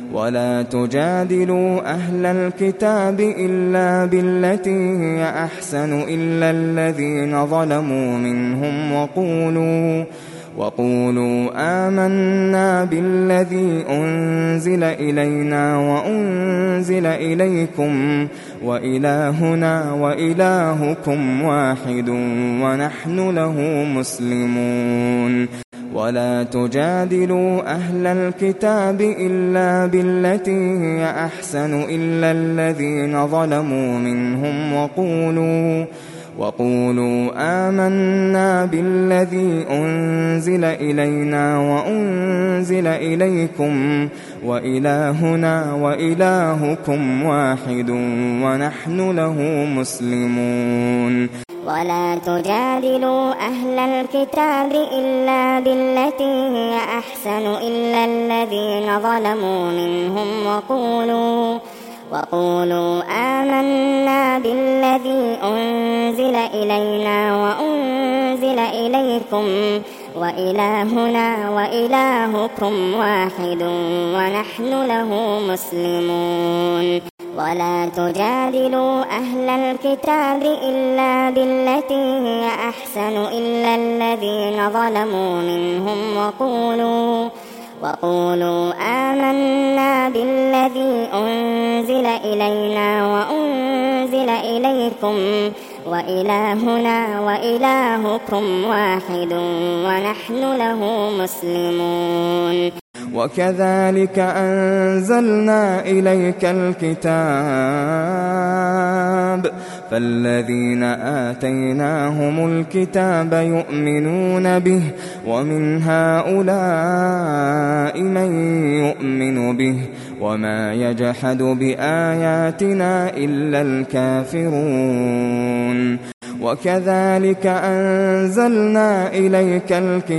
ولا تجادلوا أهل الكتاب إلا بالتي هي أحسن إلا الذين ظلموا منهم وقولوا آمنا بالذي أنزل إلينا وأنزل إليكم وإلهنا وإلهكم واحد ونحن له مسلمون. ولا تجادلوا أهل الكتاب إلا بالتي هي أحسن إلا الذين ظلموا منهم وقولوا آمنا بالذي أنزل إلينا وأنزل إليكم وإلهنا وإلهكم واحد ونحن له مسلمون. ولا تجادلوا أهل الكتاب إلا بالتي هي أحسن إلا الذين ظلموا منهم وقولوا آمنا بالذي أنزل إلينا وأنزل إليكم وإلهنا وإلهكم واحد ونحن له مسلمون. ولا تجادلوا أهل الكتاب إلا بالتي هي أحسن إلا الذين ظلموا منهم وقولوا آمنا بالذي أنزل إلينا وأنزل إليكم وإلهنا وإلهكم واحد ونحن له مسلمون. وكذلك أنزلنا إليك الكتاب فالذين آتيناهم الكتاب يؤمنون به ومن هؤلاء من يؤمن به وما يجحد بآياتنا إلا الكافرون. وكذلك أنزلنا إليك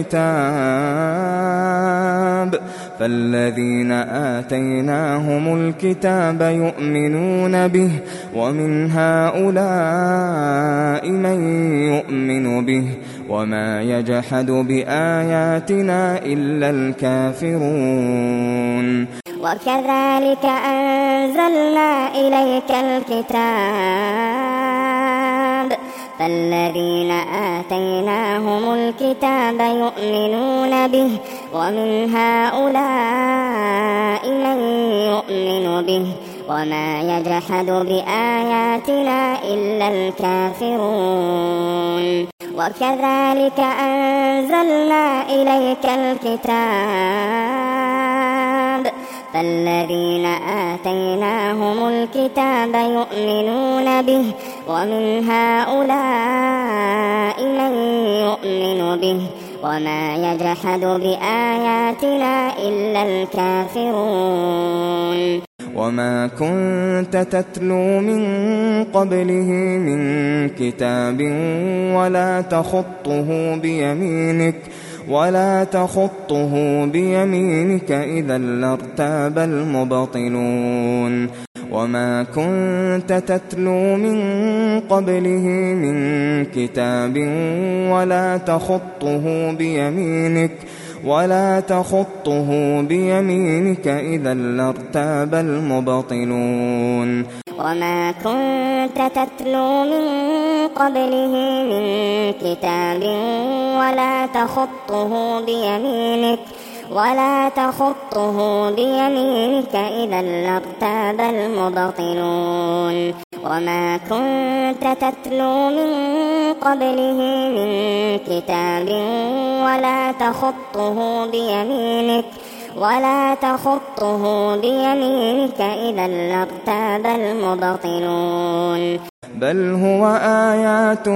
الكتاب فالذين آتيناهم الكتاب يؤمنون به ومن هؤلاء من يؤمن به وما يجحد بآياتنا إلا الكافرون. وكذلك أنزلنا إليك الكتاب فالذين آتيناهم الكتاب يؤمنون به ومن هؤلاء من يؤمن به وما يجحد بآياتنا إلا الكافرون. وكذلك أنزلنا إليك الكتاب فالذين آتيناهم الكتاب يؤمنون به ومن هؤلاء من يؤمن به وما يجحد بآياتنا إلا الكافرون. وما كنت تتلو من قبله من كتاب ولا تخطه بيمينك إذا لارتاب المبطلون. وما كنت تتلو من قبله من كتاب ولا تخطه بيمينك إذا لارتاب المبطلون. وما كنت تتلو من قبله من كتاب ولا تخطه بيمينك إذا لارتاب المبطلون. وما كنت تتلو من قبله من كتاب ولا تخطه بيمينك إذا لارتاب المبطلون. بل هو آيات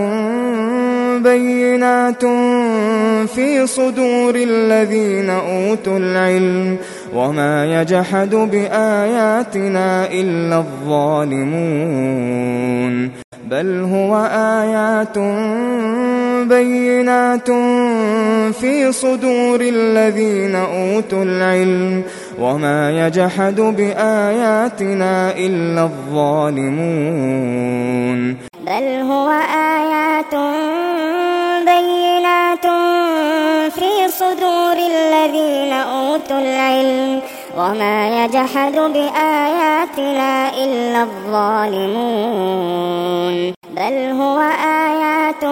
بينات في صدور الذين أوتوا العلم وما يجحد بآياتنا إلا الظالمون. بل هو آيات بينات في صدور الذين أوتوا العلم وما يجحد بآياتنا إلا الظالمون. بل هو آيات بينات في صدور الذين أوتوا العلم وما يجحد بآياتنا إلا الظالمون بل هو آيات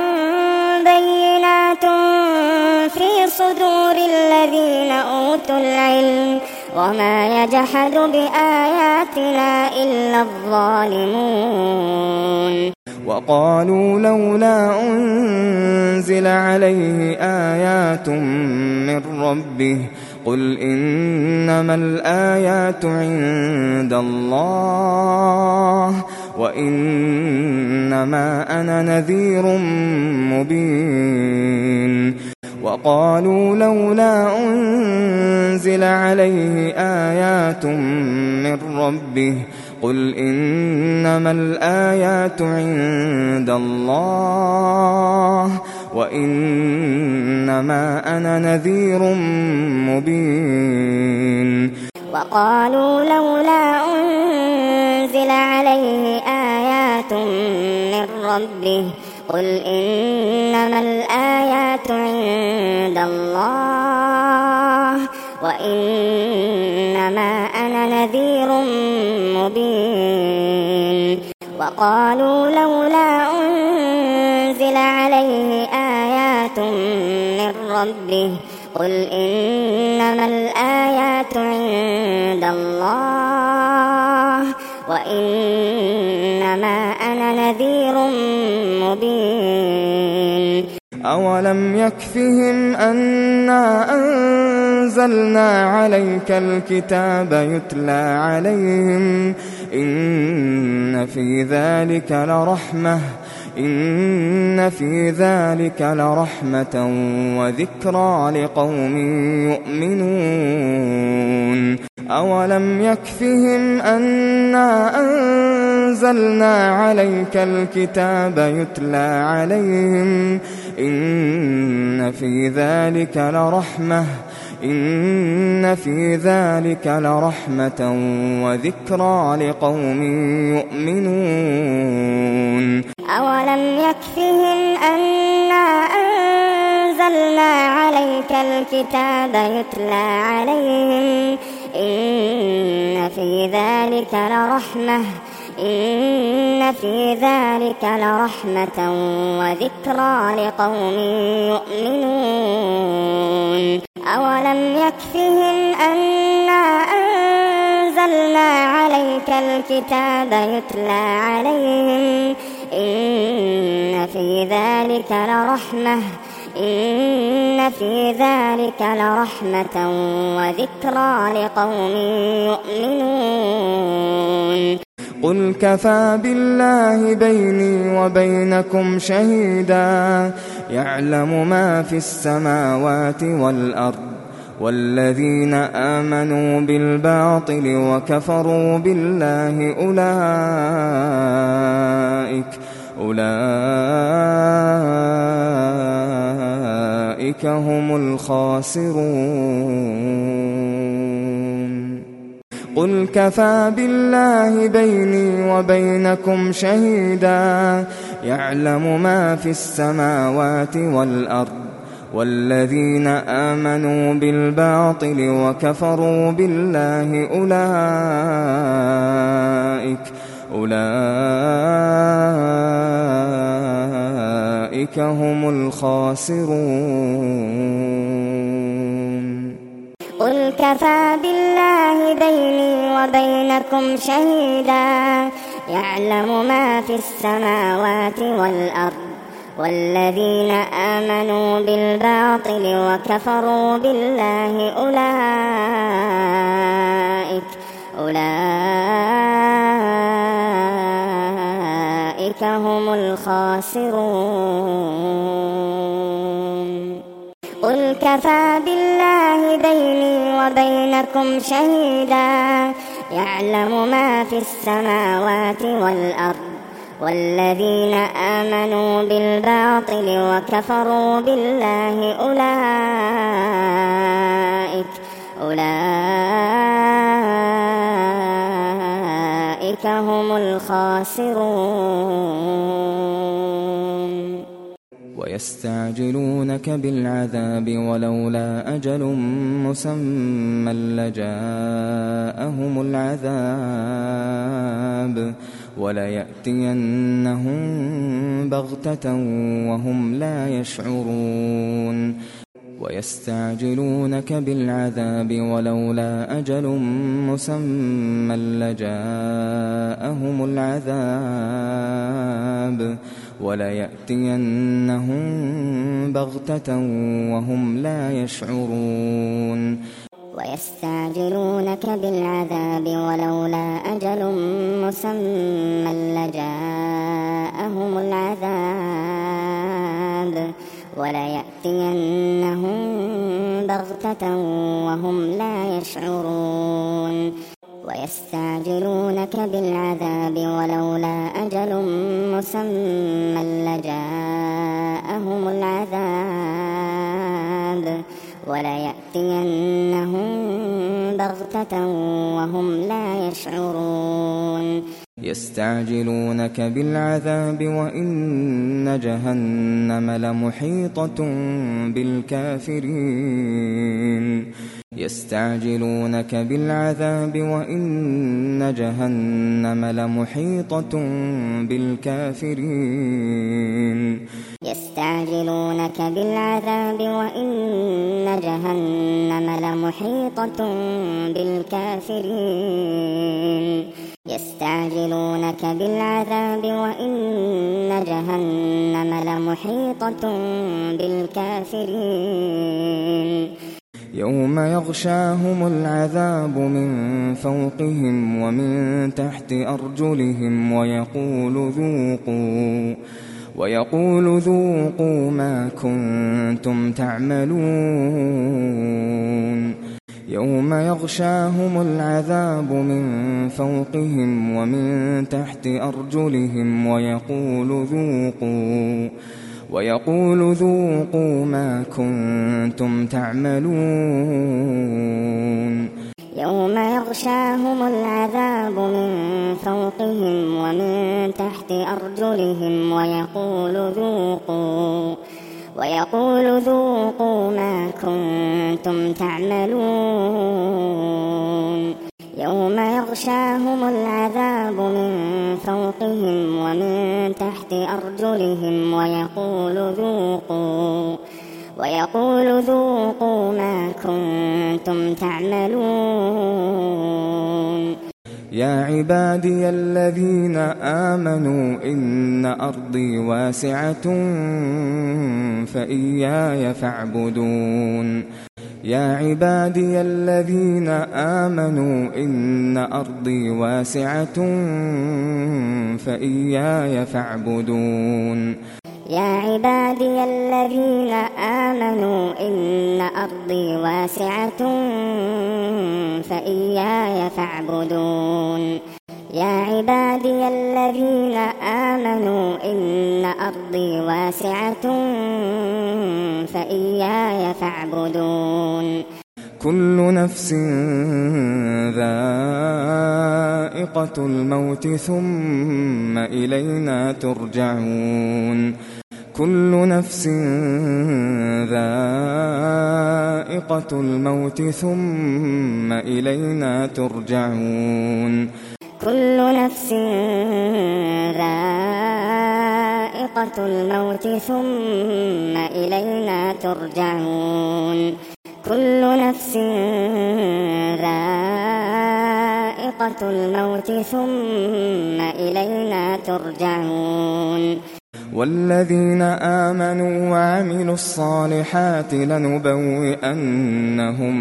بينات في صدور الذين أوتوا العلم وما يجحد بآياتنا إلا الظالمون وقالوا لولا أنزل عليه آيات من ربه قل إنما الآيات عند الله وإنما أنا نذير مبين وقالوا لولا أنزل عليه آيات من ربه قل إنما الآيات عند الله وإنما أنا نذير مبين وقالوا لولا أنزل عليه آيات من ربه قل إنما الآيات عند الله وإنما أنا نذير مبين وقالوا لولا أنزل عليه آيات من ربه قل إنما الآيات عند الله وإنما أنا نذير مبين أولم يكفهم أنا أنزلنا عليك الكتاب يتلى عليهم إن في ذلك لرحمة وذكرى لقوم يؤمنون أولم يكفهم أنا أنزلنا عليك الكتاب يتلى عليهم إن في ذلك لرحمة وذكرى لقوم يؤمنون أولم يكفهم أنا أنزلنا عليك الكتاب يتلى عليهم إن في ذلك لرحمة وذكرى لقوم يؤمنون أولم يكفهم أنا أنزلنا عليك الكتاب يتلى عليهم إن في ذلك لرحمة وذكرى لقوم يؤمنون قل كفى بالله بيني وبينكم شهيدا يعلم ما في السماوات والأرض والذين آمنوا بالباطل وكفروا بالله أولئك هم الخاسرون قل كفى بالله بيني وبينكم شهيدا يعلم ما في السماوات والأرض والذين آمنوا بالباطل وكفروا بالله أولئك هم الخاسرون قل كفى بالله بيني وبينكم شهيدا يعلم ما في السماوات والأرض والذين آمنوا بالباطل وكفروا بالله أولئك هم الخاسرون قل كفى بالله بيني وبينكم شهيدا يعلم ما في السماوات والأرض والذين آمنوا بالباطل وكفروا بالله أولئك هم الخاسرون ويستعجلونك بالعذاب ولولا أجل مسمى لجاءهم العذاب وليأتينهم بغتة وهم لا يشعرون ويستعجلونك بالعذاب ولولا أجل مسمى لجاءهم العذاب وليأتينهم بغتة وهم لا يشعرون ويستعجلونك بالعذاب ولولا أجل مسمى لجاءهم العذاب وليأتينهم بغتة وهم لا يشعرون ويستعجلونك بالعذاب ولولا أجل مسمى لجاءهم العذاب وليأتينهم بغتة وهم لا يشعرون يستعجلونك بالعذاب وإن جهنم لمحيطة بالكافرين يستعجلونك بالعذاب وإن جهنم لمحيطة بالكافرين يستعجلونك بالعذاب وإن جهنم لمحيطة بالكافرين يستعجلونك بالعذاب وإن جهنم لمحيطة بالكافرين يوم يغشاهم العذاب من فوقهم ومن تحت أرجلهم ويقول ذوقوا ما كنتم تعملون يوم يغشاهم العذاب من فوقهم ومن تحت أرجلهم ويقول ذوقوا ما كنتم تعملون يوم يغشاهم العذاب من فوقهم ومن تحت أرجلهم ويقول ذوقوا ما كنتم تعملون يوم يغشاهم العذاب من فوقهم ومن تحت أرجلهم ويقول ذوقوا ما كنتم تعملون يا عبادي الذين آمنوا إن أرضي واسعة فإياي فاعبدون يا عبادي الذين آمنوا إن أرضي واسعة فإياي فاعبدون يا عبادي الذين آمنوا إن أرضي واسعة فإياي فاعبدون يا عبادي الذين آمنوا إن أرضي واسعة فإياي فاعبدون كل نفس ذائقة الموت ثم إلينا ترجعون كل نفس ذائقة الموت ثم إلينا ترجعون كل نفس ذائقة الموت ثم إلينا ترجعون كل نفس ذائقة الموت ثم إلينا ترجعون والذين آمنوا وعملوا الصالحات لنبوئنهم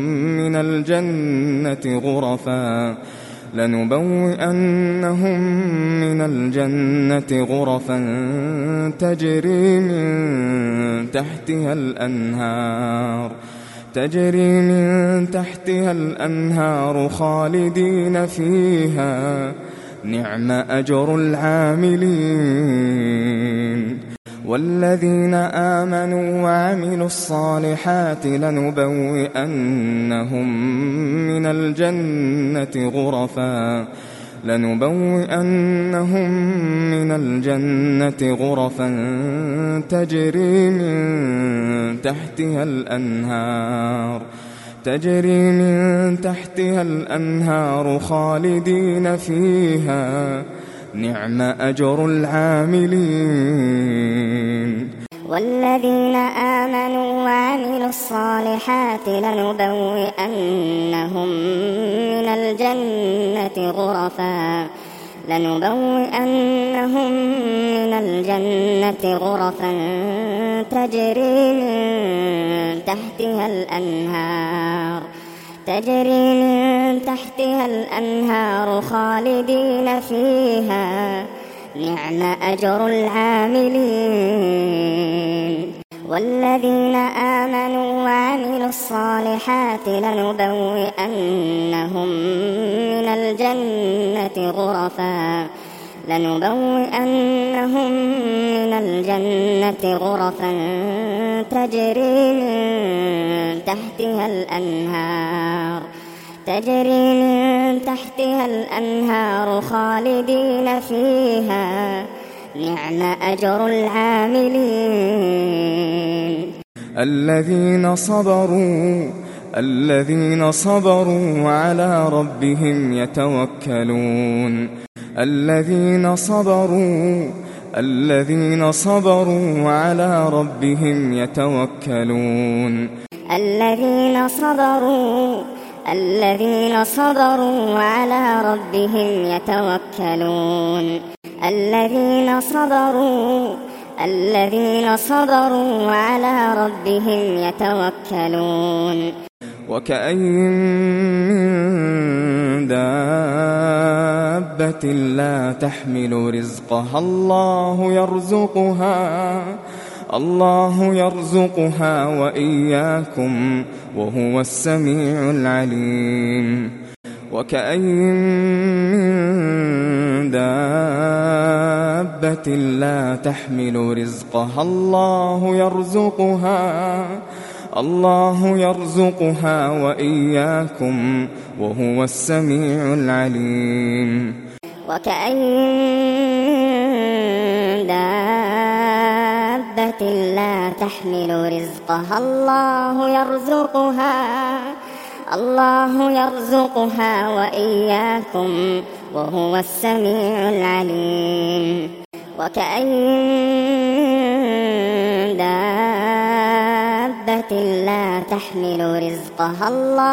من الجنة غرفا تجري من تحتها الأنهار خالدين فيها نعم أجر العاملين والذين آمنوا وعملوا الصالحات لنبوئنهم من الجنة لنبوئنهم من الجنة غرفا تجري من تحتها الأنهار خالدين فيها نعم أجر العاملين. والذين آمنوا وعملوا الصالحات لنبوئنهم من الجنة غرفا تجري من تحتها الأنهار خالدين فيها نعم أجر العاملين. والذين آمنوا وعملوا الصالحات لنبوئنهم من الجنة غرفا تجري من تحتها الأنهار خالدين فيها نعم أجر العاملين. الذين صبروا وعلى ربهم يتوكلون. الذين صبروا وعلى ربهم يتوكلون. الذين صبروا وعلى ربهم يتوكلون. الذين صبروا وعلى ربهم يتوكلون. وكأين من دابة لا تحمل رزقها الله يرزقها وإياكم وهو السميع العليم. وكأين من دابة لا تحمل رزقها الله يرزقها وإياكم وهو السميع العليم. وكأين من دابة لا تحمل رزقها الله يرزقها وإياكم وهو السميع العليم. وكأين من دابة لا تحمل رزقها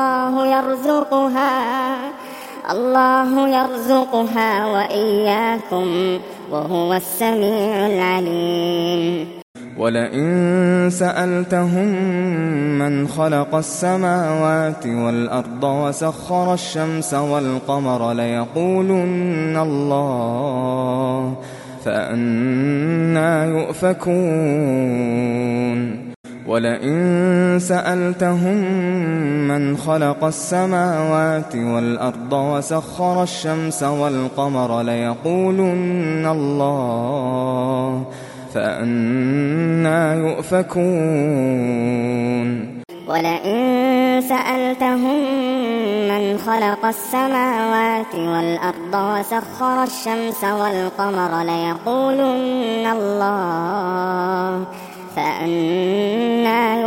الله يرزقها وإياكم وهو السميع العليم. ولئن سألتهم من خلق السماوات والأرض وسخر الشمس والقمر ليقولن الله فأنى يؤفكون. ولئن سألتهم من خلق السماوات والأرض وسخر الشمس والقمر ليقولن الله فأنى يؤفكون. ولئن سألتهم من خلق السماوات والأرض وسخر الشمس والقمر ليقولن الله فأنى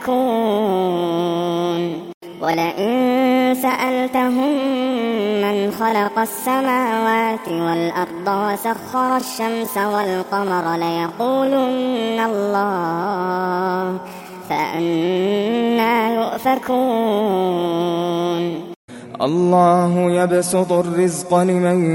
يؤفكون. ولئن سألتهم من خلق السماوات والأرض وسخر الشمس والقمر ليقولن الله فأنى يؤفكون. الله يبسط الرزق لمن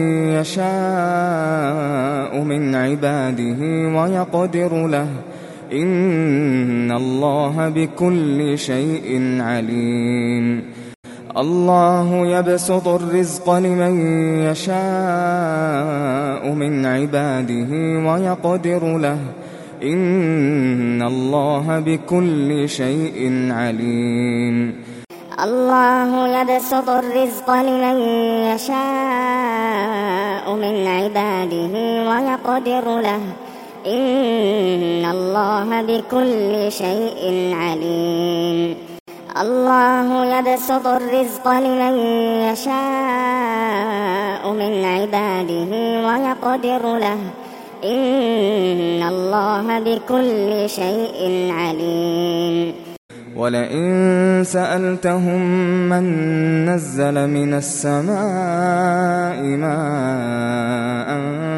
يشاء من عباده ويقدر له إن الله بكل شيء عليم. الله يبسط الرزق لمن يشاء من عباده ويقدر له إن الله بكل شيء عليم. الله يبسط الرزق لمن يشاء من عباده ويقدر له إن الله بكل شيء عليم. الله يبسط الرزق لمن يشاء من عباده ويقدر له إن الله بكل شيء عليم ولئن سألتهم من نزل من السماء ماء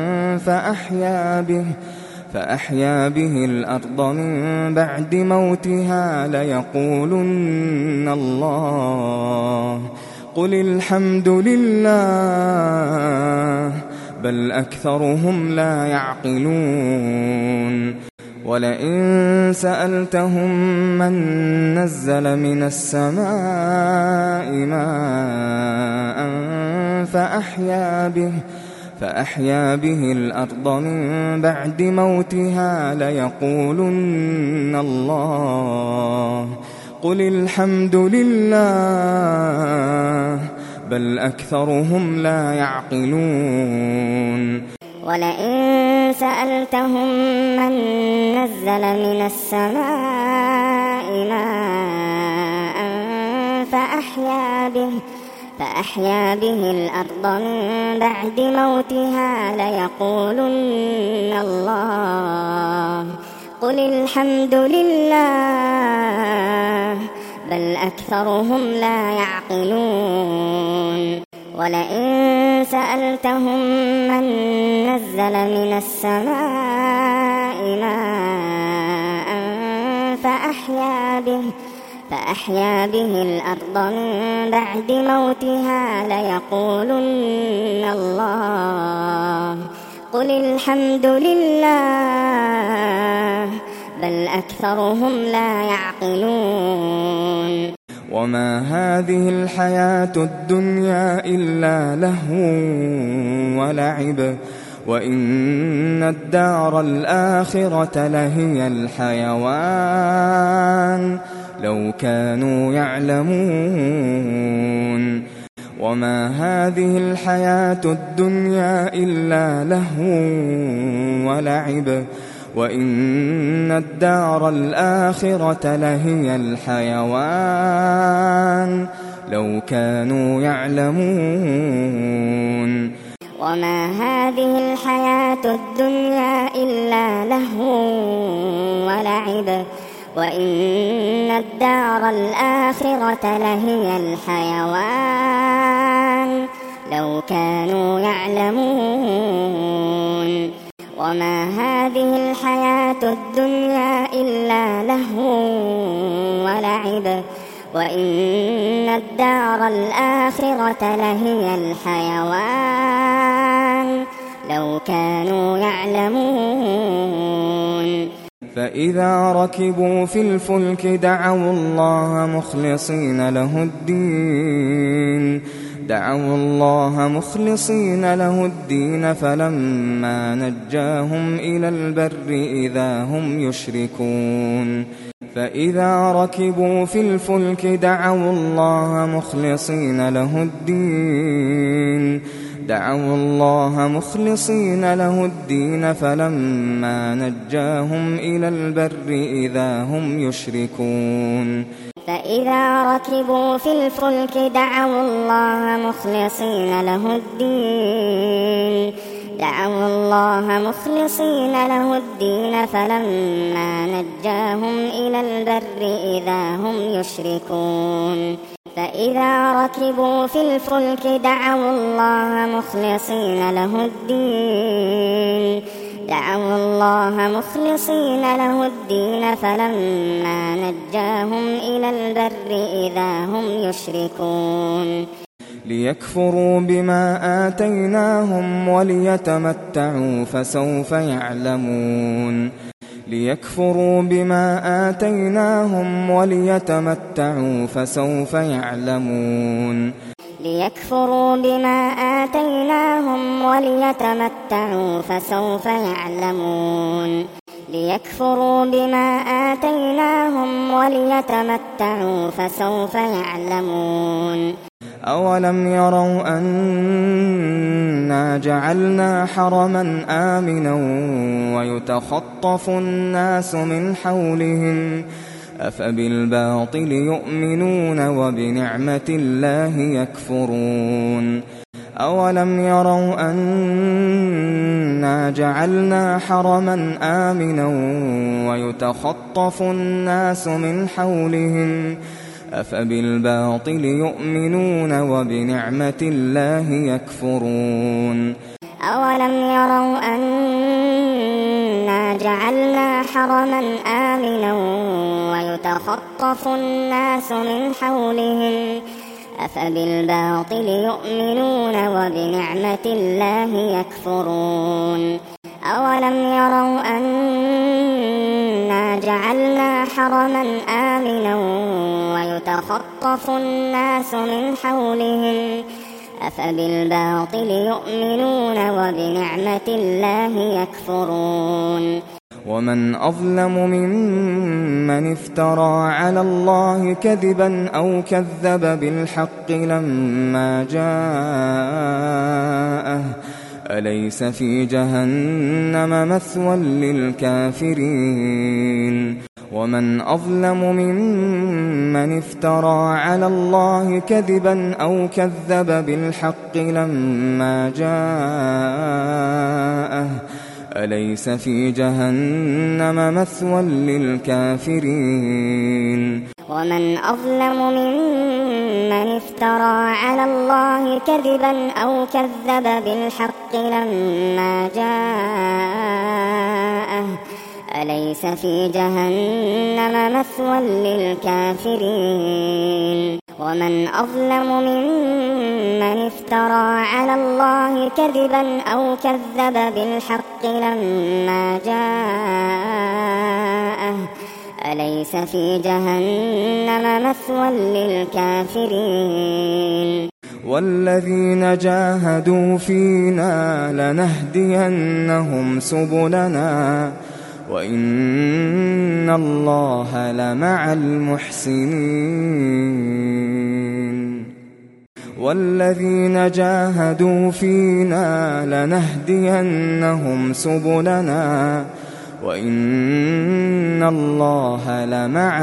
فأحيا به الأرض من بعد موتها ليقولن الله قل الحمد لله بل أكثرهم لا يعقلون ولئن سألتهم من نزل من السماء ماء فأحيا به الأرض من بعد موتها ليقولن الله قل الحمد لله بل أكثرهم لا يعقلون ولئن سألتهم من نزل من السماء ماء فأحيا به الأرض من بعد موتها ليقولن الله قل الحمد لله بل أكثرهم لا يعقلون ولئن سألتهم من نزل من السماء ماء فأحيا به الأرض من بعد موتها ليقولن الله قل الحمد لله بل أكثرهم لا يعقلون وما هذه الحياة الدنيا إلا لهو ولعب وإن الدار الآخرة لهي الحيوان لو كانوا يعلمون وما هذه الحياة الدنيا إلا لهو ولعب وإن الدار الآخرة لهي الحيوان لو كانوا يعلمون وما هذه الحياة الدنيا إلا لهو ولعب وإن الدار الآخرة لهي الحيوان لو كانوا يعلمون وما هذه الحياة الدنيا إلا لهو ولعب وإن الدار الآخرة لهي الحيوان لو كانوا يعلمون فإذا ركبوا في الفلك دعوا الله مخلصين له الدين فلما نجاهم إلى البر إذا هم يشركون فإذا ركبوا في الفلك دعوا الله مخلصين له الدين فلما نجاهم إلى البر إذا هم يشركون فإذا ركبوا في الفلك دعوا الله مخلصين له الدين فلما نجاهم إلى البر إذا هم يشركون فإذا ركبوا في الفلك دعوا الله مخلصين له الدين فلما نجاهم إلى البر إذا هم يشركون ليكفروا بما آتيناهم وليتمتعوا فسوف يعلمون ليكفروا بما آتيناهم وليتمتعوا فسوف يعلمون ليكفروا بما آتيناهم وليتمتعوا فسوف يعلمون ليكفروا بما آتيناهم وليتمتعوا فسوف يعلمون أولم يروا أنا جعلنا حرما آمنا ويتخطف الناس من حولهم أفبالباطل يؤمنون وبنعمة الله يكفرون أولم يروا أنا جعلنا حرما آمنا ويتخطف الناس من حولهم أفبالباطل يؤمنون وبنعمة الله يكفرون أولم يروا أنا جعلنا حرما آمنا ويتخطف الناس من حولهم أفبالباطل يؤمنون وبنعمة الله يكفرون أولم يروا أنا جعلنا حرما آمنا ويتخطف الناس من حولهم أفبالباطل يؤمنون وبنعمة الله يكفرون ومن أظلم ممن افترى على الله كذبا أو كذب بالحق لما جاءه أليس في جهنم مثوى للكافرين ومن أظلم ممن افترى على الله كذبا أو كذب بالحق لما جاءه أليس في جهنم مثوى للكافرين ومن أظلم ممن افترى على الله كذبا أو كذب بالحق لما جاءه أليس في جهنم مثوى للكافرين ومن أظلم ممن افترى على الله كذبا أو كذب بالحق لما جاءه أليس في جهنم مثوى للكافرين والذين جاهدوا فينا لنهدينهم سبلنا وإن الله لمع المحسنين والذين جاهدوا فينا لنهدينهم سبلنا وإن الله لمع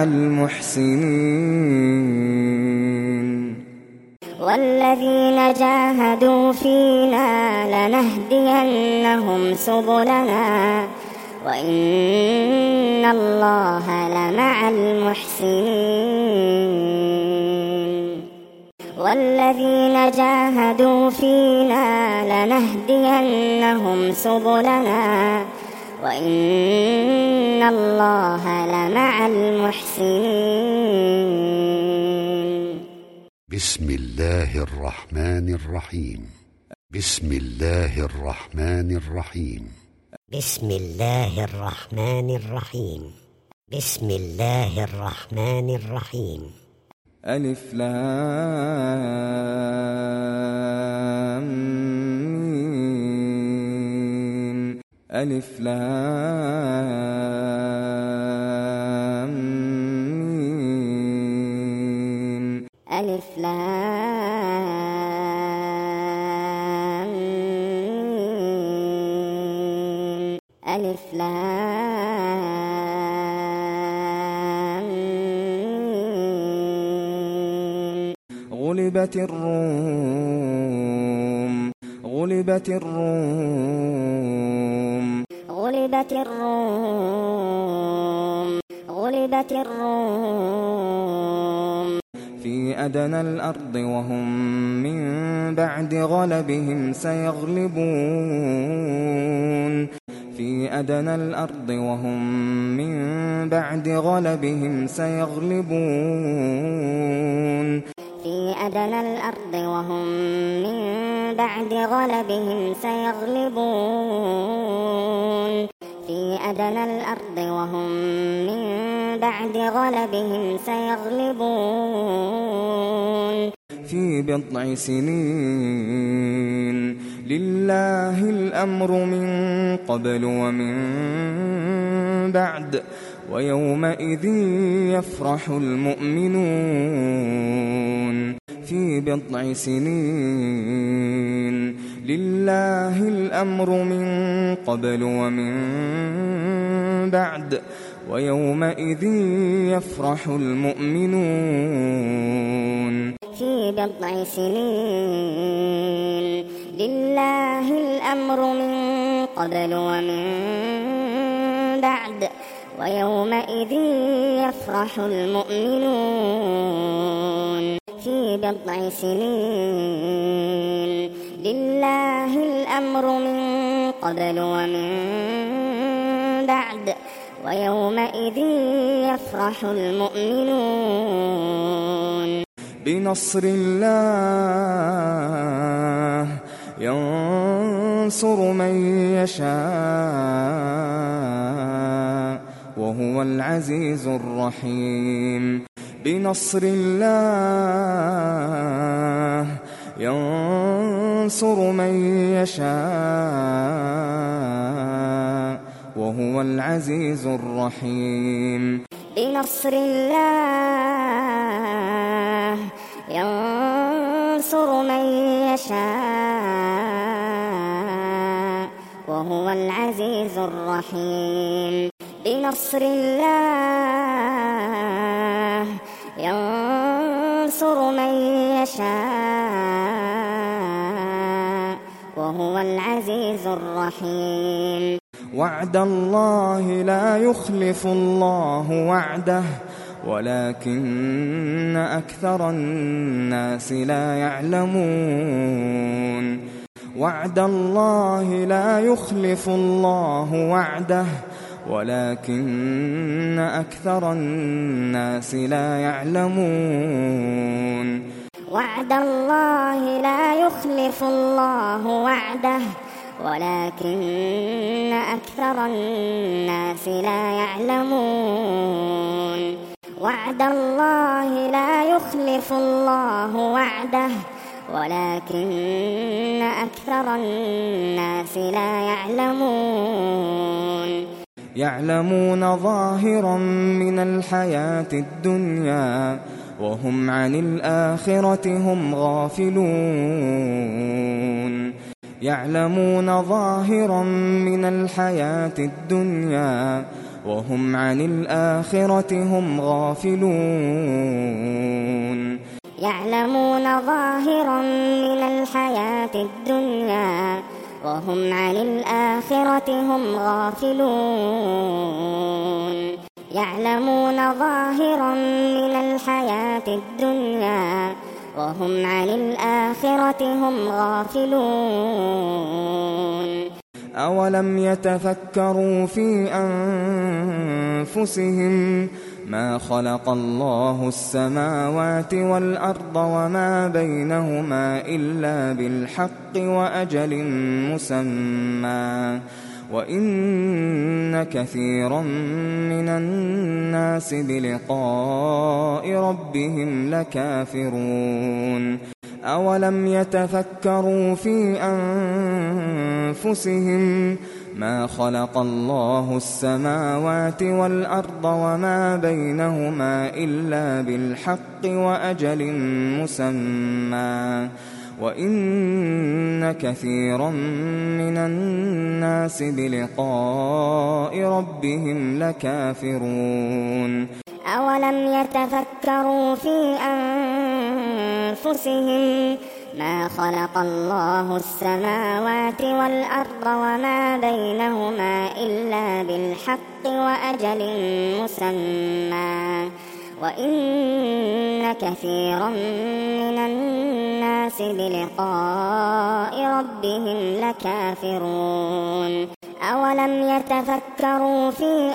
المحسنين والذين جاهدوا فينا لنهدينهم سبلنا وإن الله لمع المحسنين والذين جاهدوا فينا لنهدينهم سبلنا وإن الله لمع المحسنين بسم الله الرحمن الرحيم بسم الله الرحمن الرحيم بسم الله الرحمن الرحيم بسم الله الرحمن الرحيم ألف لام ميم ألف لام ميم ألف لام ميم ألف لام ميم غلبت الروم غلبت الروم غلبت الروم غلبت الروم في أدنى الأرض وهم من بعد غلبهم سيغلبون في أدنى الأرض وهم من بعد غلبهم سيغلبون في أدنى الأرض وهم من بعد غلبهم سيغلبون في أدنى الأرض وهم من بعد غلبهم سيغلبون في بضع سنين لله الأمر من قبل ومن بعد ويومئذ يفرح المؤمنون في بضع سنين لله الأمر من قبل ومن بعد ويومئذ يفرح المؤمنون في بضع سنين لله الأمر من قبل ومن بعد ويومئذ يفرح المؤمنون في بضع سنين لله الأمر من قبل ومن بعد ويومئذ يفرح المؤمنون بنصر الله ينصر من يشاء وهو العزيز الرحيم بنصر الله ينصر من يشاء وهو العزيز الرحيم بنصر الله ينصر من يشاء وهو العزيز الرحيم بنصر الله ينصر من يشاء وهو العزيز الرحيم وعد الله لا يخلف الله وعده ولكن أكثر الناس لا يعلمون وعد الله لا يخلف الله وعده ولكن أكثر الناس لا يعلمون وعد الله لا يخلف الله وعده ولكن أكثر الناس لا يعلمون وعد الله لا يخلف الله وعده ولكن أكثر الناس لا يعلمون يعلمون ظاهرا من الحياة الدنيا وهم عن الآخرة هم غافلون يعلمون ظاهرا من الحياة الدنيا وهم عن الآخرة هم غافلون يعلمون ظاهرا من الحياة الدنيا وهم عن الآخرة هم غافلون يعلمون ظاهرا من الحياة الدنيا وهم عن الآخرة هم غافلون أولم يتفكروا في أنفسهم ما خلق الله السماوات والأرض وما بينهما إلا بالحق وأجل مسمى وإن كثيرا من الناس بلقاء ربهم لكافرون أولم يتفكروا في أنفسهم ما خلق الله السماوات والأرض وما بينهما إلا بالحق وأجل مسمى وإن كثيرا من الناس بلقاء ربهم لكافرون أولم يتفكروا في أنفسهم ما خلق الله السماوات والأرض وما بينهما إلا بالحق وأجل مسمى وإن كثيرا من الناس بلقاء ربهم لكافرون أولم يتفكروا في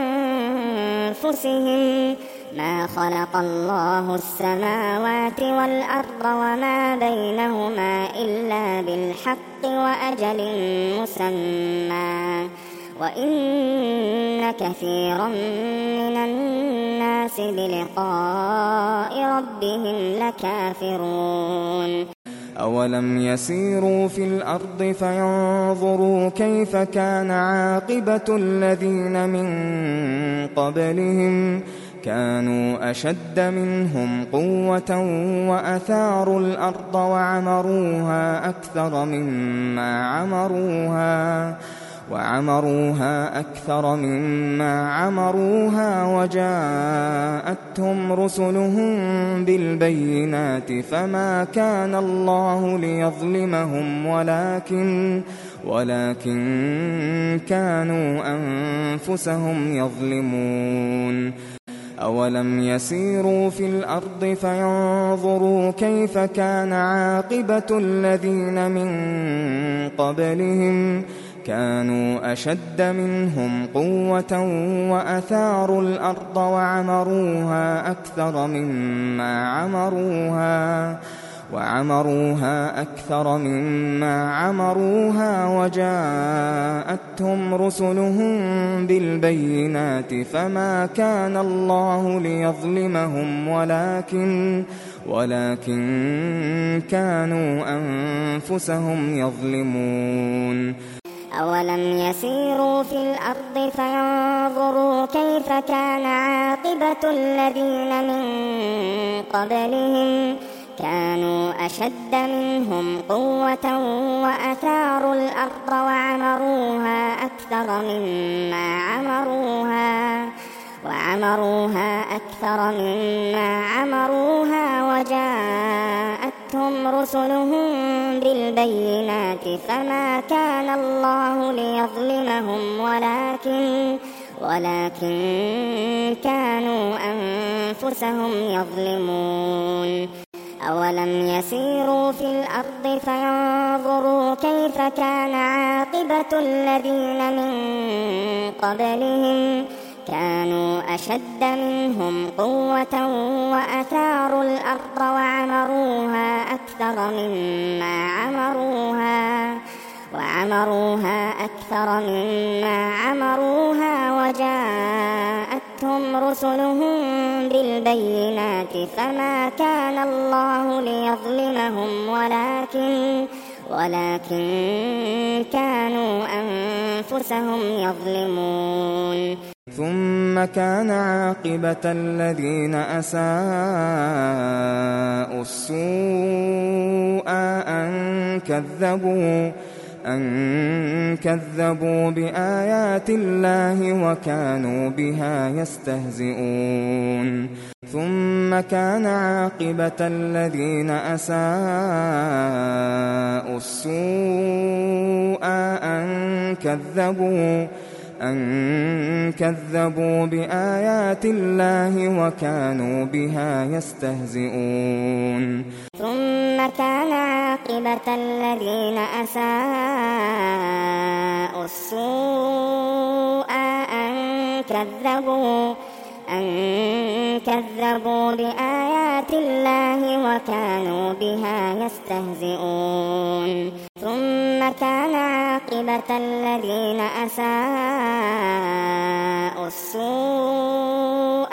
أنفسهم ما خلق الله السماوات والأرض وما بينهما إلا بالحق وأجل مسمى وإن كثيرا من الناس بلقاء ربهم لكافرون أولم يسيروا في الأرض فينظروا كيف كان عاقبة الذين من قبلهم كانوا أشد منهم قوة وأثاروا الأرض وعمروها أكثر مما عمروها وعمروها أكثر مما عمروها وجاءتهم رسلهم بالبينات فما كان الله ليظلمهم ولكن كانوا أنفسهم يظلمون. أولم يسيروا في الأرض فينظروا كيف كان عاقبة الذين من قبلهم كانوا أشد منهم قوة وأثاروا الأرض وعمروها أكثر مما عمروها وجاءتهم رسلهم بالبينات فما كان الله ليظلمهم ولكن كانوا أنفسهم يظلمون. أولم يسيروا في الأرض فينظروا كيف كان عاقبة الذين من قبلهم كانوا أشد منهم قوة وأثاروا الأرض وعمروها أكثر مما عمروها وجاءتهم رسلهم بالبينات فما كان الله ليظلمهم ولكن كانوا أنفسهم يظلمون. أولم يسيروا في الأرض فينظروا كيف كان عاقبة الذين من قبلهم كانوا أشد منهم قوة وأثاروا الأرض وعمروها أكثر مما عمروها وجاءتهم رسلهم بالبينات فما كان الله ليظلمهم ولكن كانوا أنفسهم يظلمون. ثم كان عاقبة الذين أساءوا السوء أن كذبوا بآيات الله وكانوا بها يستهزئون. ثم كان عاقبة الذين أساءوا السوء أن كذبوا بآيات الله وكانوا بها يستهزئون. ثم كان عاقبة الذين أساءوا السوء أن كذبوا بآيات الله وكانوا بها يستهزئون. ثم كان عاقبة الذين أساءوا السوء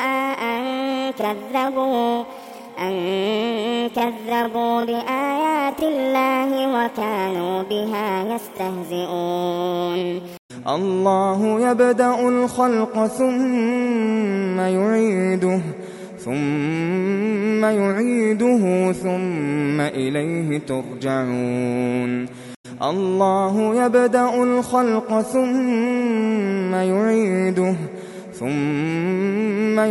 أن كذبوا بآيات الله وكانوا بها يستهزئون. الله يبدأ الخلق ثم يعيده ثم إليه ترجعون. الله يبدأ الخلق ثم يعيده ثم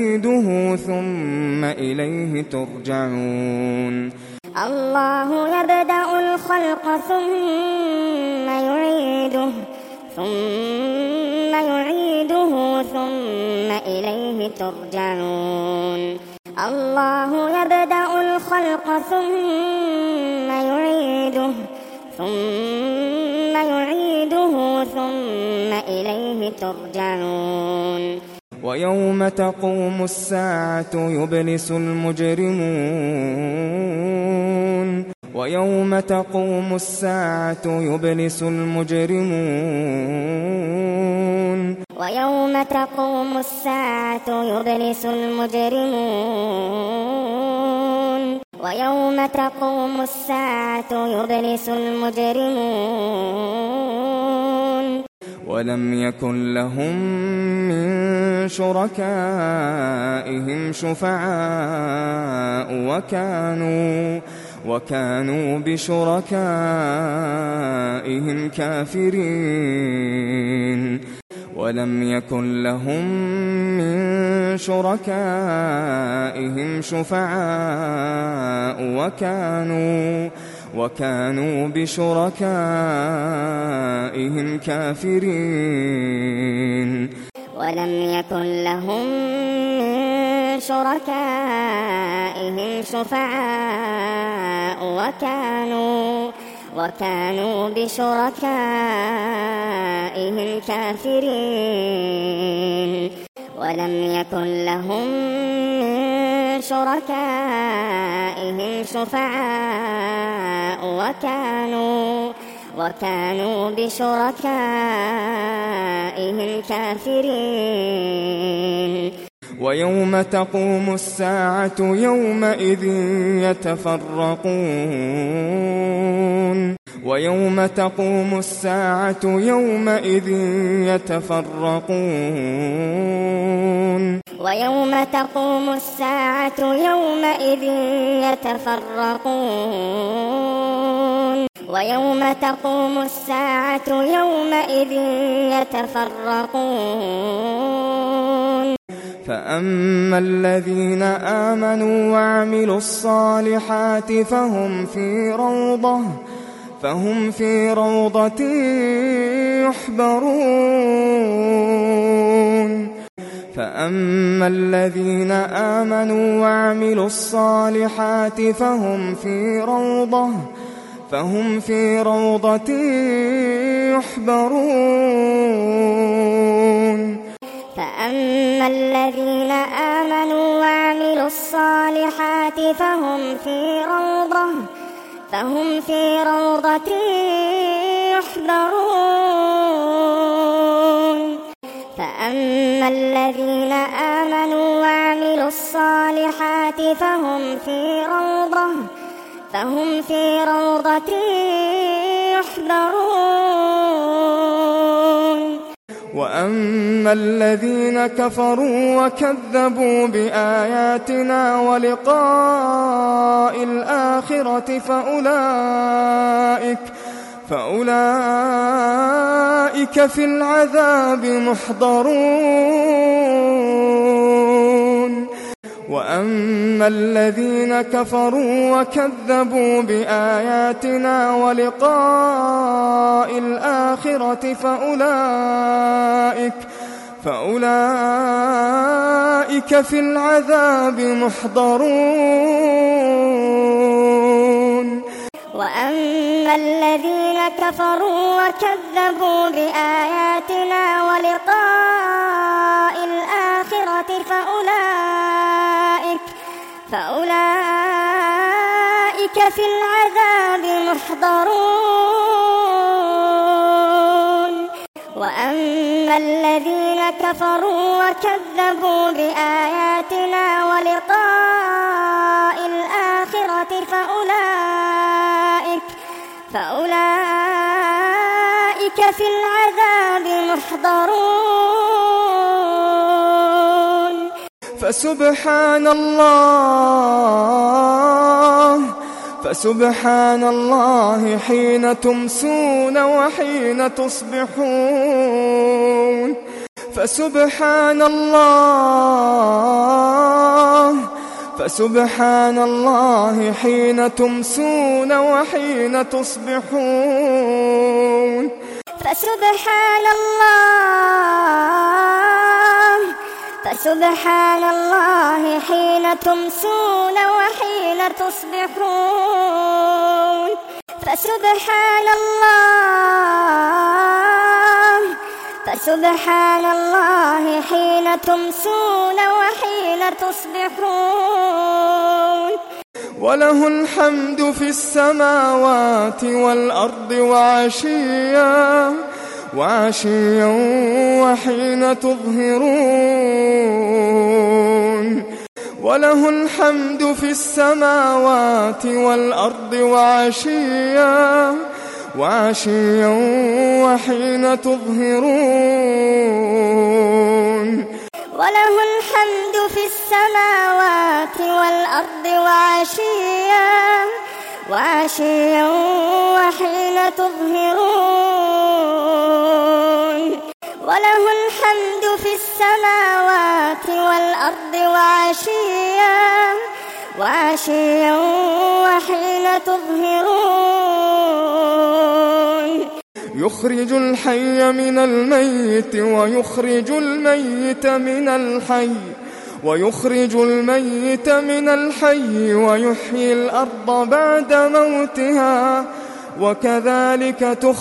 إليه ترجعون. الله يبدأ الخلق ثم يعيده ثم إليه ترجعون. الله يبدأ الخلق ثم يعيده ثم إليه ترجعون. ويوم تقوم الساعة يبلس المجرمون. ويوم تقوم الساعة يبلس المجرمون. ويوم تقوم الساعة يبلس المجرمون. ويوم تقوم الساعة يبلس المجرمون. ولم يكن لهم من شركائهم شفعاء وكانوا بشركائهم كافرين ولم يكن لهم من شركائهم شفعاء وكانوا بشركائهم كافرين ولم يكن لهم من شركائهم شفعاء وكانوا بشركائهم كافرين ولم يكن لهم من شركائهم شفعاء وكانوا بشركائهم كافرين ويوم تقوم الساعة يومئذ يتفرقون ويوم تقوم الساعة يومئذ يتفرقون ويوم تقوم الساعة يومئذ يتفرقون ويوم تقوم الساعة يومئذ يتفرقون فأما الذين آمنوا وعملوا الصالحات فهم في روضة يحبرون فأما الذين آمنوا وعملوا الصالحات فهم في روضة يحبرون فأما الذين آمنوا وعملوا الصالحات فهم في روضة يحبرون فأما الذين آمنوا وعملوا الصالحات فهم في روضة يحبرون وأما الذين كفروا وكذبوا بآياتنا ولقاء الآخرة فأولئك في العذاب محضرون وأما الذين كفروا وكذبوا بآياتنا ولقاء الآخرة فأولئك في العذاب محضرون وأما الذين كفروا وكذبوا بآياتنا ولقاء الآخرة فأولئك في العذاب محضرون وأما الذين كفروا وكذبوا بآياتنا ولقاء الآخرة فأولئك في العذاب محضرون فسبحان الله حين تمسون وحين تصبحون فسبحان الله حين تمسون وحين تصبحون فسبحان الله حين تمسون وحين تصبحون فسبحان الله حين تمسون وحين تصبحون وله الحمد في السماوات والأرض وعشيا وحين تظهرون وله الحمد في السماوات والأرض وعشيا وحين تظهرون وله الحمد في السماوات والأرض وعشيا وحين تظهرون وله الحمد في السماوات والأرض وعشيا وحين تظهرون يخرج الحي من الميت ويخرج الميت من الحي ويحيي الأرض بعد موتها وكذلك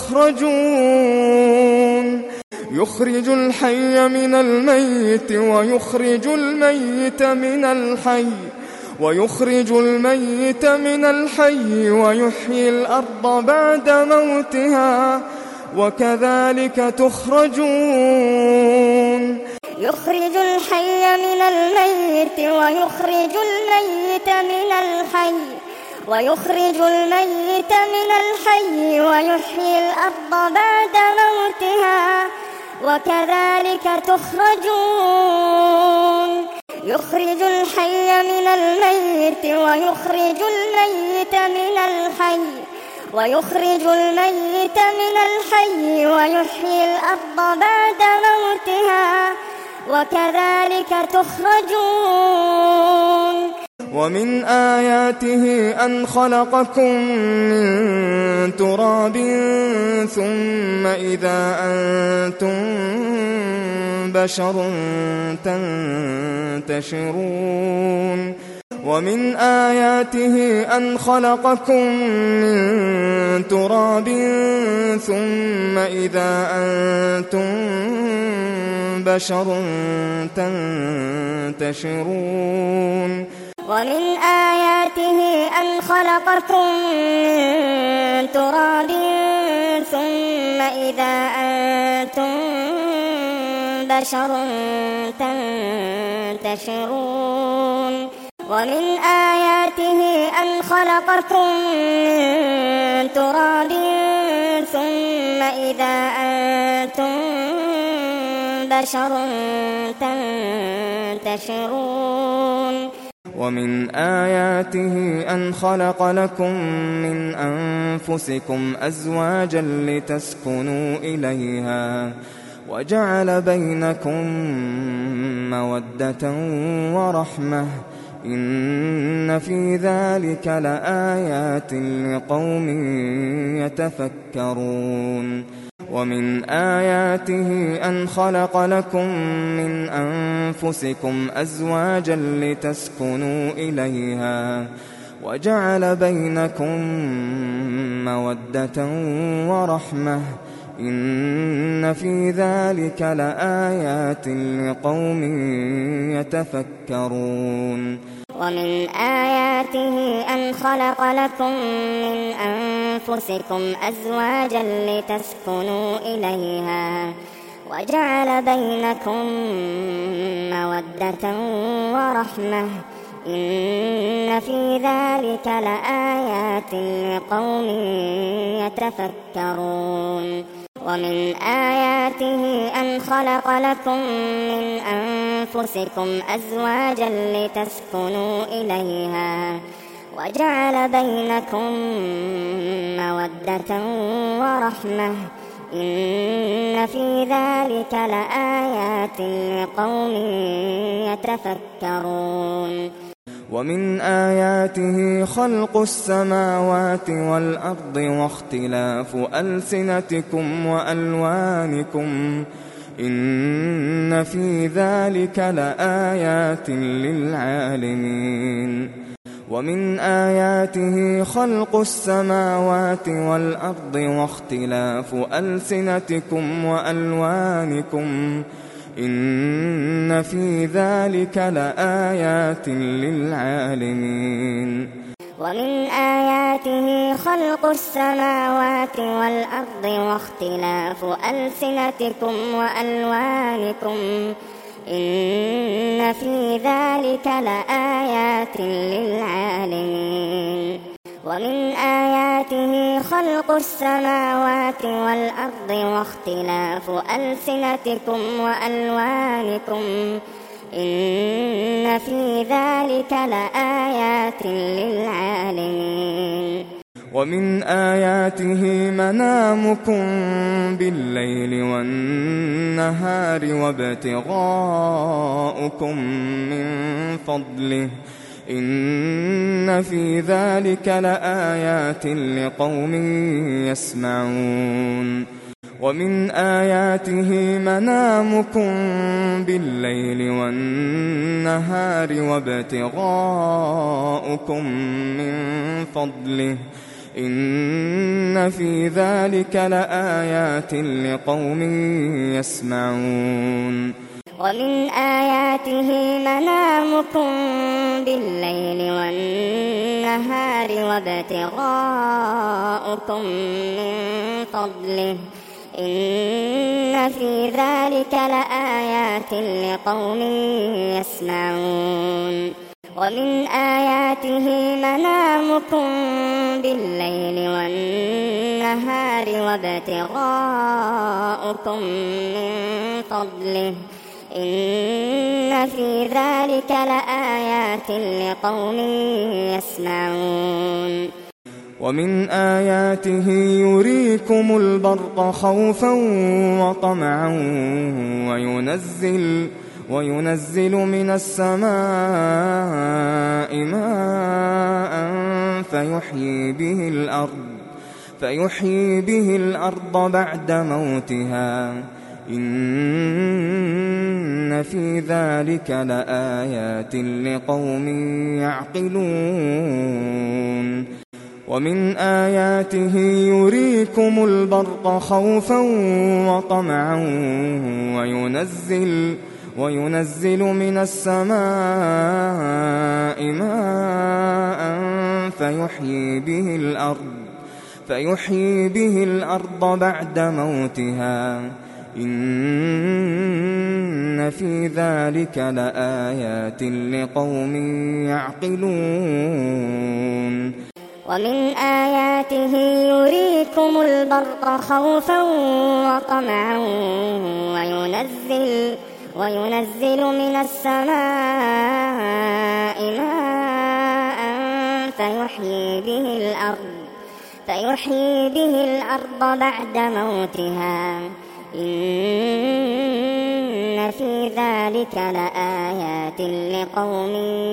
تخرجون يخرج الحي من الميت ويخرج الميت من الحي ويحيي الأرض بعد موتها وكذلك تخرجون يخرج الحي من الميت ويخرج الميت من الحي ويحيي الأرض بعد موتها وكذلك تخرجون يخرج الحي من الميت ويخرج الميت من الحي ويحيي الأرض بعد موتها وكذلك تخرجون ومن آياته أن خلقكم من تراب ثم إذا أنتم بشر تنتشرون ومن آياته أن خلقكم من تراب ثم إذا أنتم بشر تنتشرون ومن آياته أن خلقكم من تراب ثم إذا أنتم بشر تنتشرون ومن آياته أن خلقكم من تراب ثم إذا أنتم بشر تنتشرون ومن آياته أن خلق لكم من أنفسكم أزواجا لتسكنوا إليها وجعل بينكم مودة ورحمة إن في ذلك لآيات لقوم يتفكرون ومن آياته أن خلق لكم من أنفسكم أزواجا لتسكنوا إليها وجعل بينكم مودة ورحمة إن في ذلك لآيات لقوم يتفكرون ومن آياته أن خلق لكم من أنفسكم أزواجا لتسكنوا إليها وجعل بينكم مودة ورحمة إن في ذلك لآيات لقوم يتفكرون ومن آياته أن خلق لكم من أنفسكم أزواجا لتسكنوا إليها وجعل بينكم مودة ورحمة إن في ذلك لآيات لقوم يتفكرون ومن آياته خلق السماوات والأرض واختلاف ألسنتكم وألوانكم إن في ذلك لآيات للعالمين ومن آياته خلق السماوات والأرض واختلاف ألسنتكم وألوانكم إن في ذلك لآيات للعالمين ومن آياته خلق السماوات والأرض واختلاف ألسنتكم وألوانكم إن في ذلك لآيات للعالمين ومن آياته خلق السماوات والأرض واختلاف ألسنتكم وألوانكم إن في ذلك لآيات للعالمين ومن آياته منامكم بالليل والنهار وابتغاؤكم من فضله إن في ذلك لآيات لقوم يسمعون ومن آياته منامكم بالليل والنهار وابتغاؤكم من فضله إن في ذلك لآيات لقوم يسمعون ومن آياته منامكم بالليل والنهار وابتغاؤكم من فضله إن في ذلك لآيات لقوم يسمعون ومن آياته منامكم بالليل والنهار وابتغاؤكم من فضله إن في ذلك لآيات لقوم يسمعون ومن آياته يريكم البرق خوفا وطمعا وينزل من السماء ماء فيحيي به الأرض بعد موتها إن في ذلك لآيات لقوم يعقلون ومن آياته يريكم البرق خوفا وطمعا وينزل من السماء ماء فيحيي به الأرض بعد موتها إن في ذلك لآيات لقوم يعقلون ومن آياته يريكم البرق خوفا وطمعا وينزل من السماء ماء فيحيي به الأرض بعد موتها إن في ذلك لآيات لقوم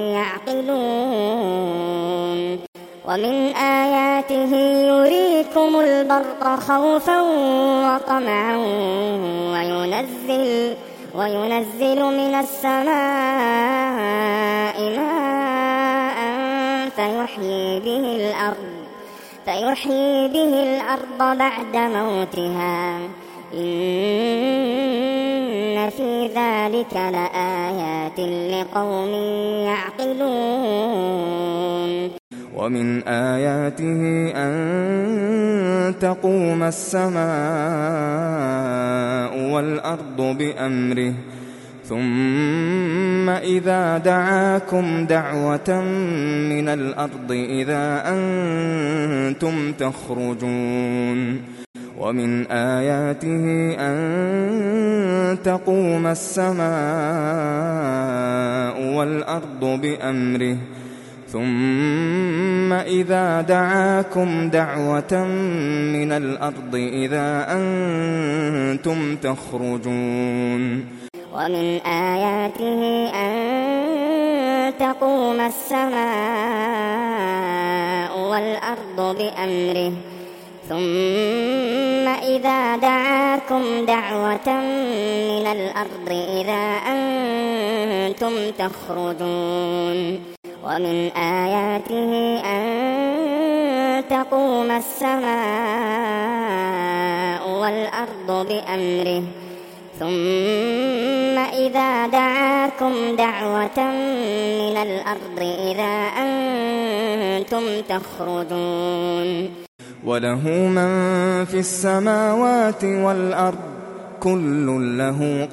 يعقلون ومن آياته يريكم البرق خوفا وطمعا وينزل من السماء ماء فيحيي به الأرض بعد موتها إن في ذلك لآيات لقوم يعقلون ومن آياته أن تقوم السماء والأرض بأمره ثم إذا دعاكم دعوة من الأرض إذا أنتم تخرجون ومن آياته أن تقوم السماء والأرض بأمره ثم إذا دعاكم دعوة من الأرض إذا أنتم تخرجون ومن آياته أن تقوم السماء والأرض بأمره ثم إذا دعاكم دعوة من الأرض إذا أنتم تخرجون ومن آياته أن تقوم السماء والأرض بأمره ثم إذا دعاكم دعوة من الأرض إذا أنتم تخرجون وله من في السماوات والأرض كل له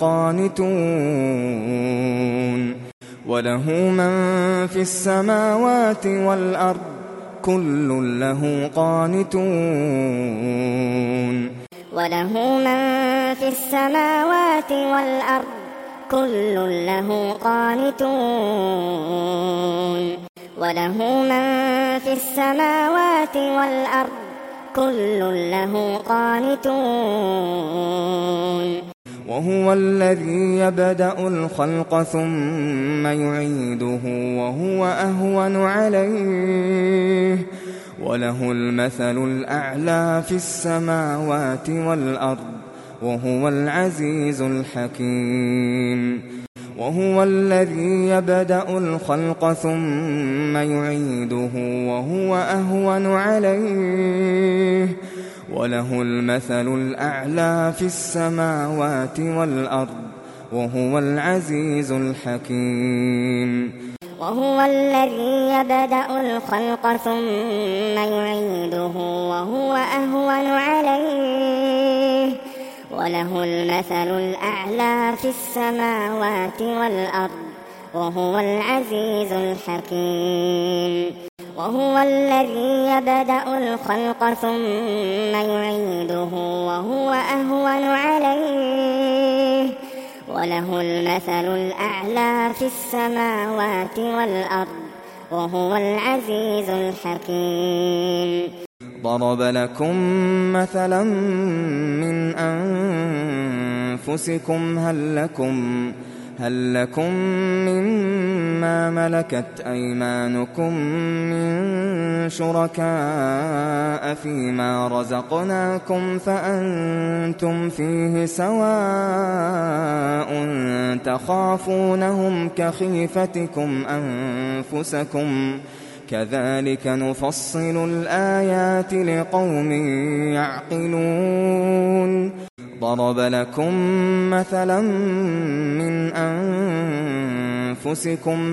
قانتون وله من في السماوات والأرض كل له قانتون وله من في السماوات والأرض كل له قانتون وله من في السماوات والأرض كل له قانتون وهو الذي يبدأ الخلق ثم يعيده وهو أهون عليه وله المثل الأعلى في السماوات والأرض وهو العزيز الحكيم وهو الذي يبدأ الخلق ثم يعيده وهو أهون عليه وله المثل الأعلى في السماوات والأرض وهو العزيز الحكيم وهو الذي يبدأ الخلق ثم يعيده وهو أهون عليه وله المثل الأعلى في السماوات والأرض وهو العزيز الحكيم وهو الذي يبدأ الخلق ثم يعيده وهو أهون عليه وله المثل الأعلى في السماوات والأرض وهو العزيز الحكيم ضرب لكم مثلا من أنفسكم هل لكم مما ملكت أيمانكم من شركاء فيما رزقناكم فأنتم فيه سواء تخافونهم كخيفتكم أنفسكم كذلك نفصل الآيات لقوم يعقلون ضرب لكم مثلا من أنفسكم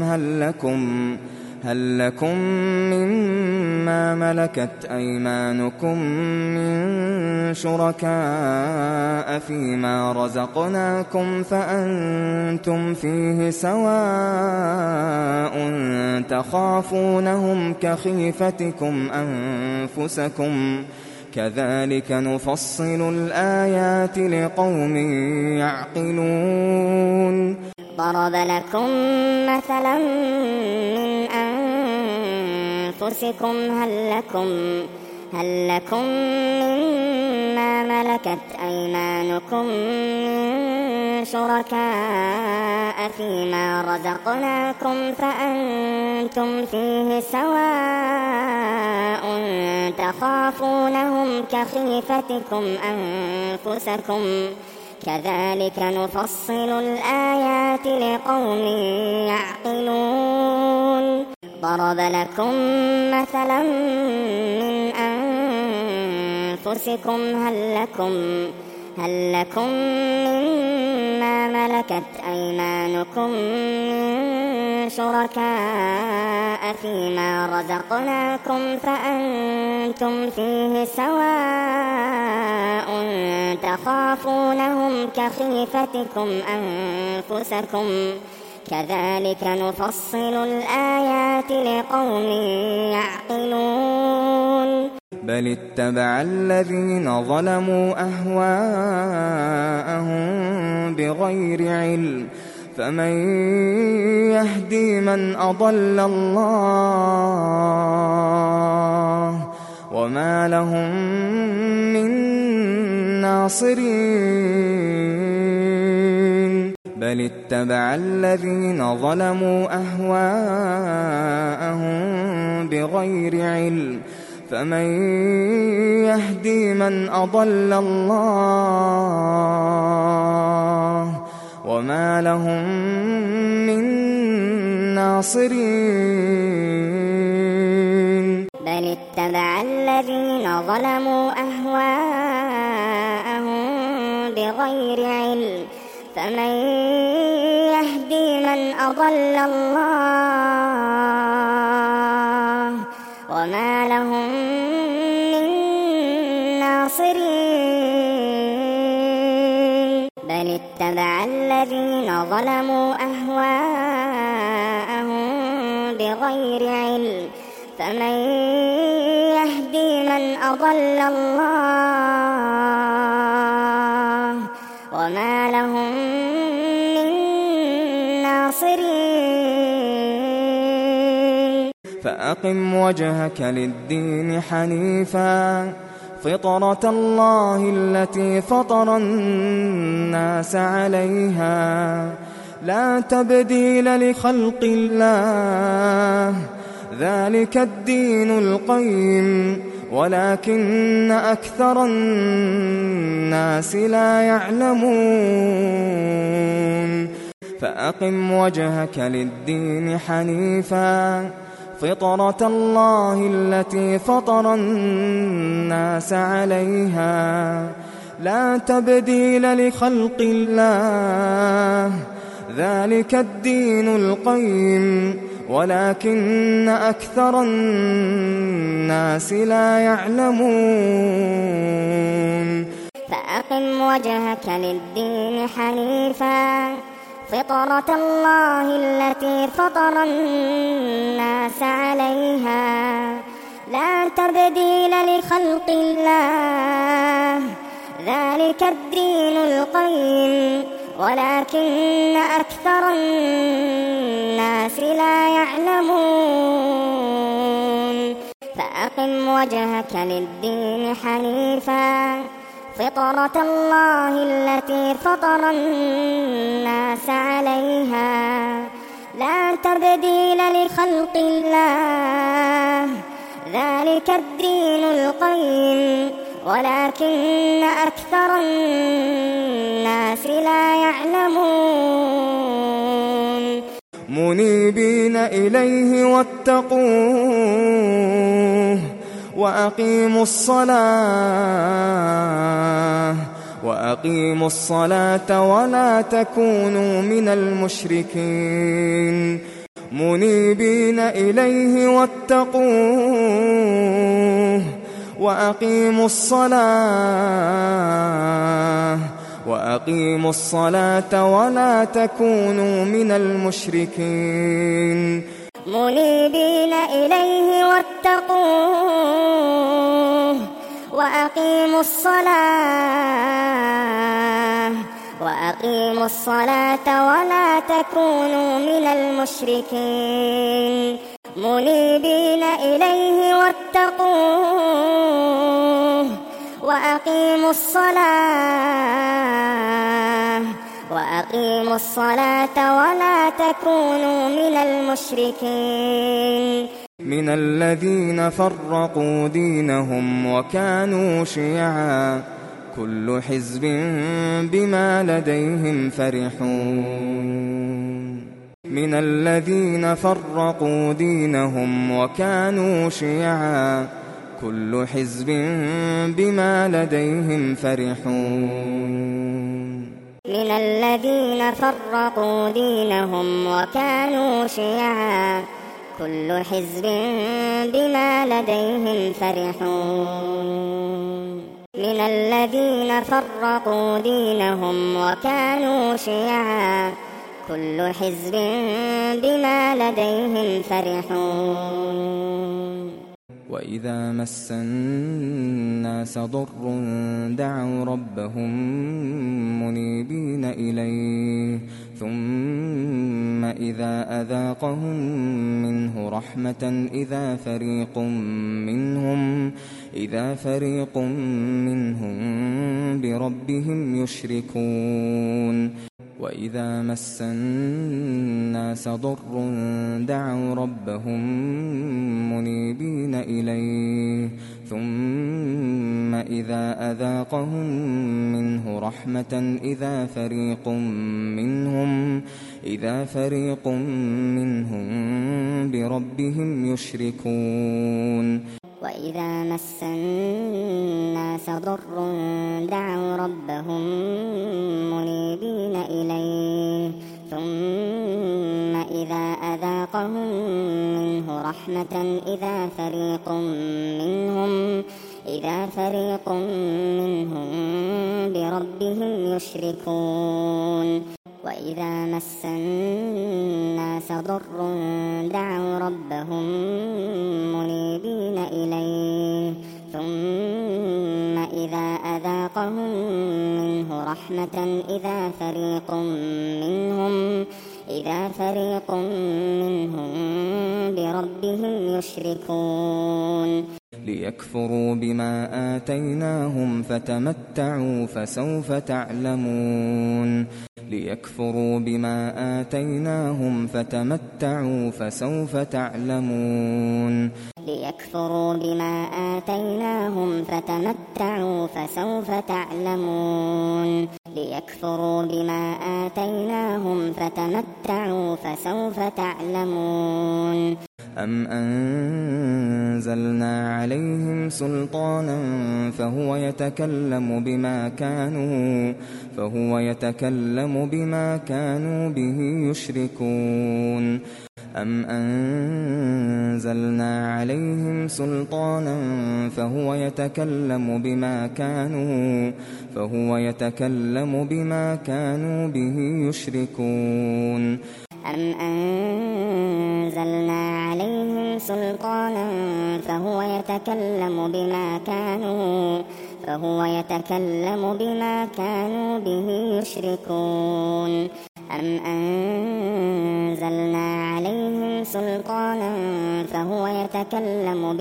هل لكم مما ملكت أيمانكم من شركاء فيما رزقناكم فأنتم فيه سواء تخافونهم كخيفتكم أنفسكم كذلك نفصل الآيات لقوم يعقلون ضرب لكم مثلا من أنفسكم هل لكم مما ملكت أيمانكم من شركاء فيما رزقناكم فأنتم فيه سواء تخافونهم كخيفتكم أنفسكم كذلك نفصل الآيات لقوم يعقلون ضرب لكم مثلا من أنفسكم هل لكم مما ملكت أيمانكم من شركاء فيما رزقناكم فأنتم فيه سواء تخافونهم كخيفتكم أنفسكم كذلك نفصل الآيات لقوم يعقلون بل اتبع الذين ظلموا أهواءهم بغير علم فمن يهدي من أضل الله وما لهم من ناصرين بل اتبع الذين ظلموا أهواءهم بغير علم فمن يهدي من أضل الله وما لهم من ناصرين بل اتبع الذين ظلموا أهواءهم بغير علم فمن يهدي من أضل الله وما لهم من ناصرين بل اتبع الذين ظلموا أهواءهم بغير علم فمن يهدي من أضل الله وما لهم من ناصرين فأقم وجهك للدين حنيفا فطرة الله التي فطر الناس عليها لا تبديل لخلق الله ذلك الدين القيم ولكن أكثر الناس لا يعلمون فأقم وجهك للدين حنيفا فطرة الله التي فطر الناس عليها لا تبديل لخلق الله ذلك الدين القيم ولكن أكثر الناس لا يعلمون فأقم وجهك للدين حنيفا فطرة الله التي فطر الناس عليها لا تبديل لخلق الله ذلك الدين القيم ولكن أكثر الناس لا يعلمون فأقم وجهك للدين حنيفا فطرة الله التي فطر الناس عليها لا تبديل لخلق الله ذلك الدين القيم ولكن أكثر الناس لا يعلمون منيبين إليه واتقوه وأقيموا الصلاة ولا تكونوا من المشركين منيبين إليه واتقوه وأقيموا الصلاة ولا تكونوا من المشركين منيبين إليه واتقوه وأقيموا الصلاة ولا تكونوا من المشركين منيبين إليه واتقوه وأقيموا الصلاة ولا تكونوا من المشركين من الذين فرقوا دينهم وكانوا شيعا كل حزب بما لديهم فرحون من الذين فرقوا دينهم وكانوا شيعا كل حزب بما لديهم فرحون من الذين فرقوا دينهم وكانوا شيعا كل حزب بما لديهم فرحون من الذين فرقوا دينهم وكانوا شيعا كل حزب بما لديهم فرحون وإذا مس الناس ضر دعوا ربهم منيبين إليه ثم إذا أذاقهم منه رحمة إذا فريق منهم بربهم يشركون وإذا مس الناس ضر دعوا ربهم منيبين إليه ثم إذا أذاقهم منه رحمة إذا فريق منهم بربهم يشركون وإذا مس الناس ضر دعوا ربهم منيبين إليه ثم إذا أذاقهم منه رحمة إذا فريق منهم بربهم يشركون وإذا مس الناس ضر دعوا ربهم منيبين إليه ثم إذا أذاقهم منه رحمة إذا إذا فريق منهم بربهم يشركون ليكفروا بما آتيناهم فتمتعوا فسوف تعلمون ليكفروا بما آتيناهم فتمتعوا فسوف تعلمون ليكفروا بما آتيناهم فتمتعوا فسوف تعلمون ليكفروا بما آتيناهم فتمتعوا فسوف تعلمون أم أنزلنا عليهم سلطانا فهو يتكلم بما كانوا به يشركون أم أنزلنا عليهم سلطانا فهو يتكلم بما كانوا به يشركون أم أنزلنا عليهم سلطانا فهو يتكلم بما كانوا به يشركون أم أنزلنا عليهم سلطانا فهو يتكلم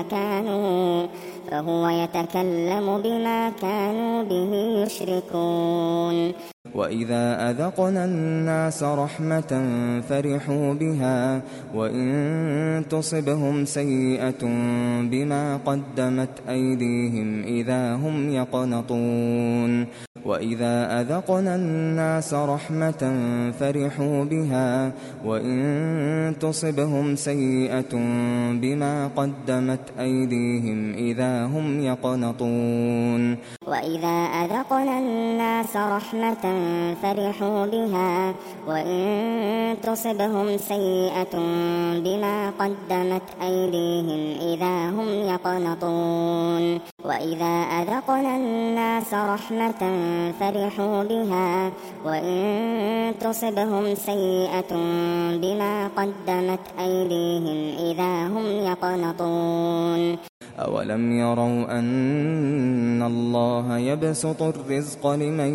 بما كانوا به يشركون وإذا أذقنا الناس رحمة فرحوا بها وإن تصبهم سيئة بما قدمت أيديهم إذا هم يقنطون وإذا أذقنا الناس رحمة فرحوا بها وإن تصبهم سيئة بما قدمت أيديهم إذا هم يقنطون وإذا أذقنا الناس رحمة فرحوا بها وإن تصبهم سيئة بما قدمت أيديهم إذا هم يقنطون وإذا أذقنا الناس رحمة فرحوا بها وإن تصبهم سيئة بما قدمت أيديهم إذا هم يقنطون أولم يروا أن الله يبسط الرزق لمن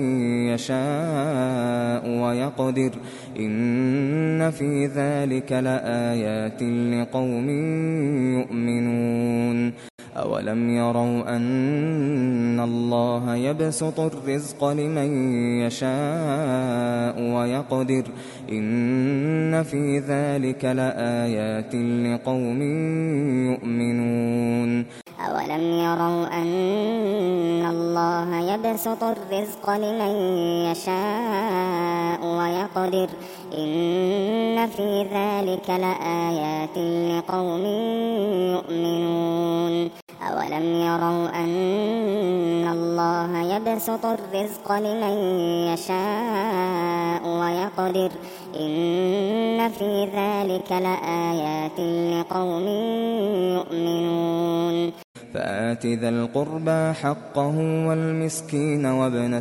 يشاء ويقدر إن في ذلك لآيات لقوم يؤمنون أولم يروا أن الله يبسط الرزق لمن يشاء ويقدر إن في ذلك لآيات لقوم يؤمنون أولم يروا أن الله يبسط الرزق لمن يشاء ويقدر إن في ذلك لآيات لقوم يؤمنون أولم يروا أن الله يبسط الرزق لمن يشاء ويقدر إن في ذلك لآيات لقوم يؤمنون فآت ذا القربى حقه والمسكين وابن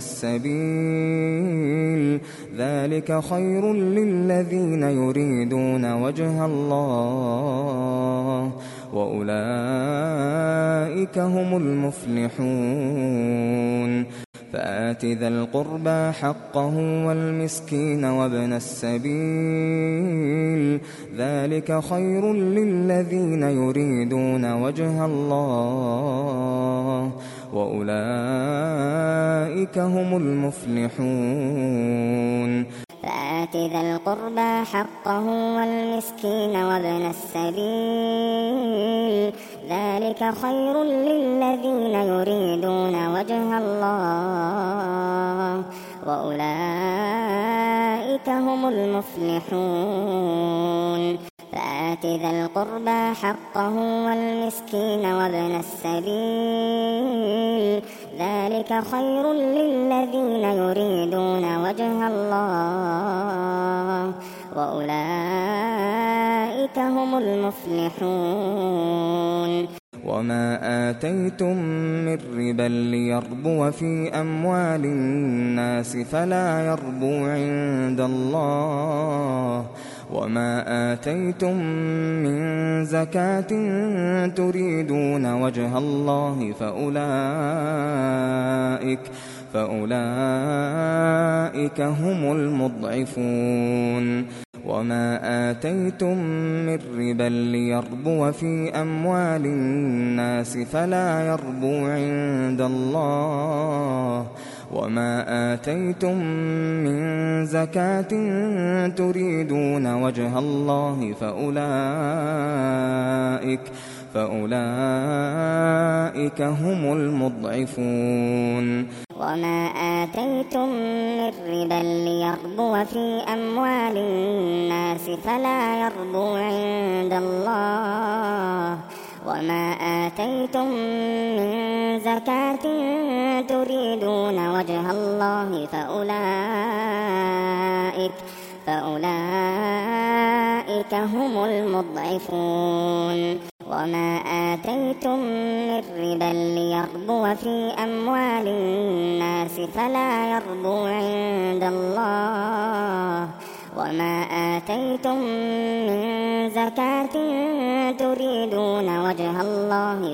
السبيل ذلك خير للذين يريدون وجه الله وأولئك هم المفلحون فآت ذا القربى حقه والمسكين وابن السبيل ذلك خير للذين يريدون وجه الله وأولئك هم المفلحون فآت ذا القربى حقه والمسكين وابن السبيل ذلك خير للذين يريدون وجه الله وأولئك هم المفلحون فآت ذا القربى حقه والمسكين وابن السبيل ذلك خير للذين يريدون وجه الله وأولئك هم المفلحون وما آتيتم من ربا ليربو في أموال الناس فلا يربو عند الله وما آتيتم من زكاة فأولئك هم المضعفون وما آتيتم من ربا ليربو في أموال الناس فلا يربو عند الله وما آتيتم من زكاة تريدون وجه الله فأولئك هم المضعفون وما آتيتم من ربا ليربو في أموال الناس فلا يربو عند الله وما آتيتم من زكاة تريدون وجه الله فأولئك هم المضعفون وما آتيتم من ربا ليربو في أموال الناس فلا يربو عند الله وما آتيتم من زكاة تريدون وجه الله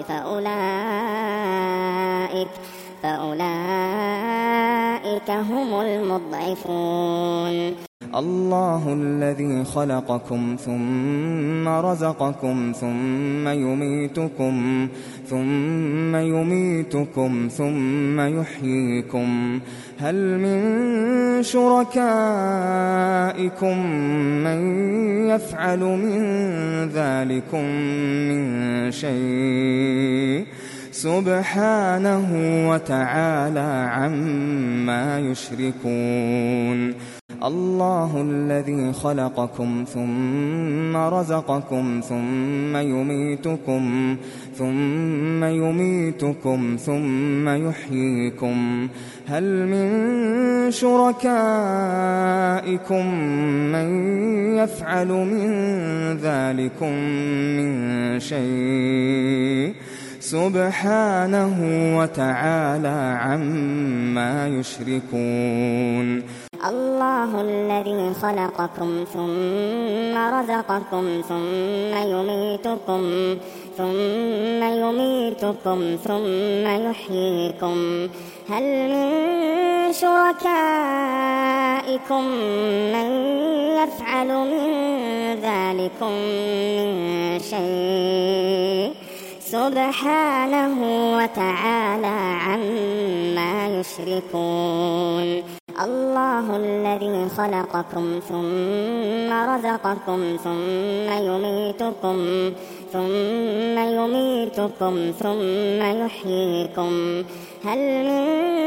فأولئك هم المضعفون الله الذي خلقكم ثم رزقكم ثم يميتكم ثم يحييكم هل من شركائكم من يفعل من ذلكم من شيء سبحانه وتعالى عما يشركون الله الذي خلقكم ثم رزقكم ثم يميتكم ثم يحييكم هل من شركائكم من يفعل من ذلكم من شيء سبحانه وتعالى عما يشركون الله الذي خلقكم ثم رزقكم ثم يميتكم ثم يحييكم هل من شركائكم من يفعل من ذلكم من شيء سبحانه وتعالى عما يشركون الله الذي خلقكم ثم رزقكم ثم يميتكم ثم يحييكم هل من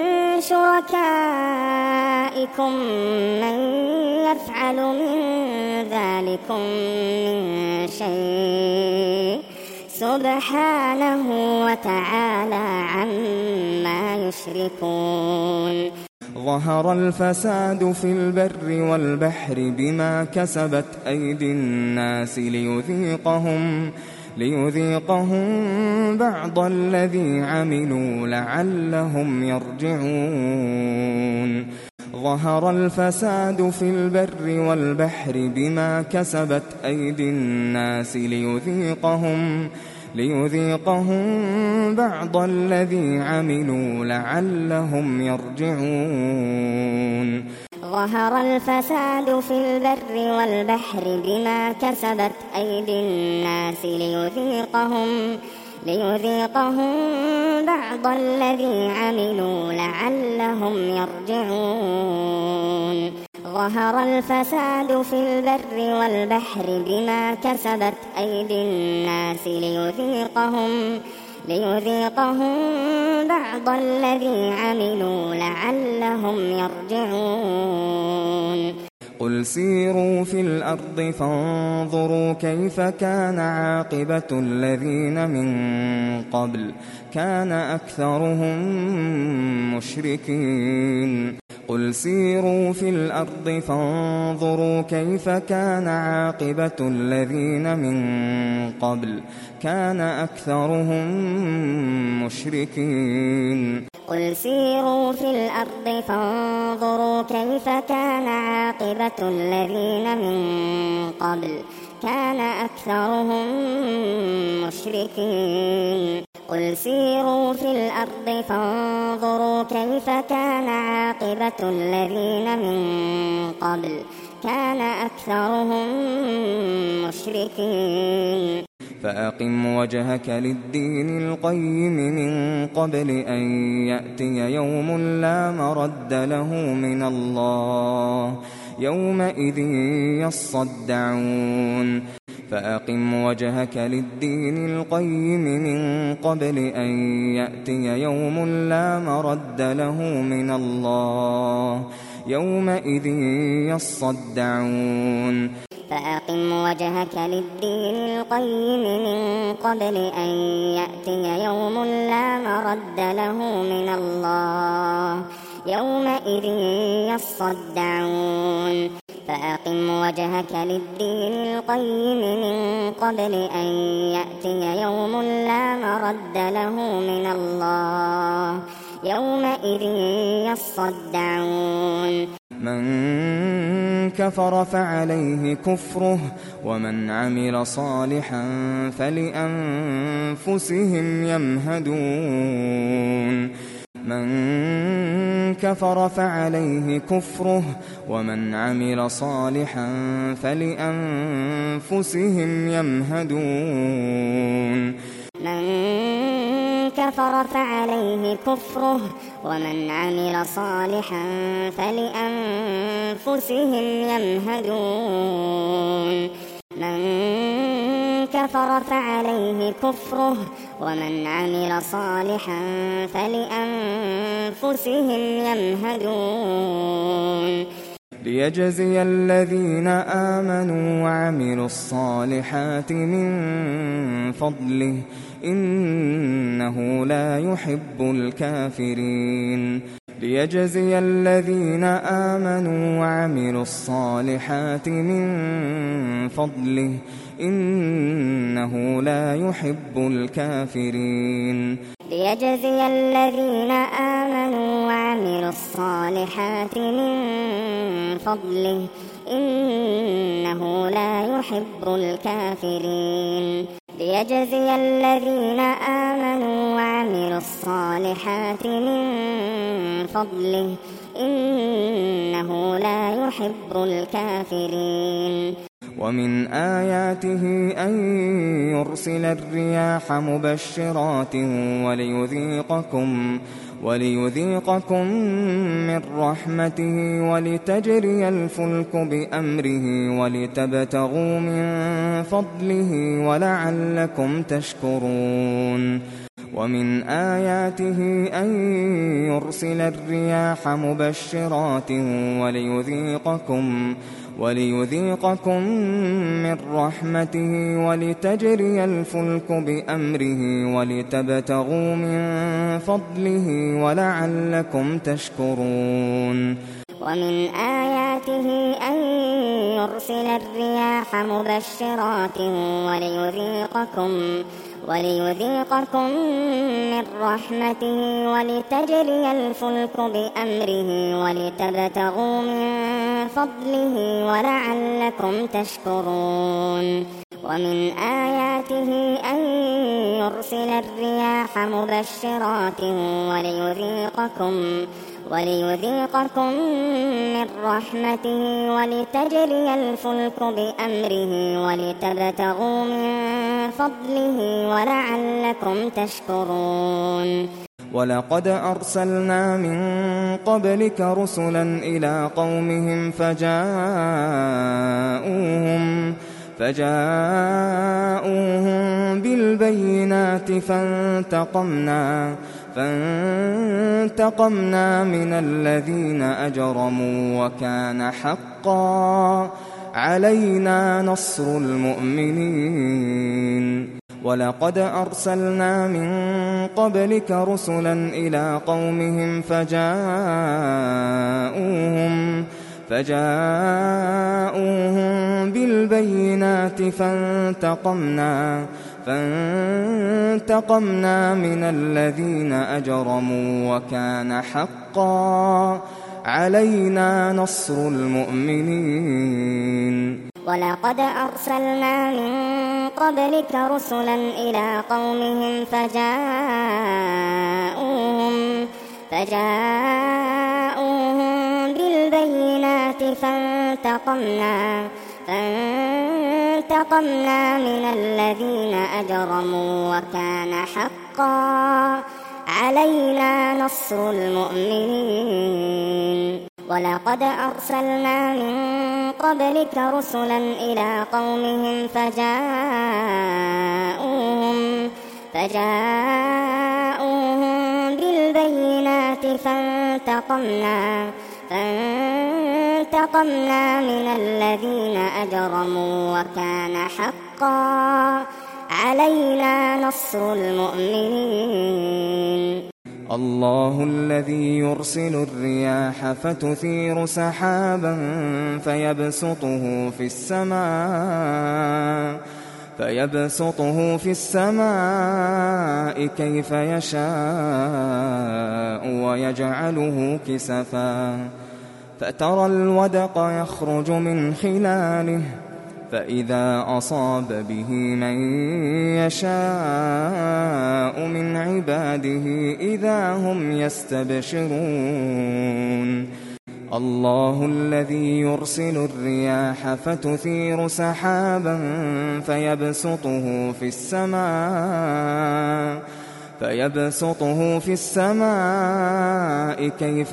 شركائكم من يفعل من ذلكم من شيء سبحانه وتعالى عما يشركون ظهر الفساد في البر والبحر بما كسبت أيدي الناس ليذيقهم بعض الذي عملوا لعلهم يرجعون ظهر الفساد في البر والبحر بما كسبت أيدي الناس ليذيقهم بعض الذي عملوا لعلهم يرجعون ظهر الفساد في البر والبحر بما كسبت أيدي الناس ليذيقهم بعض الذي عملوا لعلهم يرجعون ظهر الفساد في البر والبحر بما كسبت أيدي الناس ليذيقهم بعض الذي عملوا لعلهم يرجعون قل سيروا في الأرض فانظروا كيف كان عاقبة الذين من قبل كان أكثرهم مشركين قل سيروا في الأرض فانظروا كيف كان عاقبة الذين من قبل كان أكثرهم مشركين قل سيروا في الأرض فانظروا كيف كان عاقبة الذين من قبل كان أكثرهم مشركين قل سيروا في الأرض فانظروا كيف كان عاقبة الذين من قبل كان أكثرهم مشركين فأقم وجهك للدين القيم من قبل أن يأتي يوم لا مرد له من الله يومئذ يصدعون فأقم وجهك للدين القيم من قبل أن يأتي يوم لا مرد له من الله يومئذ يصدعون فأقم وجهك للدين القيم من قبل أن يأتي يوم لا مرد له من الله يومئذ يصدعون فأقم وجهك للدين القيم من قبل أن يأتي يوم لا مرد له من الله يومئذ يصدعون من كفر فعليه كفره ومن عمل صالحا فلأنفسهم يمهدون من كفر فعليه كفره ومن عمل صالحا فلأنفسهم يمهدون من كفر فعليه كفره ومن عمل صالحا فلأنفسهم يمهدون من كفر فعليه كفره ومن عمل صالحا فلأنفسهم يمهدون ليجزي الذين آمنوا وعملوا الصالحات من فضله إنه لا يحب الكافرين ليجزي الذين آمنوا وعملوا الصالحات من فضله إنه لا يحب الكافرين ليجزي الذين آمنوا وعملوا الصالحات من فضله إنه لا يحب الكافرين ليجزي الذين آمنوا وعملوا الصالحات من فضله إنه لا يحب الكافرين ومن آياته أن يرسل الرياح مبشرات وليذيقكم من رحمته ولتجري الفلك بأمره ولتبتغوا من فضله ولعلكم تشكرون ومن آياته أن يرسل الرياح مبشرات وليذيقكم من رحمته ولتجري الفلك بأمره ولتبتغوا من فضله ولعلكم تشكرون ومن آياته أن يرسل الرياح مبشرات وليذيقكم من رحمته ولتجري الفلك بأمره ولتبتغوا من فضله ولعلكم تشكرون ومن آياته أن يرسل الرياح مبشرات وليذيقكم من رحمته ولتجري الفلك بأمره ولتبتغوا من فضله ولعلكم تشكرون ولقد أرسلنا من قبلك رسلا إلى قومهم فجاءوهم بالبينات فانتقمنا من الذين أجرموا وكان حقا علينا نصر المؤمنين ولقد أرسلنا من قبلك رسلا إلى قومهم فجاءوهم بالبينات فانتقمنا من الذين أجرموا وكان حقا علينا نصر المؤمنين ولقد أرسلنا من قبلك رسلا إلى قومهم فجاءوهم بالبينات فانتقمنا من الذين أجرموا وكان حقا علينا نصر المؤمنين. ولقد أرسلنا من قبلك رسلا إلى قومهم فجاءوهم بالبينات فانتقمنا من الذين أجرموا وكان حقا علينا نصر المؤمنين. الله الذي يرسل الرياح فتثير سحابا فيبسطه في السماء كيف يشاء ويجعله كسفا فترى الودق يخرج من خلاله فإذا أصاب به من يشاء من عباده إذا هم يستبشرون. الله الذي يرسل الرياح فتثير سحابا فيبسطه في السماء كيف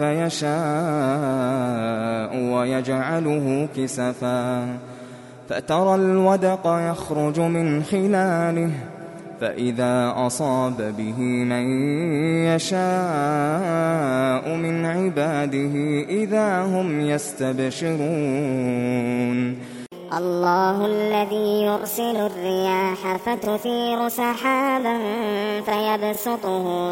يشاء ويجعله كسفا فترى الودق يخرج من خلاله فإذا أصاب به من يشاء من عباده إذا هم يستبشرون. الله الذي يرسل الرياح فتثير سحابا فيبسطه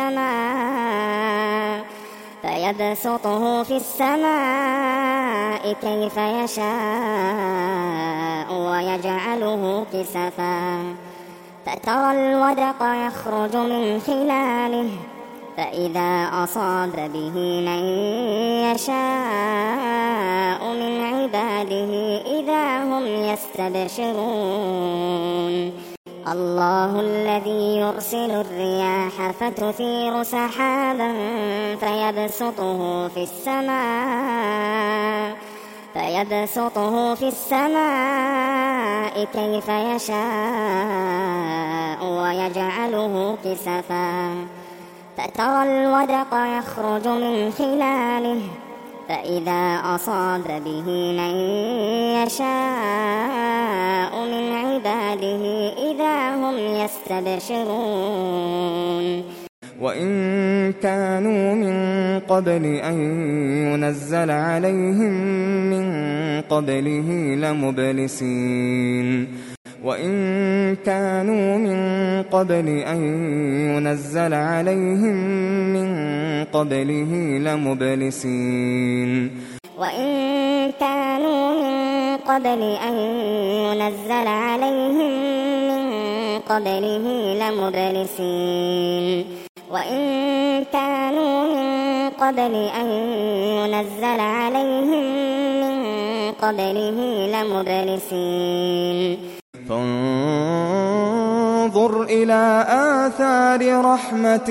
في السماء كيف يشاء ويجعله كسفا فترى الودق يخرج من خلاله فإذا أصاب به من يشاء من عباده إذا هم يستبشرون. الله الذي يرسل الرياح فتثير سحابا فيبسطه في السماء كيف يشاء ويجعله كسفا فترى الودق يخرج من خلاله فإذا أصاب به من يشاء من عباده إذا هم يستبشرون. وإن كانوا من قبل أن ينزل عليهم من قبله لمبلسين. وإن كانوا من قبل أن ينزل عليهم من قبله لمبلسين. وإن كانوا من قبل أن ينزل عليهم من قبله لمبلسين. وإن كانوا من قبل أن ينزل عليهم من قبله لمبلسين. فانظر إلى آثار رحمة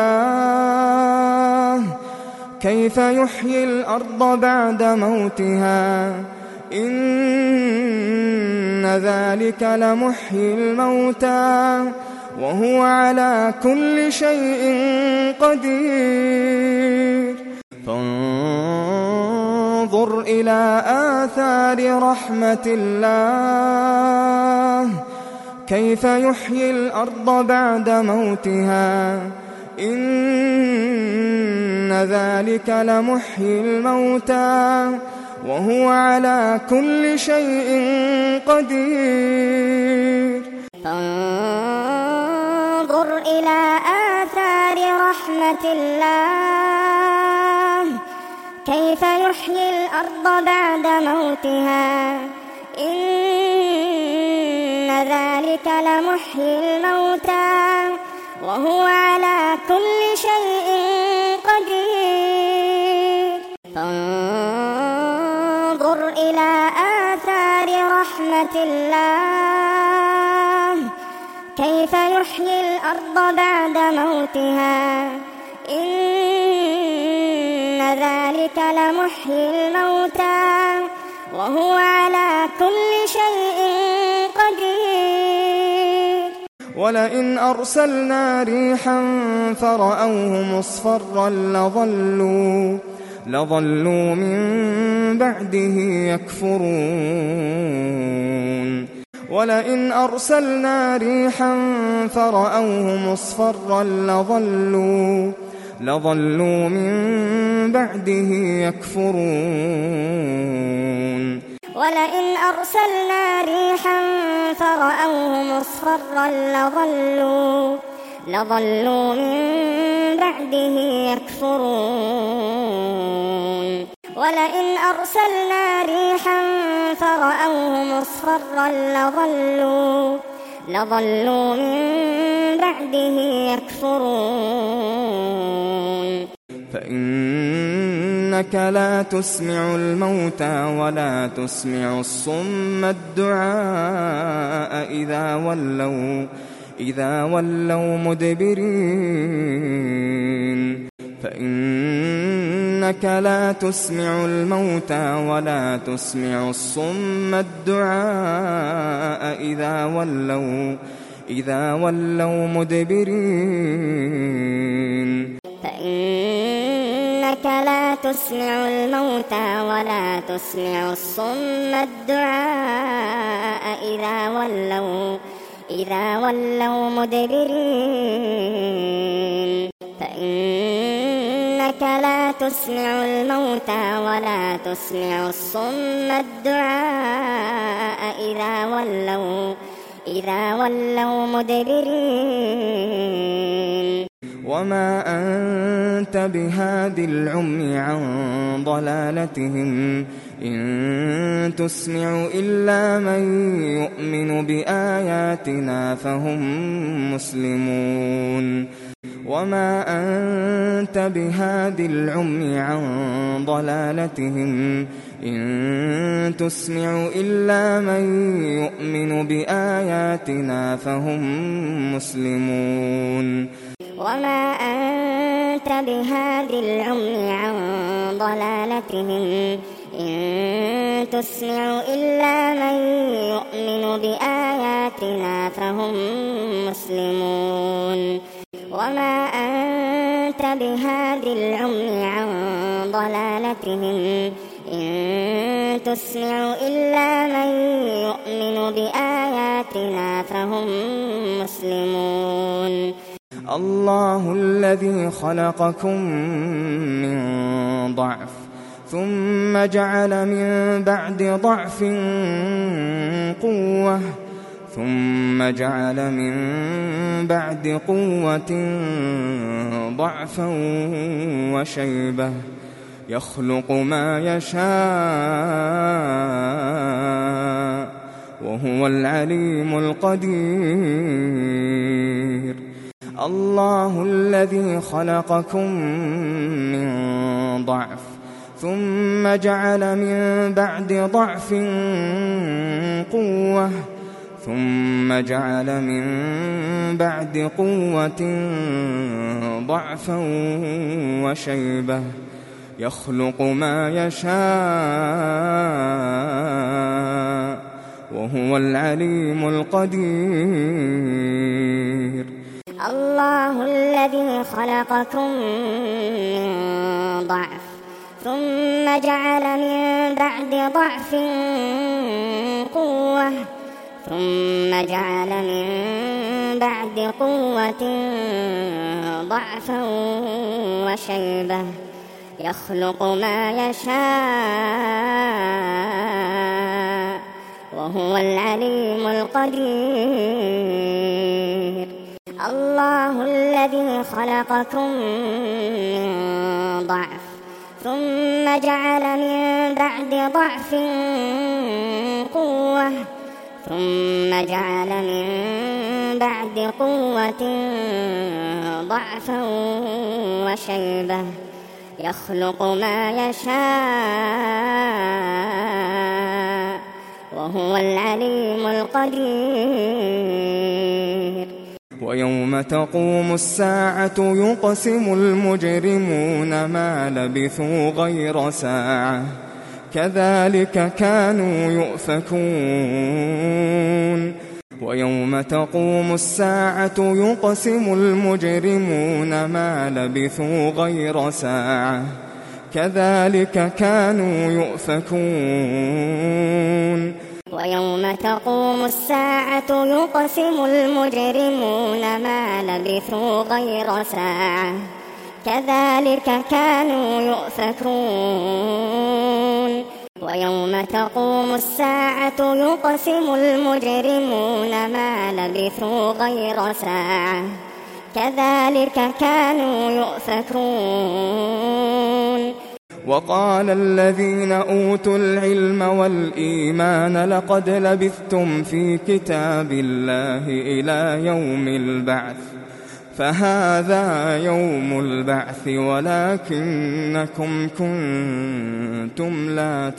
الله كيف يحيي الأرض بعد موتها إن ذلك لمحيي الموتى وهو على كل شيء قدير. فانظر إلى آثار رحمة الله كيف يحيي الأرض بعد موتها إن ذلك لمحيي الموتى وهو على كل شيء قدير. فانظر إلى آثار رحمة الله كيف يحيي الأرض بعد موتها إن ذلك لمحيي الموتى وهو على كل شيء قدير. فانظر إلى آثار رحمة الله كيف يحيي الأرض بعد موتها إن ذلك لمحيي الموتى وهو على كل شيء قدير ولئن أرسلنا ريحا فرأوه مصفرا لظلوا من بعده يكفرون ولئن أرسلنا ريحا فرأوه مصفرا لظلوا من بعده يكفرون ولئن أرسلنا ريحا فرأوه مصفرا لظلوا من بعده يكفرون ولئن أرسلنا ريحا فرأوه مصفرا لظلوا من بعده يكفرون فإنك لا تسمع الموتى ولا تسمع الصم الدعاء إذا ولوا مدبرين فإنك لا تسمع الموتى ولا تسمع الصم الدعاء إذا ولوا مدبرين فإنك لا تسمع الموتى ولا تسمع الصم الدعاء إذا ولوا مدبرين فإنك لا تسمع الموتى ولا تسمع الصم الدعاء إذا ولوا مدبرين وما أنت بهاد العمي عن ضلالتهم إن تسمع إلا من يؤمن بآياتنا فهم مسلمون وما أنت بهاد العمي عن ضلالتهم إن تسمع إلا من يؤمن بآياتنا فهم مسلمون وما أنت بهاد العمي عن ضلالتهم إن تسمع إلا من يؤمن بآياتنا فهم مسلمون وما أنت بهاد العمي عن ضلالتهم إن تسمع إلا من يؤمن بآياتنا فهم مسلمون الله الذي خلقكم من ضعف ثم جعل من بعد ضعف قوة ثم جعل من بعد قوة ضعفا وشيبة يخلق ما يشاء وهو العليم القدير الله الذي خلقكم من ضعف ثم جعل من بعد ضعف قوة ثم جعل من بعد قوة ضعفا وشيبة يخلق ما يشاء وهو العليم القدير الله الذي خلقكم من ضعف ثم جعل من بعد ضعف قوة ثم جعل من بعد قوة ضعفا وشيبة يخلق ما يشاء وهو العليم القدير الله الذي خلقكم من ضعف ثم جعل من بعد ضعف قوة ثم جعل من بعد قوة ضعفا وشيبة يخلق ما يشاء وهو العليم القدير ويوم تقوم الساعة يقسم المجرمون ما لبثوا غير ساعة كذلك كانوا يؤفكون ويوم تقوم الساعة يقسم المجرمون ما لبثوا غير ساعة كذلك كانوا يؤفكون ويوم تقوم الساعة يقسم المجرمون ما لبثوا غير ساعة كذلك كانوا يؤفكون ويوم تقوم الساعة يقسم المجرمون ما لبثوا غير ساعة كذلك كانوا يؤفكون وقال الذين أوتوا العلم والإيمان لقد لبثتم في كتاب الله إلى يوم البعث فهذا يوم البعث ولكنكم كنتم لا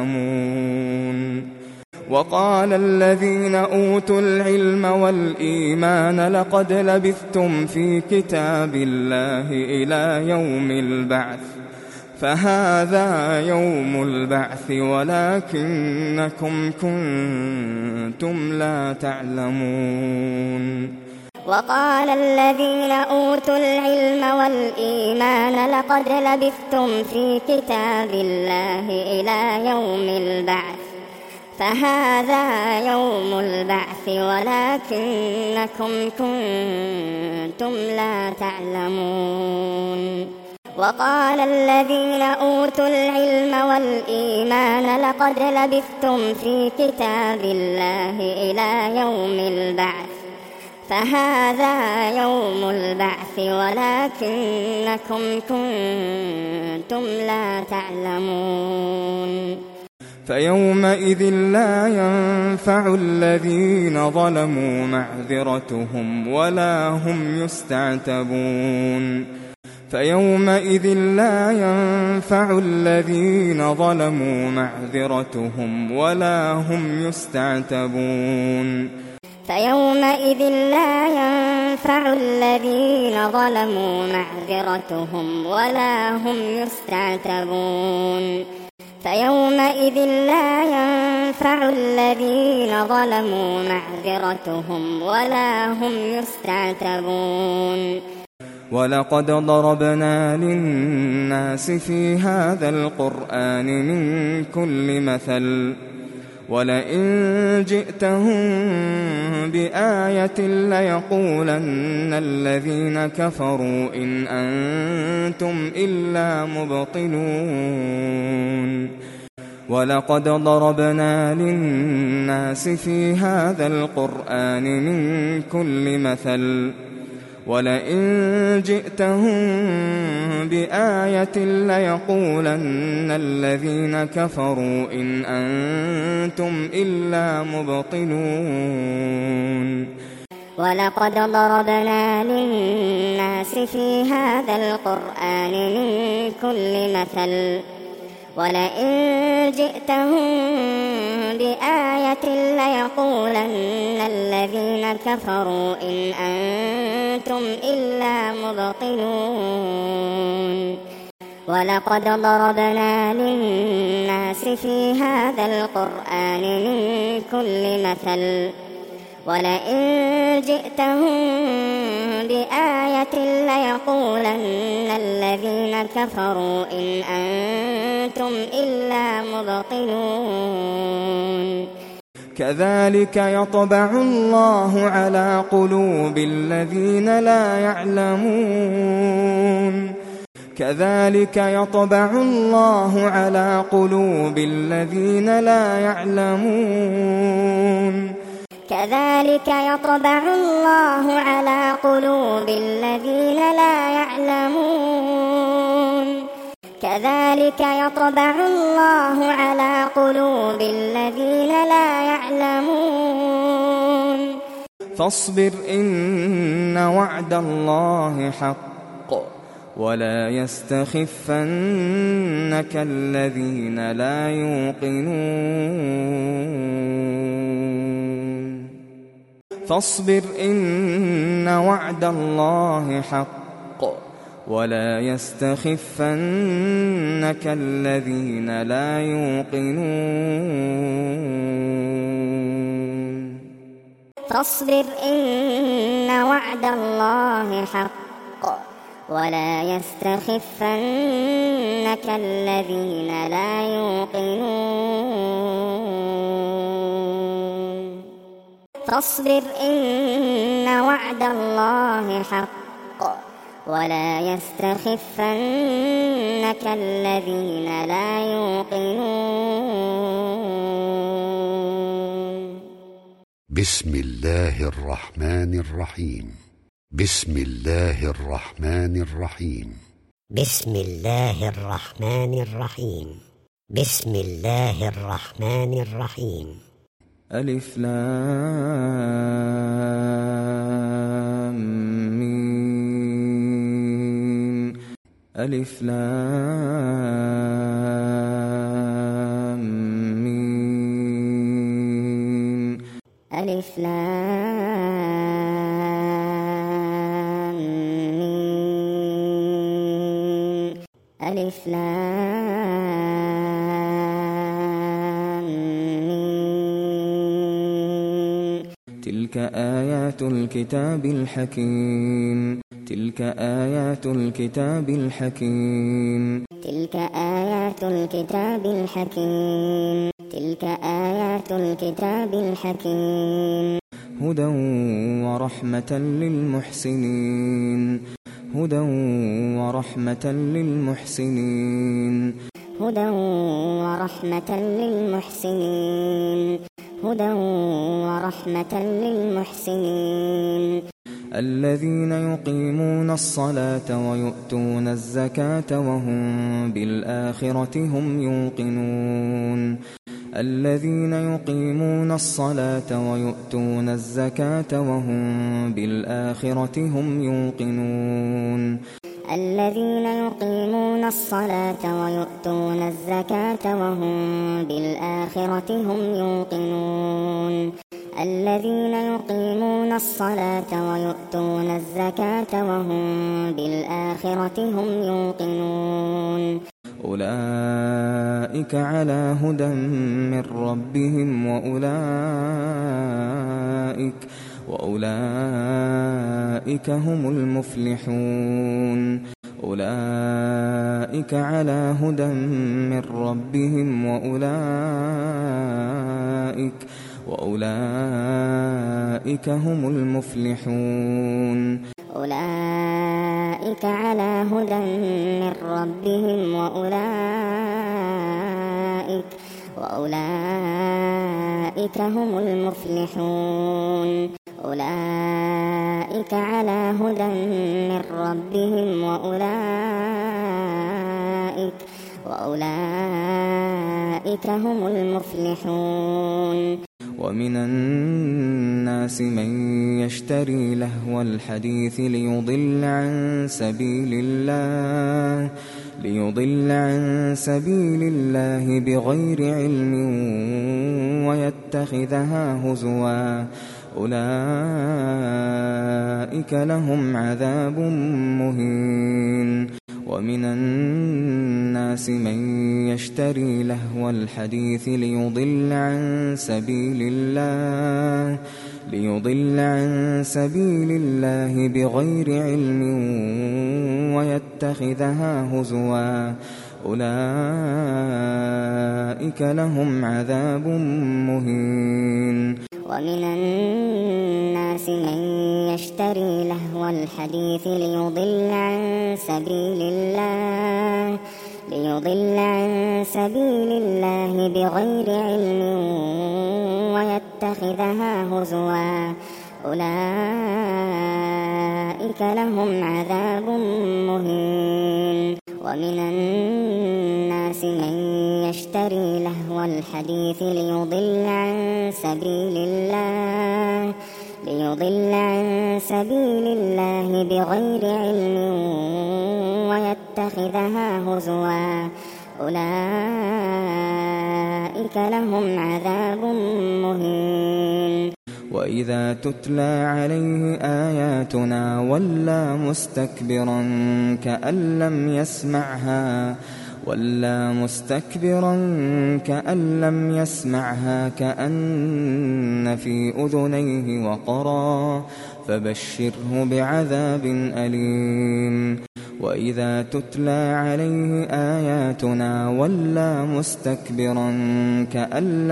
تعلمون وقال الذين أوتوا العلم والإيمان لقد لبثتم في كتاب الله إلى يوم البعث فهذا يوم البعث ولكنكم كنتم لا تعلمون وقال الذين أوتوا العلم والإيمان لقد لبثتم في كتاب الله إلى يوم البعث فهذا يوم البعث ولكنكم كنتم لا تعلمون وقال الذين أوتوا العلم والإيمان لقد لبثتم في كتاب الله إلى يوم البعث فهذا يوم البعث ولكنكم كنتم لا تعلمون فيومئذ لا ينفع الذين ظلموا معذرتهم ولا هم يستعتبون فيومئذ لا ينفع الذين ظلموا معذرتهم ولا هم يستعتبون فيومئذ لا ينفع الذين ظلموا معذرتهم ولا هم يستعتبون فيومئذ لا ينفع الذين ظلموا معذرتهم ولا هم يستعتبون ولقد ضربنا للناس في هذا القرآن من كل مثل ولئن جئتهم بآية ليقولن الذين كفروا إن أنتم إلا مبطلون ولقد ضربنا للناس في هذا القرآن من كل مثل ولئن جئتهم بآية ليقولن الذين كفروا إن أنتم إلا مبطلون ولقد ضربنا للناس في هذا القرآن من كل مثل ولئن جئتهم بآية ليقولن الذين كفروا إن أنتم إلا مبطلون ولقد ضربنا للناس في هذا القرآن من كل مثل ولئن جئتهم بآية ليقولن الذين كفروا إن أنتم إلا مبطلون كذلك يطبع الله على قلوب الذين لا يعلمون كذلك يطبع الله على قلوب الذين لا يعلمون كذلك يطبع الله على قلوب الذين لا يعلمون كذلك يطبع الله على قلوب الذين لا يعلمون فاصبر إن وعد الله حق ولا يستخفنك الذين لا يوقنون فاصبر إن وعد الله حق ولا يستخفنك الذين لا يوقنون فاصبر إن وعد الله حق ولا يستخفنك الذين لا يوقنون فاصبر إن وعد الله حق ولا يستخفنك الذين لا يوقنون بسم الله الرحمن الرحيم بسم الله الرحمن الرحيم بسم الله الرحمن الرحيم بسم الله الرحمن الرحيم ألف لام ميم ألف لام ميم ألف لام ميم ألف لام ميم تلك آيات الكتاب الحكيم تلك آيات الكتاب الحكيم تلك آيات الكتاب الحكيم تلك آيات الكتاب الحكيم هدى ورحمة للمحسنين هدى ورحمة للمحسنين هدى ورحمة للمحسنين هدى ورحمة للمحسنين الذين يقيمون الصلاة ويؤتون الزكاة وهم بالآخرة هم يوقنون الذين يقيمون الصلاة ويؤتون الزكاة وهم بالآخرة هم يوقنون الذين يقيمون الصلاة ويؤتون الزكاة وهم بالآخرة هم يوقنون الذين يقيمون الصلاة ويؤتون الزكاة وهم بالآخرة هم يوقنون أولئك على هدى من ربهم وأولئك هم المفلحون أولئك على هدى من ربهم وأولئك هم المفلحون أولئك على هدى من ربهم وأولئك هم المفلحون أولئك على هدى من ربهم وأولئك هم المفلحون ومن الناس من يشتري لهو الحديث ليضل عن سبيل الله بغير علم ويتخذها هزوا أولئك لهم عذاب مهين ومن الناس من يشتري لهو الحديث ليضل عن سبيل الله بغير علم ويتخذها هزوا أولئك لهم عذاب مهين ومن الناس من يشتري لهو الحديث ليضل عن سبيل الله بغير علم ويتخذها هزوا أولئك لهم عذاب مهين ومن الناس من يشتري لهو الحديث ليضل عن سبيل الله بغير علم ويتخذها هزوا أولئك لهم عذاب مهين وإذا تتلى عليه آياتنا ولى مستكبرا كأن لم يسمعها كأن في أذنيه وقرا فبشره بعذاب أليم وإذا تتلى عليه آياتنا ولى مستكبرا كأن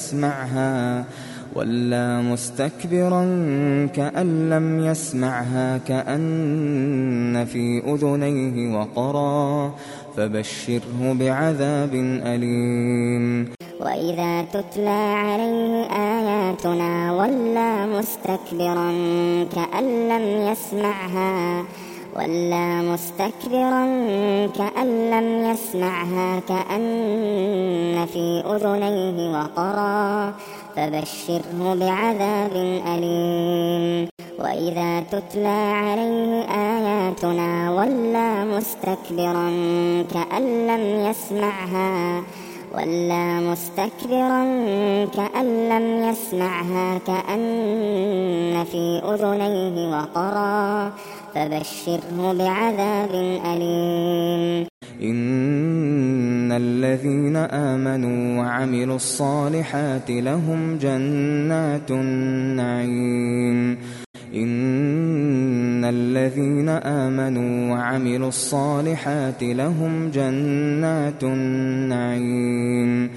لم يسمعها كأن في أذنيه وقرا فبشره بعذاب أليم وإذا تتلى عليه آياتنا ولى مستكبرا كأن لم يسمعها كأن في أذنيه وقرا فبشره بعذاب أليم وإذا تتلى عليه آياتنا ولى مستكبرا كأن لم يسمعها كأن في أذنيه وقرا فبشره بعذاب أليم إن الذين آمنوا وعملوا الصالحات لهم جنات النعيم إن الذين آمنوا وعملوا الصالحات لهم جنات النعيم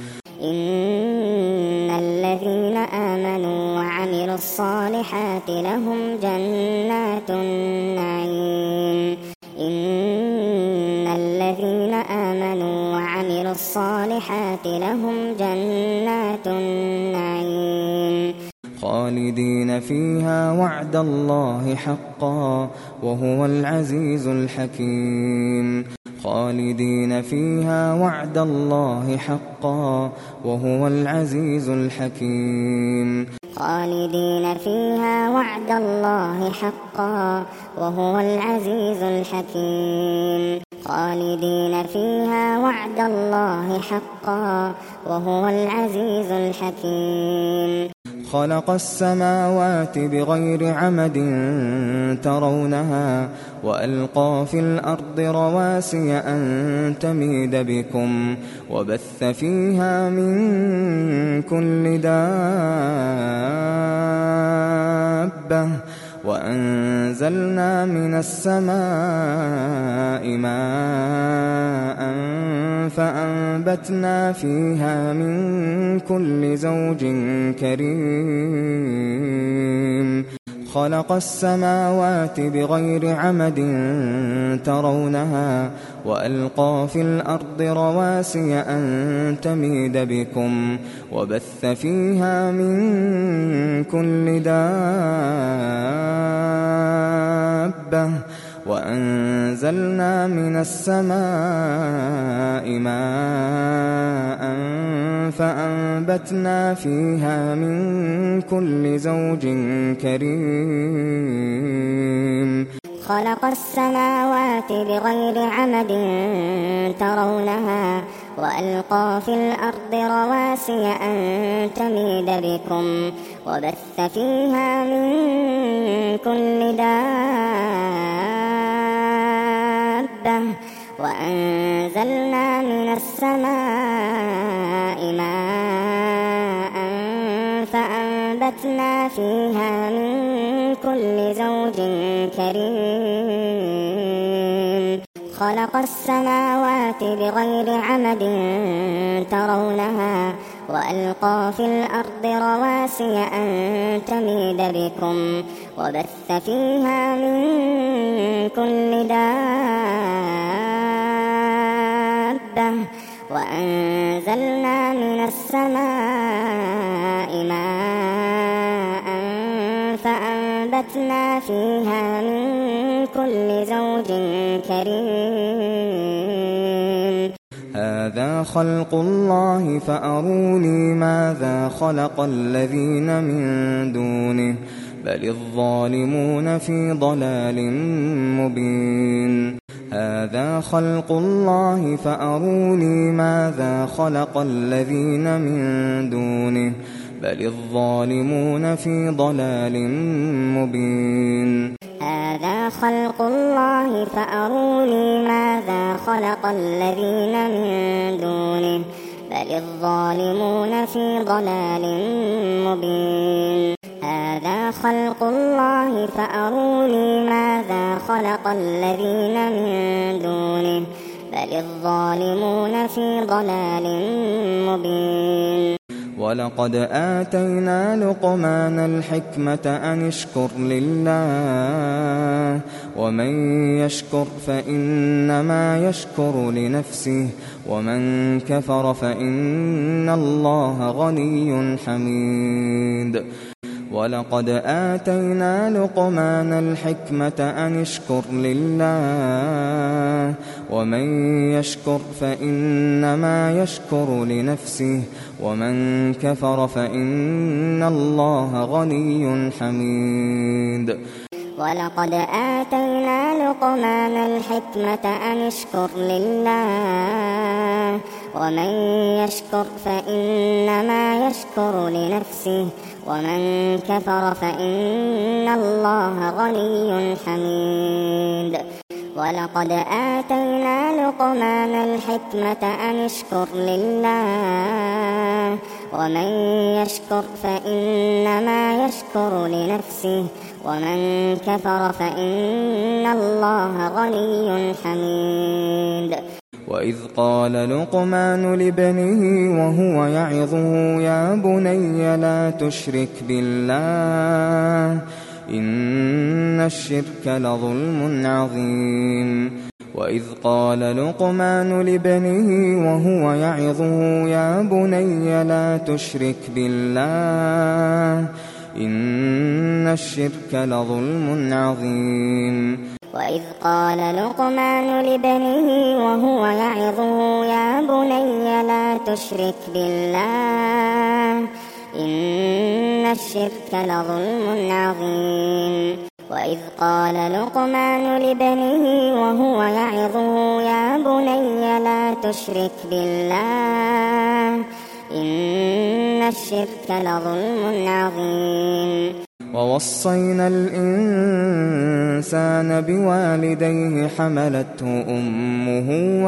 إن الذين آمنوا وعملوا الصالحات لهم جنات النعيم إن الذين آمنوا وعملوا الصالحات لهم جنات النعيم خالدين فيها وعد الله حقا وهو العزيز الحكيم خالدين فيها وعد الله حقا وهو العزيز الحكيم خالدين فيها وعد الله حقا وهو العزيز الحكيم خالدين فيها وعد الله حقا وهو العزيز الحكيم خلق السماوات بغير عمد ترونها وألقى في الأرض رواسي أن تميد بكم وبث فيها من كل دابة وأنزلنا من السماء ماء فأنبتنا فيها من كل زوج كريم خلق السماوات بغير عمد ترونها وألقى في الأرض رواسي أن تميد بكم وبث فيها من كل دابة وأنزلنا من السماء ماء فأنبتنا فيها من كل زوج كريم خلق السماوات بغير عمد ترونها وألقى في الأرض رواسي أن تميد بكم وبث فيها من كل دابة وأنزلنا من السماء ماء فأنبتنا فيها من كل زوج كريم خلق السماوات بغير عمد ترونها وألقى في الأرض رواسي أن تميد بكم وبث فيها من كل دابة وأنزلنا من السماء ماء فأنبتنا فيها من كل زوج كريم هذا خلق الله فأروني ماذا خلق الذين من دونه بل الظالمون في ضلال مبين هذا خلق الله فأروني ماذا خلق الذين من دونه بل الظالمون في ضلال مبين هذا خلق الله فأروني ماذا خلق الذين من دونه بل الظالمون في ضلال مبين هذا خلق الله فأروني ماذا خلق الذين من دونه بل الظالمون في ضلال مبين ولقد آتينا لقمان الحكمة أن اشكر لله ومن يشكر فإنما يشكر لنفسه ومن كفر فإن الله غني حميد ولقد آتينا لقمان الحكمة أن اشكر لله ومن يشكر فإنما يشكر لنفسه ومن كفر فإن الله غني حميد ولقد آتينا لقمان الحكمة أن اشكر لله ومن يشكر فإنما يشكر لنفسه ومن كفر فإن الله غني حميد ولقد آتينا لقمان الحكمة أن اشكر لله ومن يشكر فإنما يشكر لنفسه ومن كفر فإن الله غني حميد وإذ قال لقمان لابنه وهو يعظه يا بني لا تشرك بالله إن الشرك لظلم عظيم وإذ قال لقمان لابنه وهو يعظه يا بني لا تشرك بالله إن الشرك لظلم عظيم وإذ قال لقمان لابنه وهو يعظه يا بني لا تشرك بالله إن الشرك لظلم عظيم وإذ قال لقمان لابنه وهو يعظه يا بني لا تشرك بالله إن الشرك لظلم عظيم ووصينا الإنسان بوالديه حملته أمه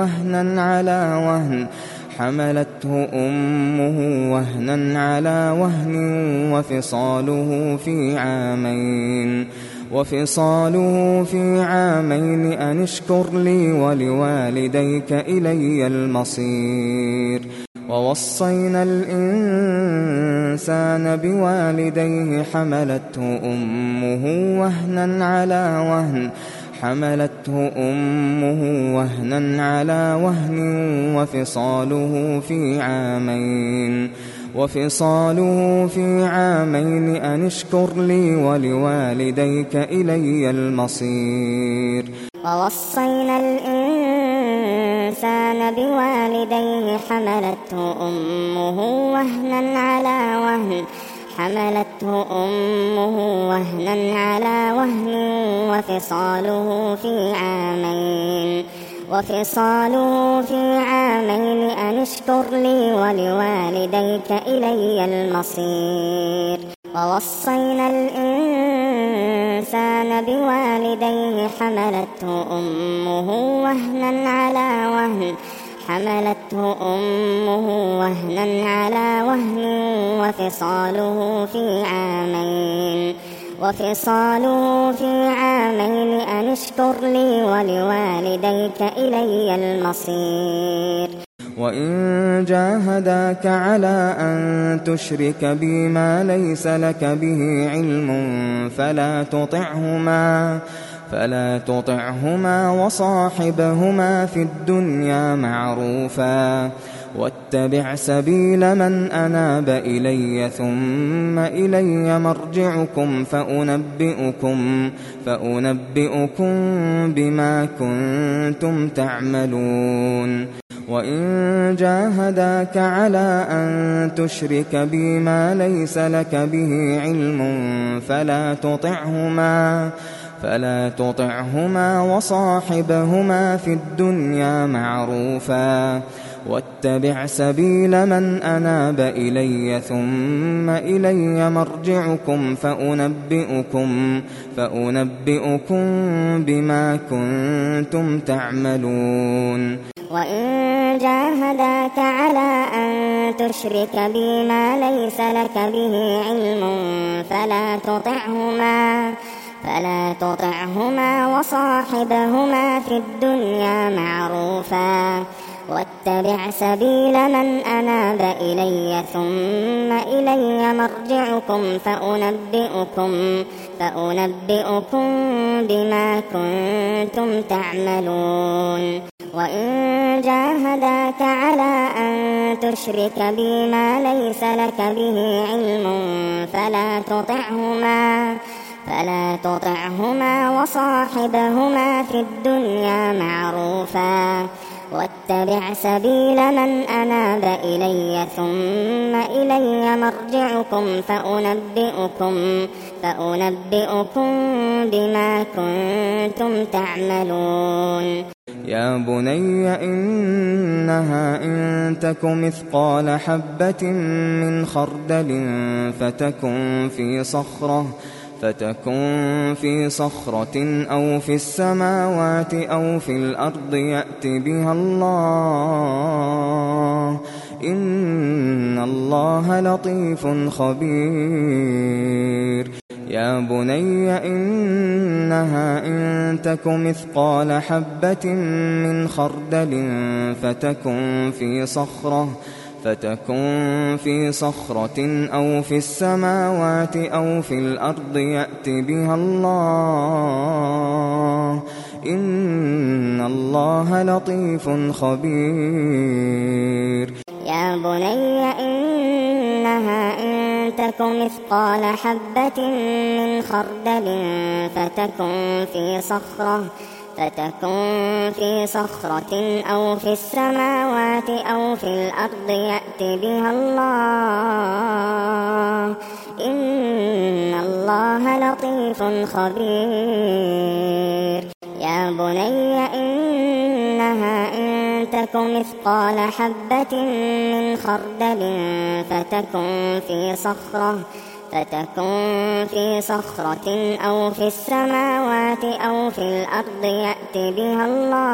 وهنا على وهن وفصاله في عامين أن اشكر لي ولوالديك إلي المصير ووصينا الإنسان بوالديه حملته أمه وهنا على وهن وفصاله في عامين أن اشكر لي ولوالديك إلي المصير ووصينا الإنسان بوالديه حملته أمه وهنا على وهن وفصاله في عامين أن اشكر لي ولوالديك إلي المصير ووصينا الإنسان بوالديه حملته أمه وهنا على وهن وفصاله في عامين أن اشكر لي ولوالديك إلي المصير وإن جاهداك على أن تشرك بي ما ليس لك به علم فلا تطعهما وصاحبهما في الدنيا معروفا واتبع سبيل من أناب إلي ثم إلي مرجعكم فأنبئكم بما كنتم تعملون وإن جاهداك على أن تشرك بي ما ليس لك به علم فلا تطعهما وصاحبهما في الدنيا معروفا واتبع سبيل من أناب إلي ثم إلي مرجعكم فأنبئكم بما كنتم تعملون وإن جاهداك على أن تشرك بي ما ليس لك به علم فلا تطعهما وصاحبهما في الدنيا معروفا واتبع سبيل من أناب إلي ثم إلي مرجعكم فأنبئكم بما كنتم تعملون وإن جاهداك على أن تشرك بي ما ليس لك به علم فلا تطعهما وصاحبهما في الدنيا معروفا واتبع سبيل من أناب إلي ثم إلي مرجعكم فأنبئكم بما كنتم تعملون يا بني إنها إن تك مثقال حبة من خردل فتكن في صخرة أو في السماوات أو في الأرض يأت بها الله إن الله لطيف خبير يا بني إنها إن تك مثقال حبة من خردل فتكن في صخرة أو في السماوات أو في الأرض يأت بها الله إن الله لطيف خبير يا بني إنها إن تك مثقال حبة من خردل فتكن في صخرة أو في السماوات أو في الأرض يأت بها الله إن الله لطيف خبير يا بني إنها إن تك مثقال حبة من خردل فتكن في صخرة أو في السماوات أو في الأرض يأت بها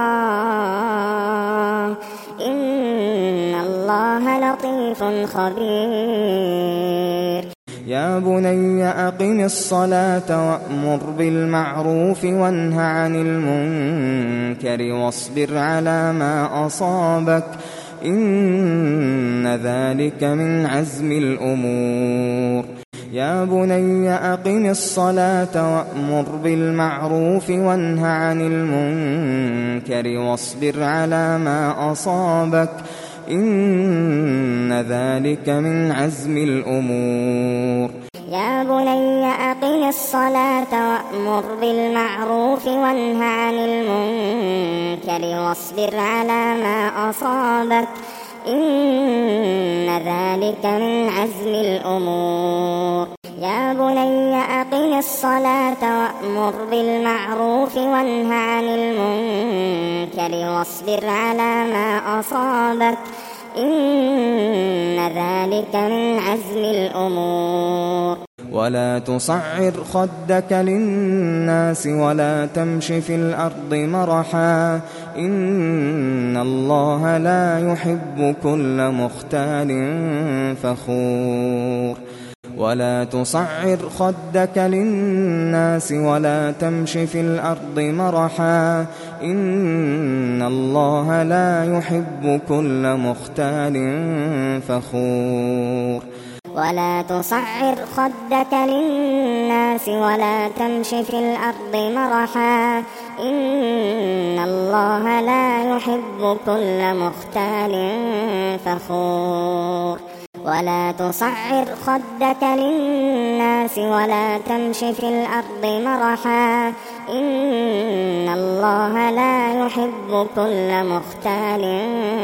الله إن الله لطيف خبير يا بني أقم الصلاة وأمر بالمعروف وانه عن المنكر واصبر على ما أصابك إن ذلك من عزم الأمور يا بني أقم الصلاة وأمر بالمعروف وانه عن المنكر واصبر على ما أصابك إن ذلك من عزم الأمور يا بني أقم الصلاة وأمر بالمعروف وانه عن المنكر واصبر على ما أصابك إن ذلك من عزم الأمور يا بني أقم الصلاة وأمر بالمعروف وانه عن المنكر واصبر على ما أصابك إن ذلك من عزم الأمور ولا تصعر خدك للناس ولا تمش في الأرض مرحا إن الله لا يحب كل مختال فخور ولا تصعر خدك للناس ولا تمش في الأرض مرحا إن الله لا يحب كل مختال فخور ولا تصعر خدك للناس ولا تمش في الأرض مرحا إن الله لا يحب كل مختال فخور ولا تصعر خدك للناس ولا تمش في الأرض مرحا إن الله لا يحب كل مختال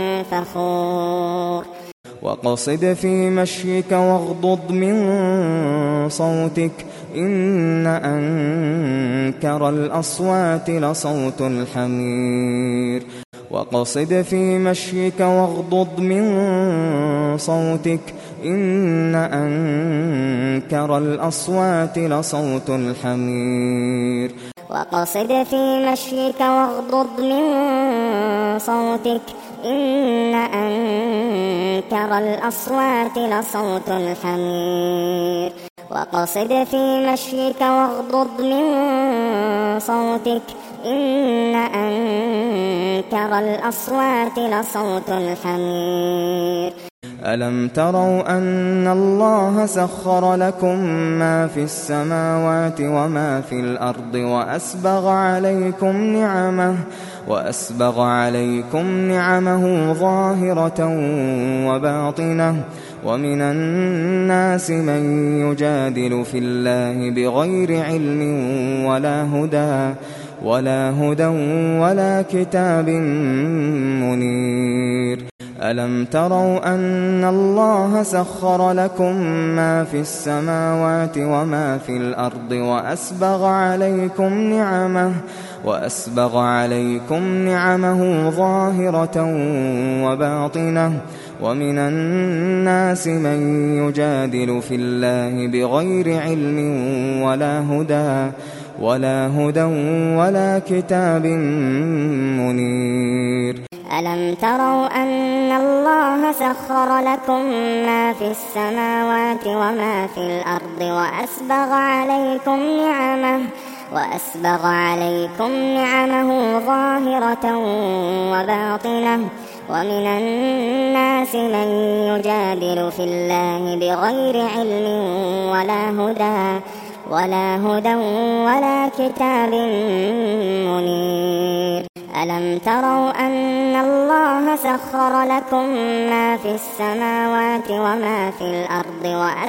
فخور واقصد في مشيك واغضض من صوتك إن أنكر الأصوات لصوت الحمير وقصد في مشيك واغضض من صوتك إن أنكر الأصوات لصوت الحمير وقصد في مشيك واغضض من صوتك إن أنكر الأصوات لصوت الحمير وقصد في مشيك واغضض من صوتك إن أنكر الأصوات لصوت الحمير ألم تروا أن الله سخر لكم ما في السماوات وما في الأرض وأسبغ عليكم نعمه ظاهرة وباطنة ومن الناس من يجادل في الله بغير علم ولا هدى ولا كتاب منير ألم تروا أن الله سخر لكم ما في السماوات وما في الأرض وأسبغ عليكم نعمه ظاهرة وباطنة ومن الناس من يجادل في الله بغير علم ولا هدى ولا كتاب منير ألم تروا أن الله سخر لكم ما في السماوات وما في الأرض وأسبغ عليكم نعمه ظاهرة وباطنة ومن الناس من يجادل في الله بغير علم ولا هدى ولا كتاب منير ألم تروا أن الله سخر لكم ما في السماوات وما في الأرض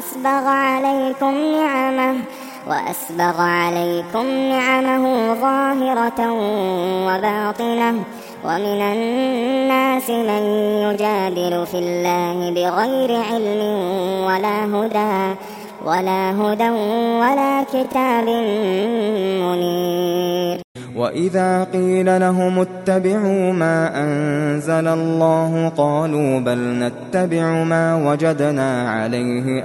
وأسبغ عليكم نعمه ظاهرة وباطنة ومن الناس من يجادل في الله بغير علم ولا هدى ولا كتاب منير وإذا قيل لهم اتبعوا ما أنزل الله قالوا بل نتبع ما وجدنا عليه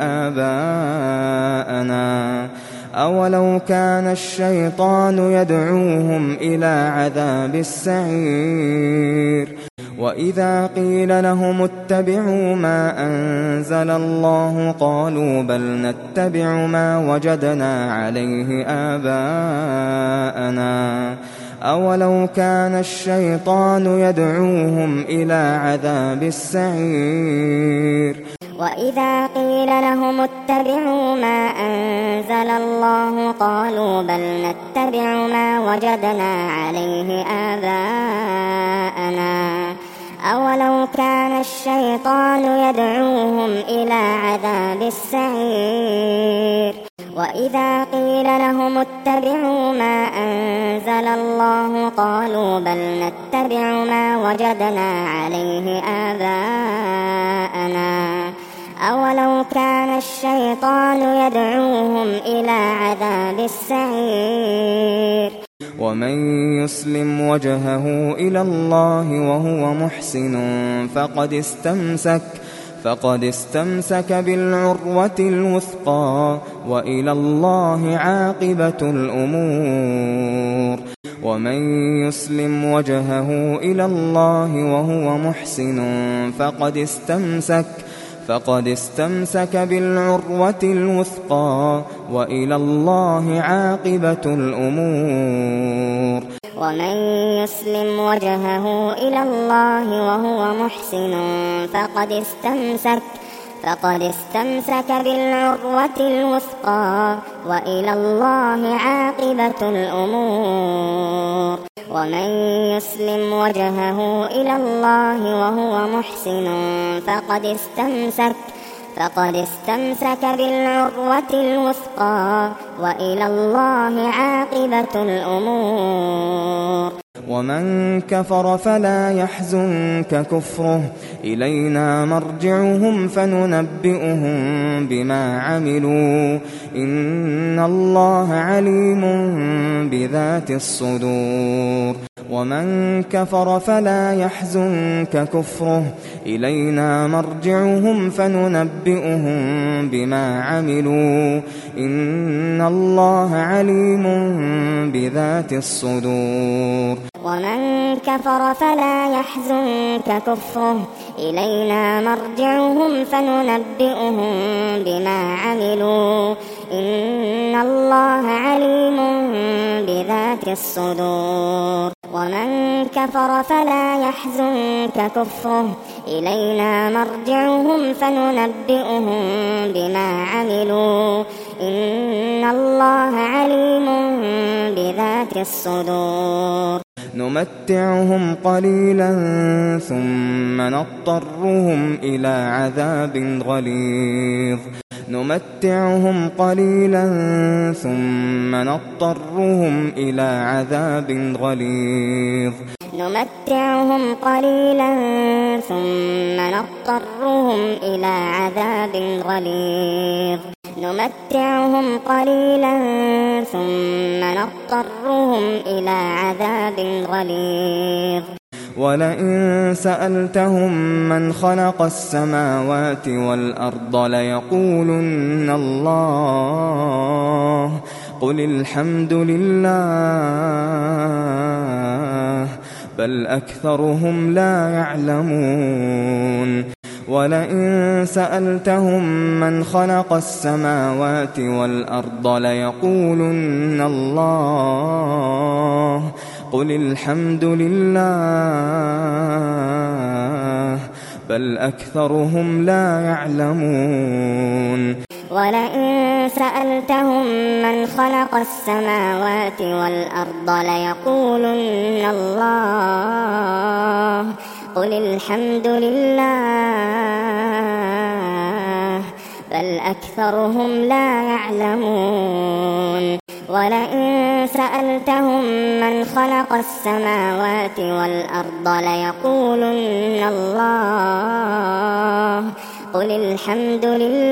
آباءنا أولو كان الشيطان يدعوهم إلى عذاب السعير وإذا قيل لهم اتبعوا ما أنزل الله قالوا بل نتبع ما وجدنا عليه آباءنا أولو كان الشيطان يدعوهم إلى عذاب السعير وإذا قيل لهم اتبعوا ما أنزل الله قالوا بل نتبع ما وجدنا عليه آباءنا أولو كان الشيطان يدعوهم إلى عذاب السعير وإذا قيل لهم اتبعوا ما أنزل الله قالوا بل نتبع ما وجدنا عليه آباءنا أولو كان الشيطان يدعوهم إلى عذاب السعير ومن يسلم وجهه إلى الله وهو محسن فقد استمسك بالعروة الوثقى وإلى الله عاقبة الأمور ومن يسلم وجهه إلى الله وهو محسن فقد استمسك بالعروة الوثقى وإلى الله عاقبة الأمور ومن يسلم وجهه إلى الله وهو محسن فقد استمسك بالعروة الوثقى وإلى الله عاقبة الأمور ومن يسلم وجهه إلى الله وهو محسن فقد استمسك بالعروة الوثقى وإلى الله عاقبة الأمور ومن كفر فلا يحزنك كفره إلينا مرجعهم فننبئهم بما عملوا إن الله عليم بذات الصدور ومن كفر فلا يحزنك كفره إلينا مرجعهم فننبئهم بما عملوا إن الله عليم بذات الصدور ومن كفر فلا يحزنك كفره إلينا مرجعهم فننبئهم بما عملوا إن الله عليم بذات الصدور ومن كفر فلا يحزنك كفره إلينا مرجعهم فننبئهم بما عملوا إن الله عليم بذات الصدور نمتعهم قليلا ثم نضطرهم إلى عذاب غليظ نمتعهم قليلا ثم نضطرهم إلى عذاب غليظ نمتعهم قليلا ثم نضطرهم إلى عذاب غليظ نمتعهم قليلا ثم نضطرهم إلى عذاب غليظ ولئن سألتهم من خلق السماوات والأرض ليقولن الله قل الحمد لله بل أكثرهم لا يعلمون ولئن سألتهم من خلق السماوات والأرض ليقولن الله قل الحمد لله بل أكثرهم لا يعلمون ولئن سألتهم من خلق السماوات والأرض ليقولن الله قل الحمد لله بل أكثرهم لا يعلمون ولئن سألتهم من خلق السماوات والأرض ليقولن الله قل الحمد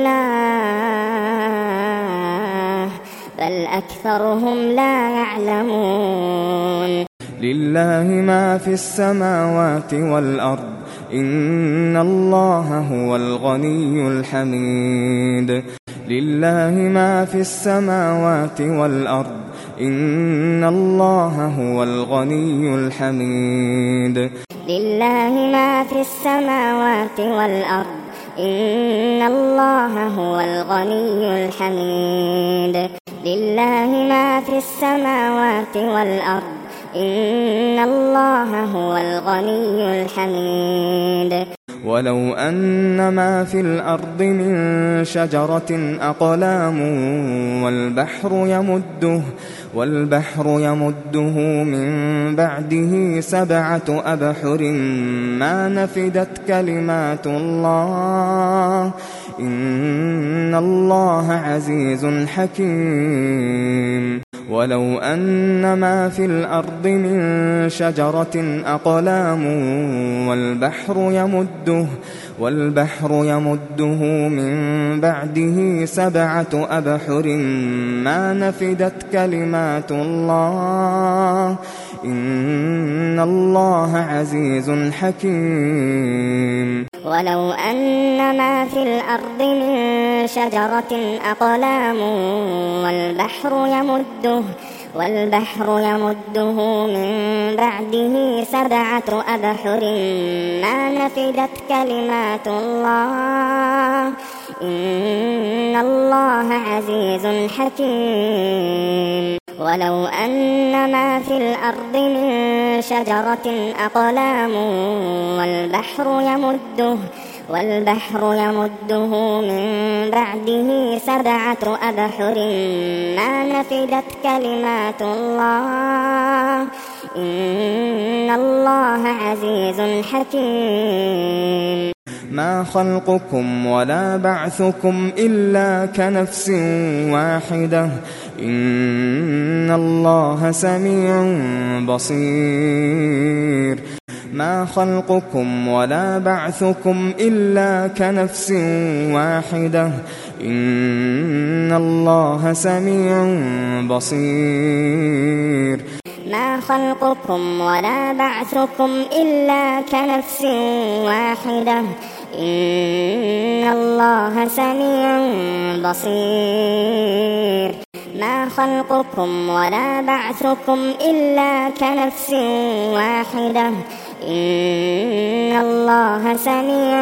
لله بل أكثرهم لا يعلمون لله ما في السماوات والأرض إن الله هو الغني الحميد لله ما في السماوات والأرض إن الله هو الغني الحميد لله ما في السماوات والأرض إن الله هو الغني الحميد لله ما في السماوات والأرض إن الله هو الغني الحميد ولو أن ما في الأرض من شجرة أقلام والبحر يمده من بعده 7 أبحر ما نفدت كلمات الله إن الله عزيز حكيم ولو أن ما في الأرض من شجرة أقلام والبحر يمده من بعده 7 أبحر ما نفدت كلمات الله إن الله عزيز حكيم ولو أن ما في الأرض من شجرة أقلام والبحر يمده من بعده 7 أبحر ما نفدت كلمات الله إن الله عزيز حكيم ولو أن ما في الأرض من شجرة أقلام والبحر يمده من بعده 7 أبحر ما نفدت كلمات الله إن الله عزيز حكيم ما خلقكم ولا بعثكم إلا كنفس واحدة إن الله سميع بصير ما خلقكم ولا بعثكم إلا كنفس واحدة إن الله سميع بصير ما خلقكم ولا بعثكم إلا كنفس واحدة إن الله سميع بصير ما خلقكم ولا بعثكم إلا كنفس واحدة إن الله سميع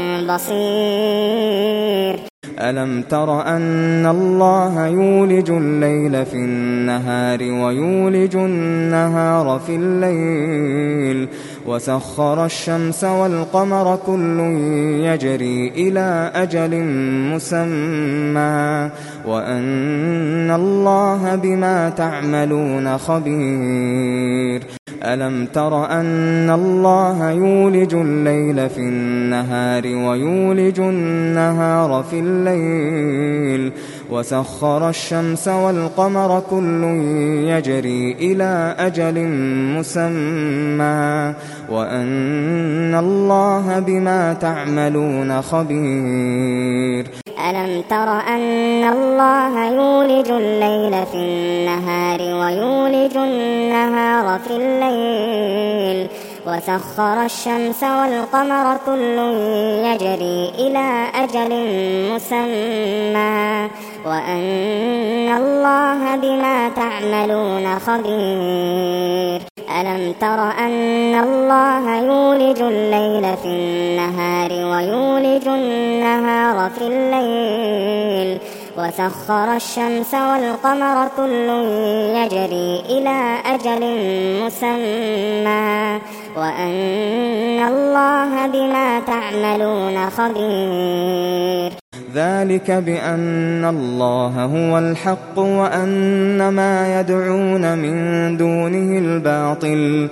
بصير ألم تر أن الله يولج الليل في النهار ويولج النهار في الليل وسخر الشمس والقمر كل يجري إلى أجل مسمى وأن الله بما تعملون خبير ألم تر أن الله يولج الليل في النهار ويولج النهار في الليل وسخر الشمس والقمر كل يجري إلى أجل مسمى وأن الله بما تعملون خبير ألم تر أن الله يولج الليل في النهار ويولج النهار في الليل وسخر الشمس والقمر كل يجري إلى أجل مسمى وأن الله بما تعملون خبير ألم تر أن الله يولج الليل في النهار ويولج النهار في الليل وسخر الشمس والقمر كل يجري إلى أجل مسمى وأن الله بما تعملون خبير ذلك بأن الله هو الحق وأن ما يدعون من دونه الباطل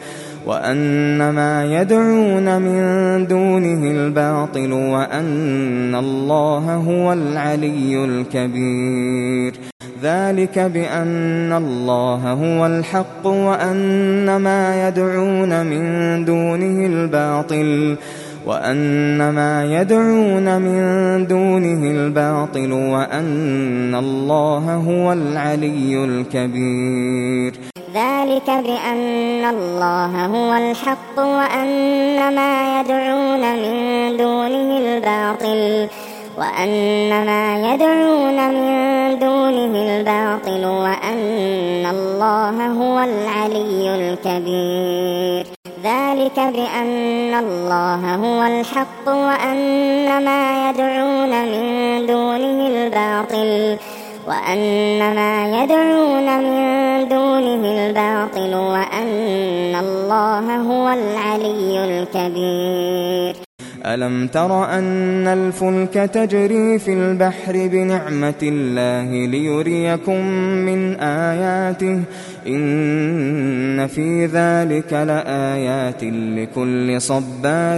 وأن الله هو العلي الكبير ذلك بأن الله هو الحق وأن ما يدعون من دونه الباطل وأن الله هو العلي الكبير ذلك بأن الله هو الحق وأن ما يدعون من دونه الباطل وأن الله هو العلي الكبير ذلك بأن الله هو الحق وأن ما يدعون من دونه الباطل وأن الله هو العلي الكبير ألم تر أن الفلك تجري في البحر بنعمة الله ليريكم من آياته إن في ذلك لآيات لكل صبار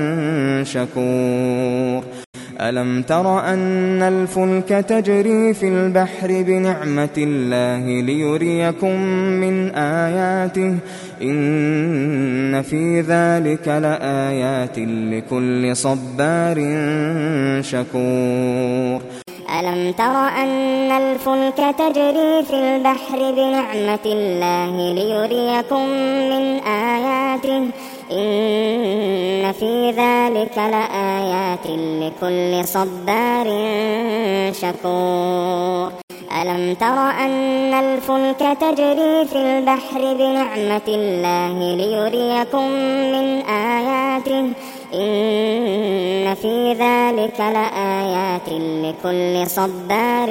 شكور ألم تر أن الفلك تجري في البحر بنعمة الله ليريكم من آياته إن في ذلك لآيات لكل صبار شكور ألم تر أن الفلك تجري في البحر بنعمة الله ليريكم من آياته إن في ذلك لآيات لكل صبار شكور ألم تر أن الفلك تجري في البحر بنعمة الله ليريكم من آياته إن في ذلك لآيات لكل صبار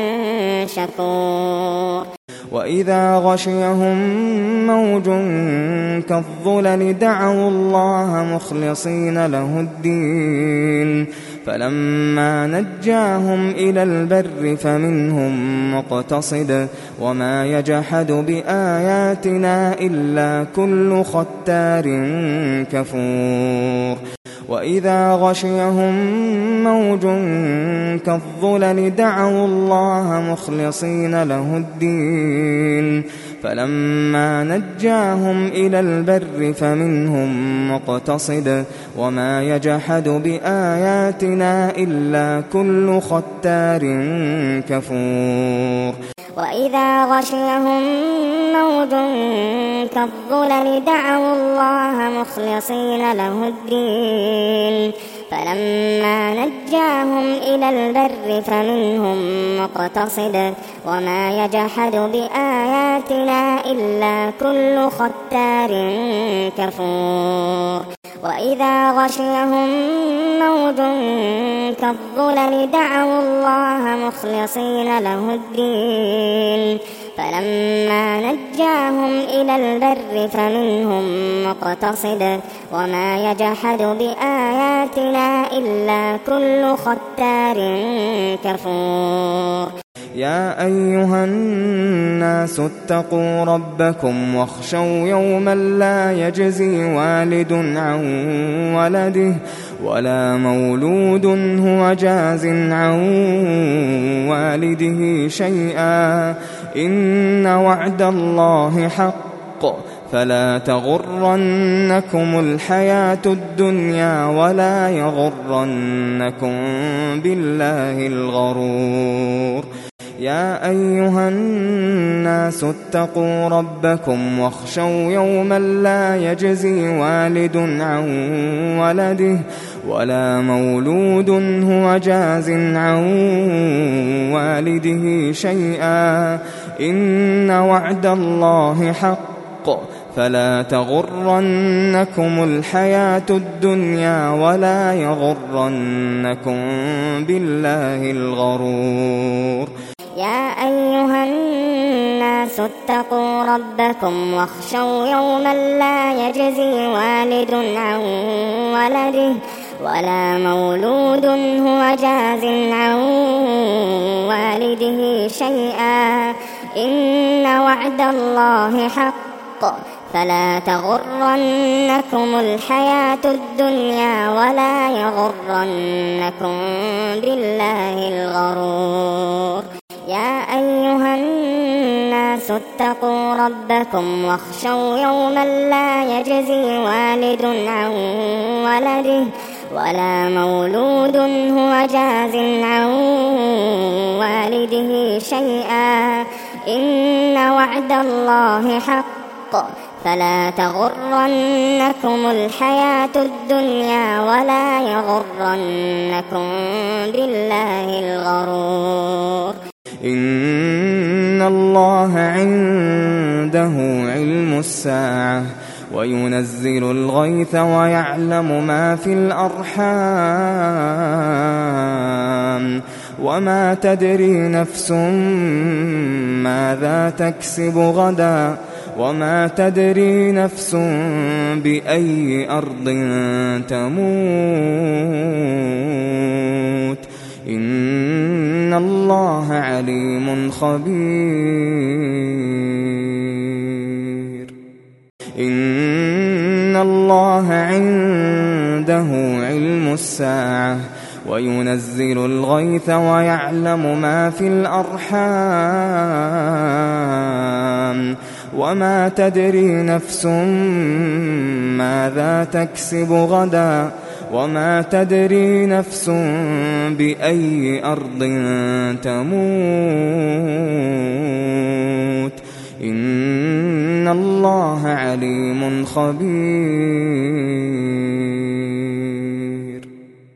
شكور وإذا غشيهم موج كالظلل دعوا الله مخلصين له الدين فلما نجاهم إلى البر فمنهم مقتصد وما يجحد بآياتنا إلا كل ختار كفور وإذا غشيهم موج كالظلل دعوا الله مخلصين له الدين فلما نجاهم إلى البر فمنهم مقتصد وما يجحد بآياتنا إلا كل ختار كفور وإذا غشيهم موج كالظلل دعوا الله مخلصين له الدين فلما نجاهم إلى البر فمنهم مقتصد وما يجحد بآياتنا إلا كل ختار كفور وإذا غشيهم موج كالظلل دعوا الله مخلصين له الدين فلما نجاهم إلى البر فمنهم مقتصد وما يجحد بآياتنا إلا كل ختار كفور يا أيها الناس اتقوا ربكم واخشوا يوما لا يجزي والد عن ولده ولا مولود هو جاز عن والده شيئا إن وعد الله حق فلا تغرنكم الحياة الدنيا ولا يغرنكم بالله الغرور يا أيها الناس اتقوا ربكم واخشوا يوما لا يجزي والد عن ولده ولا مولود هو جاز عن والده شيئا إن وعد الله حق فلا تغرنكم الحياة الدنيا ولا يغرنكم بالله الغرور يا أيها الناس اتقوا ربكم واخشوا يوما لا يجزي والد عن ولده ولا مولود هو جاز عن والده شيئا إن وعد الله حق فلا تغرنكم الحياة الدنيا ولا يغرنكم بالله الغرور يا أيها الناس اتقوا ربكم واخشوا يوما لا يجزي والد عن ولده ولا مولود هو جاز عن والده شيئا إن وعد الله حق فلا تغرنكم الحياة الدنيا ولا يغرنكم بالله الغرور إن الله عنده علم الساعة وينزل الغيث ويعلم ما في الأرحام وما تدري نفس ماذا تكسب غدا وما تدري نفس بأي أرض تموت إن الله عليم خبير إن الله عنده علم الساعة وينزل الغيث ويعلم ما في الأرحام وما تدري نفس ماذا تكسب غدا وما تدري نفس بأي أرض تموت إن الله عليم خبير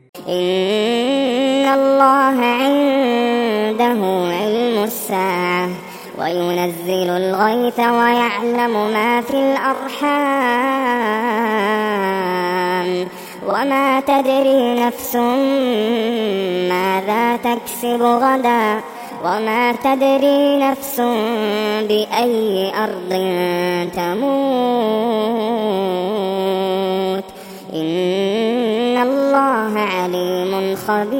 إن الله عنده علم الساعة وينزل الغيث ويعلم ما في الأرحام وما تدري نفس ماذا تكسب غدا وما تدري نفس بأي أرض تموت إن الله عليم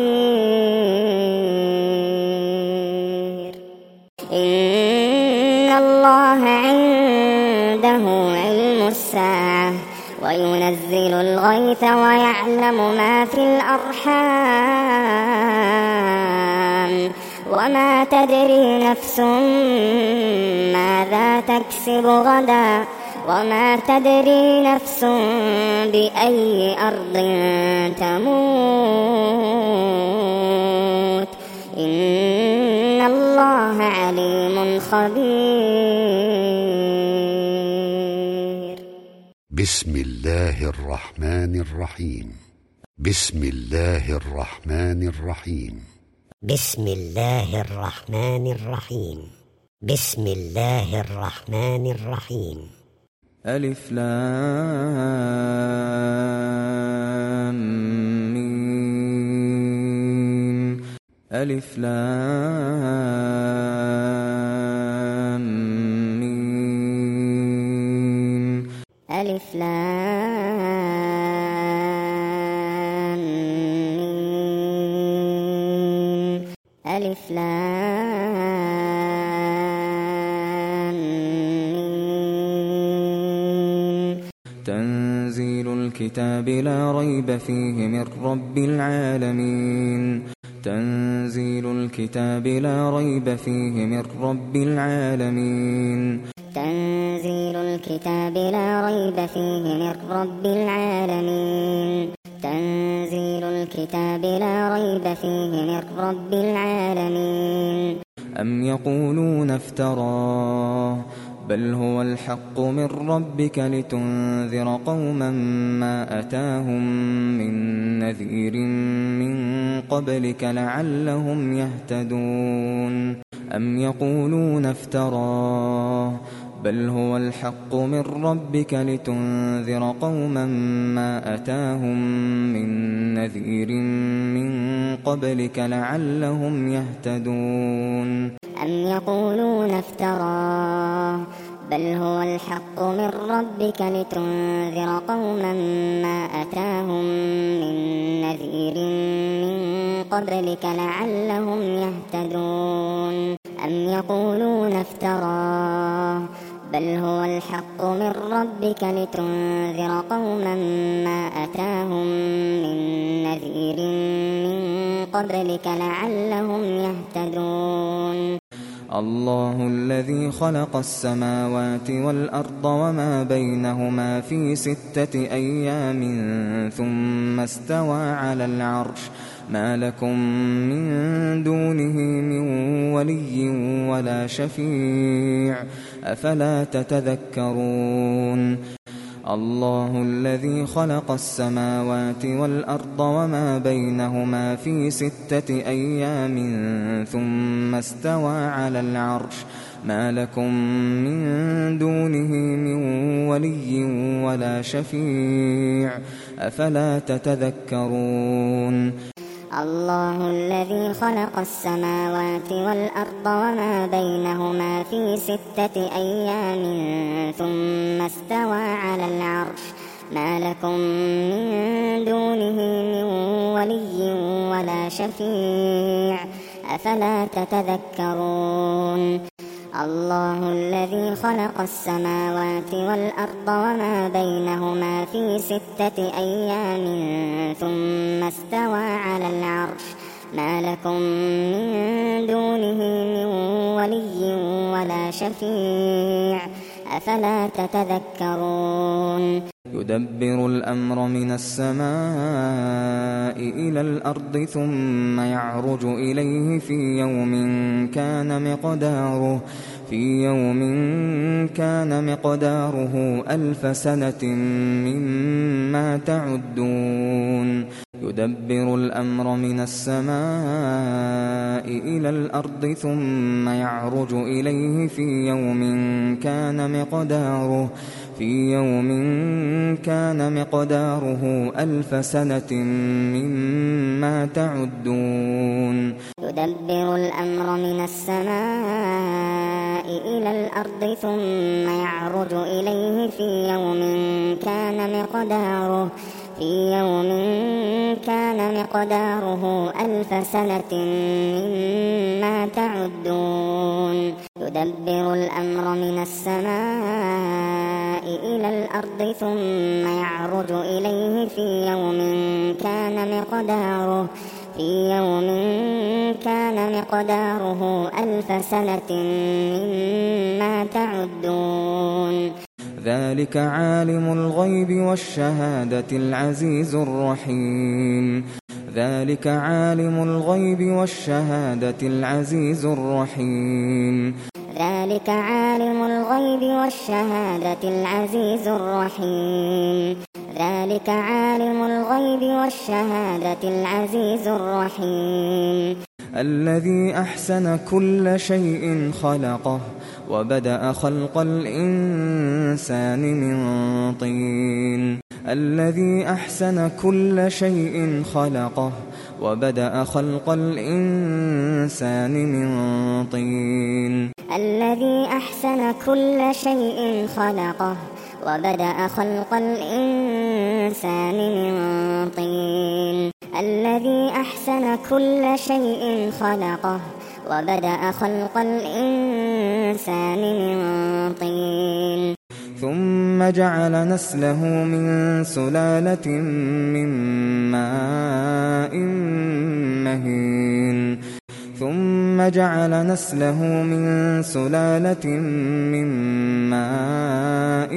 خبير إن الله عنده علم الساعة وينزل الغيث ويعلم ما في الأرحام وما تدري نفس ماذا تكسب غدا وما تدري نفس بأي أرض تموت إن الله عليم خبير. بسم الله الرحمن الرحيم. بسم الله الرحمن الرحيم. بسم الله الرحمن الرحيم. بسم الله الرحمن الرحيم. ألف لام ميم. ألف لام ميم. ألف لام ميم. ألف لام ميم. تنزيل الكتاب لا ريب فيه من رب العالمين. تنزيل الكتاب لا ريب فيه من رب العالمين. تنزيل الكتاب لا ريب فيه من رب العالمين. تنزيل الكتاب لا ريب فيه من رب العالمين. أم يقولون افتراه بل هو الحق من ربك لتنذر قوما ما أتاهم من نذير من قبلك لعلهم يهتدون. أم يقولون افتراه بل هو الحق من ربك لتنذر قوما ما أتاهم من نذير من قبلك لعلهم يهتدون. أم يقولون افتراه بل هو الحق من ربك لتنذر قوما ما أتاهم من نذير من قبلك لعلهم يهتدون. أم يقولون افتراه بل هو الحق من ربك لتنذر قوما ما أتاهم من نذير من قبلك لعلهم يهتدون. الله الذي خلق السماوات والأرض وما بينهما في 6 أيام ثم استوى على العرش ما لكم من دونه من ولي ولا شفيع أفلا تتذكرون. الله الذي خلق السماوات والأرض وما بينهما في 6 أيام ثم استوى على العرش ما لكم من دونه من ولي ولا شفيع أفلا تتذكرون. الله الذي خلق السماوات والأرض وما بينهما في 6 أيام ثم استوى على العرش ما لكم من دونه من ولي ولا شفيع أفلا تتذكرون. الله الذي خلق السماوات والأرض وما بينهما في 6 أيام ثم استوى على العرش ما لكم من دونه من ولي ولا شفيع أفلا تتذكرون. يدبر الأمر من السماء إلى الأرض ثم يعرج إليه في يوم كان مقداره 1000 سنة مما تعدون. يدبر الأمر من السماء إلى الأرض ثم يعرج إليه في يوم كان مقداره 1000 سنة مما تعدون. يدبر الأمر من السماء إلى الأرض ثم يعرج إليه في يوم كان مقداره 1000 سنة مما تعدون. يدبر الأمر من السماء إلى الأرض ثم يعرج إليه في يوم كان مقداره 1000 سنة مما تعدون. ذلك عالم الغيب والشهادة العزيز الرحيم. ذلك عالم الغيب والشهادة العزيز الرحيم. ذلك عالم الغيب والشهادة العزيز الرحيم ذلك عالم الغيب والشهادة العزيز الرحيم الذي أحسن كل شيء خلقه وبدأ خلق الإنسان من طين الذي أحسن كل شيء خلقه وبدأ خلق الإنسان من طين الذي أحسن كل شيء خلقه وبدأ خلق الإنسان من طين الذي أحسن كل شيء خلقه وبدأ خلق الإنسان من طين ثم جعل نسله من سلالة من ماء مهين ثم جعل نسله من سلالة من ماء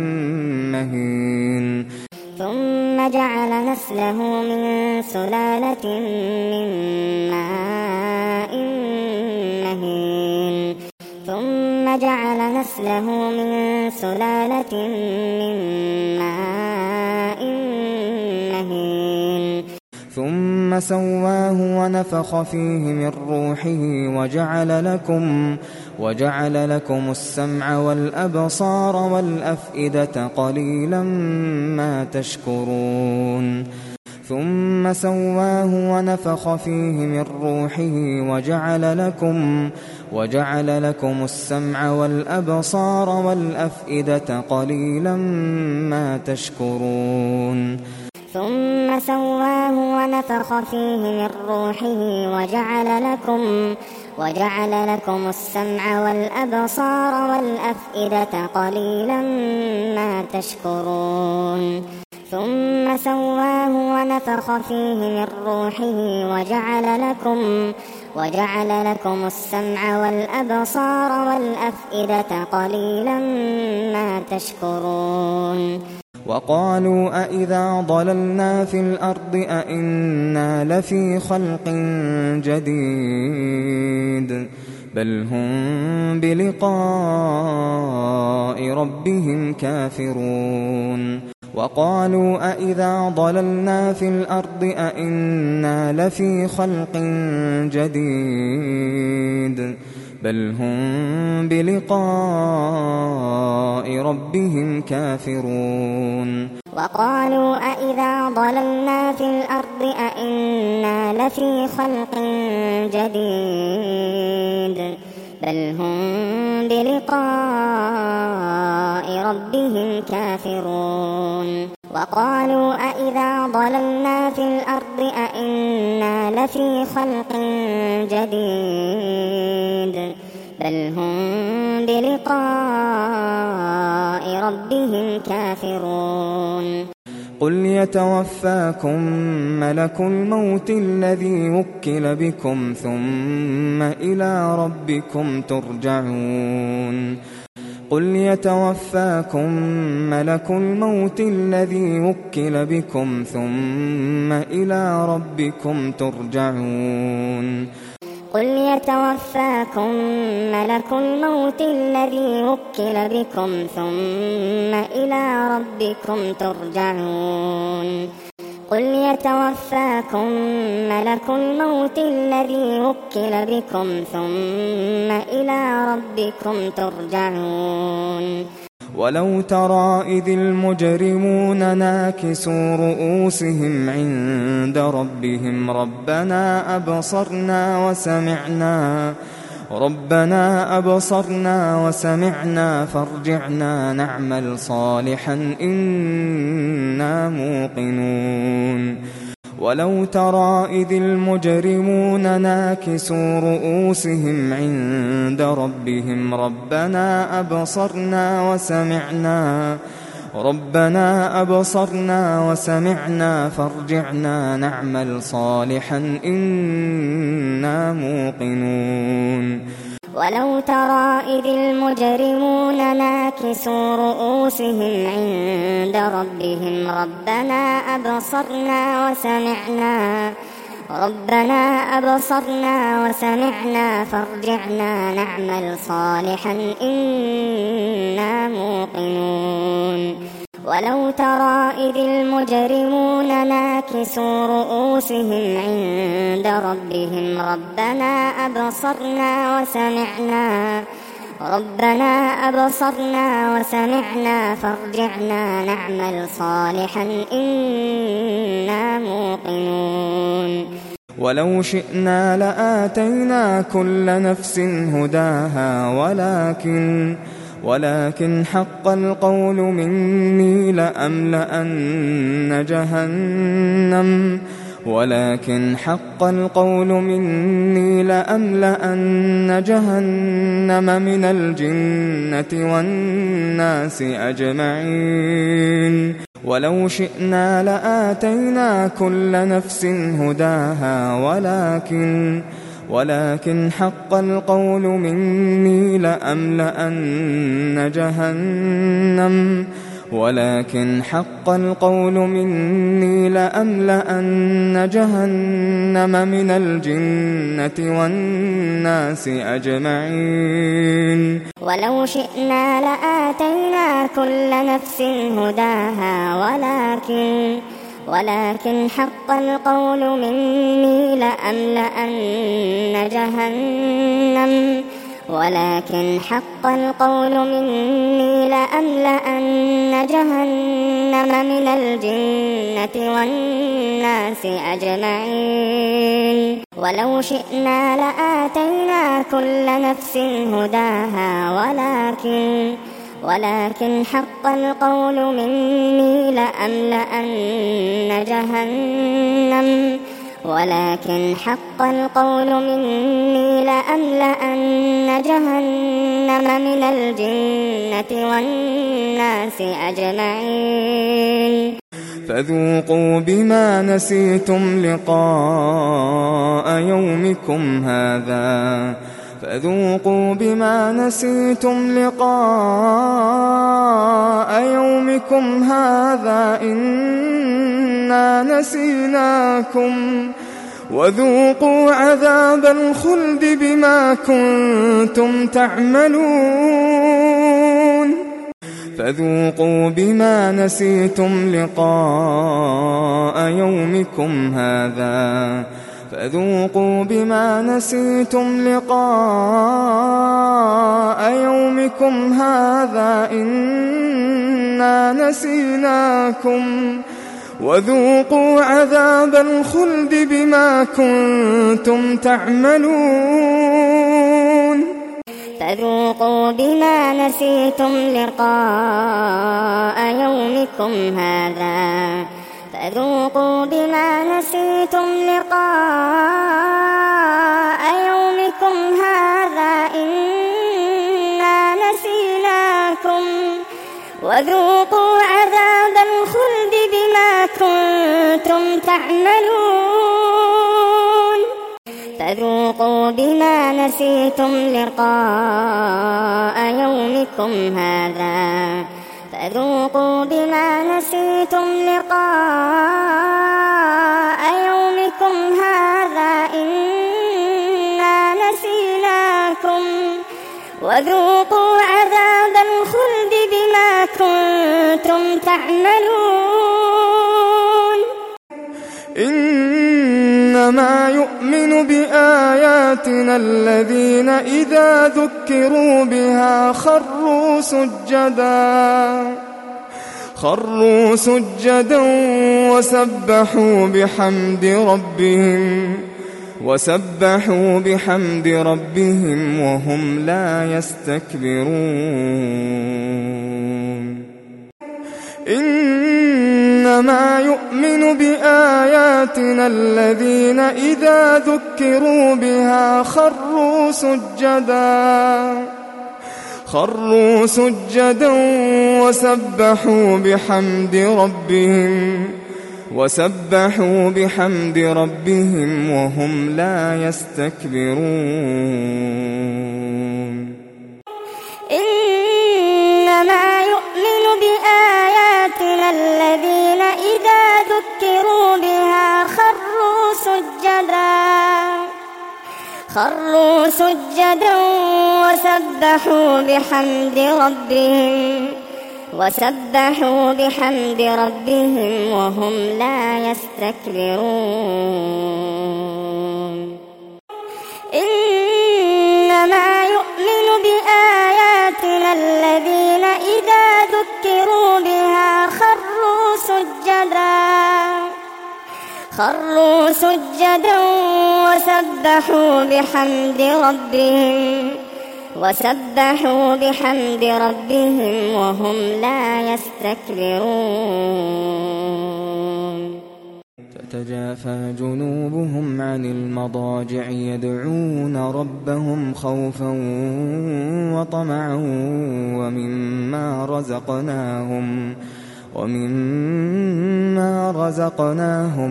مهين ثم جعل نسله من سلالة من ماء مهين ثم جعل نسله من سلالة من ماء مهين ثم سواه ونفخ فيه من روحه وجعل لكم السمع والأبصار والأفئدة قليلا ما تشكرون ثم سواه ونفخ فيه من روحه وجعل لكم السمع والأبصار والأفئدة قليلا ما تشكرون ثم سواه ونفخ فيه من روحه وجعل لكم السمع والأبصار والأفئدة قليلا ما تشكرون ثم سواه ونفخ فيه من روحه وجعل لكم السمع والأبصار والأفئدة قليلا ما تشكرون وقالوا أإذا ضللنا في الأرض أإنا لفي خلق جديد بل هم بلقاء ربهم كافرون وقالوا أإذا ضللنا في الأرض أإنا لفي خلق جديد بل هم بلقاء ربهم كافرون وقالوا أإذا ضللنا في الأرض أإنا لفي خلق جديد بل هم بلقاء ربهم كافرون وقالوا أإذا ضللنا في الأرض أإنا لفي خلق جديد بل هم بلقاء ربهم كافرون قل يتوفاكم ملك الموت الذي وكل بكم ثم إلى ربكم ترجعون قل يتوفاكم ملك الموت الذي وكل بكم ثم إلى ربكم ترجعون قل يتوفاكم ملك الموت الذي وكل بكم ثم إلى ربكم ترجعون قل يتوفاكم ملك الموت الذي وكل بكم ثم إلى ربكم ترجعون ولو ترى إذ المجرمون ناكسوا رؤوسهم عند ربهم ربنا أبصرنا وسمعنا فارجعنا نعمل صالحا إنا موقنون ولو ترى إذ المجرمون ناكسوا رؤوسهم عند ربهم ربنا أبصرنا وسمعنا فارجعنا نعمل صالحا إنا موقنون ولو ترى إذ المجرمون ناكسوا رؤوسهم عند ربهم ربنا ربنا أبصرنا وسمعنا فارجعنا نعمل صالحا إنا موقنون ولو ترى إذ المجرمون ناكسوا رؤوسهم عند ربهم ربنا أبصرنا وسمعنا فارجعنا نعمل صالحا إنا موقنون ولو شئنا لآتينا كل نفس هداها ولكن حق القول مني لأملأن جهنم من الجنة والناس أجمعين ولو شئنا لآتينا كل نفس هداها ولكن حق القول مني لأملأن جهنم من الجنة والناس أجمعين ولو شئنا لآتينا كل نفس هداها ولكن حق القول مني لأملأن جهنم من الجنة والناس أجمعين ولو شئنا لآتينا كل نفس هداها ولكن حق القول مني لأملأن جهنم من الجنة والناس أجمعين فذوقوا بما نسيتم لقاء يومكم هذا إنا نسيناكم وذوقوا عذاب الخلد بما كنتم تعملون فذوقوا بما نسيتم لقاء يومكم هذا إنا نسيناكم وذوقوا عذاب الخلد بما كنتم تعملون فذوقوا بما نسيتم لقاء يومكم هذا إنا نسيناكم وذوقوا عذاب الخلد بما كنتم تعملون فذوقوا بما نسيتم لقاء يومكم هذا إنا نسيناكم وذوقوا عذاب الخلد بما كنتم تعملون إنما يؤمن بآياتنا الذين إذا ذكروا بها خروا سجدا وسبحوا بحمد ربهم وهم لا يستكبرون إنما يؤمن بآياتنا الذين إذا ذكروا بها خروا سجدا وسبحوا بحمد ربهم وهم لا يستكبرون إنما يؤمن بآياتنا الذين إذا ذكروا بها خروا سجدا خروا سجدا وسبحوا بحمد ربهم وهم لا يستكبرون إنما يؤمن بآياتنا الذين إذا ذكروا بها خروا سجدا وسبحوا بحمد ربهم وهم لا يستكبرون تتجافى جنوبهم عن المضاجع يدعون ربهم خوفا وطمعا ومما رزقناهم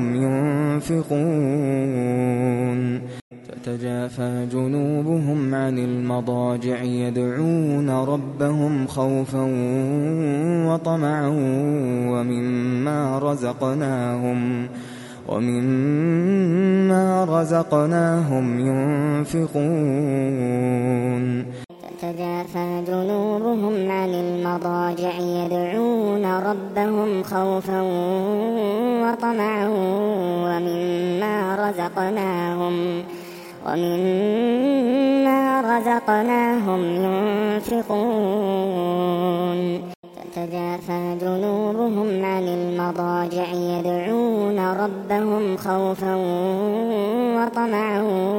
ينفقون تتجافى جنوبهم عن المضاجع يدعون ربهم خوفا وطمعا ومما رزقناهم ينفقون تتجافى جنوبهم عن المضاجع يدعون ربهم خوفا وطمعا ومما رزقناهم ينفقون تتجافى جنوبهم عن المضاجع يدعون ربهم خوفا وطمعا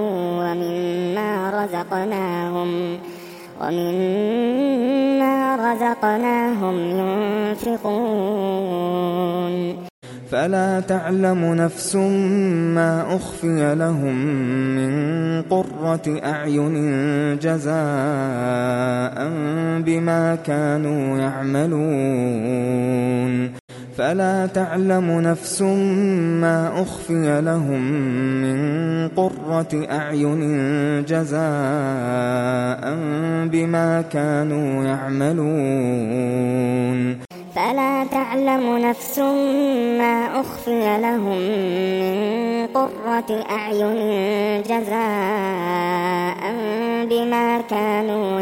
ومما رزقناهم ينفقون فلا تعلم نفس ما أخفي لهم من قرة أعين جزاء بما كانوا يعملون فلا تعلم نفس ما أخفي لهم من قرة أعين جزاء بما كانوا يعملون فلا تعلم نفس ما أخفي لهم من قرة أعين جزاء بما كانوا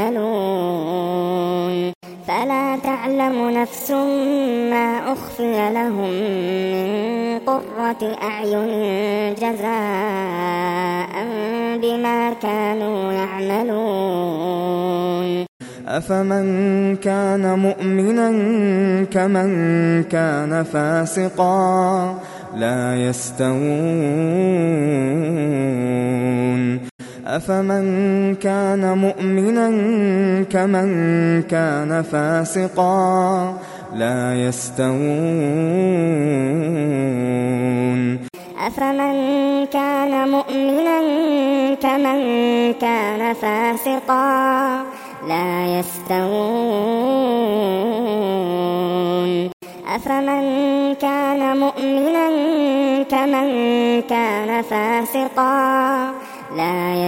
يعملون فلا تعلم نفس ما أخفي لهم من قرة أعين جزاء بما كانوا يعملون أفمن كان مؤمنا كمن كان فاسقا لا يستوون أفمن كان مؤمنا كمن كان فاسقا لا يستوون أفمن كان مؤمنا كمن كان فاسقا لا يستوون أفمن كان مؤمنا كمن كان فاسقا لا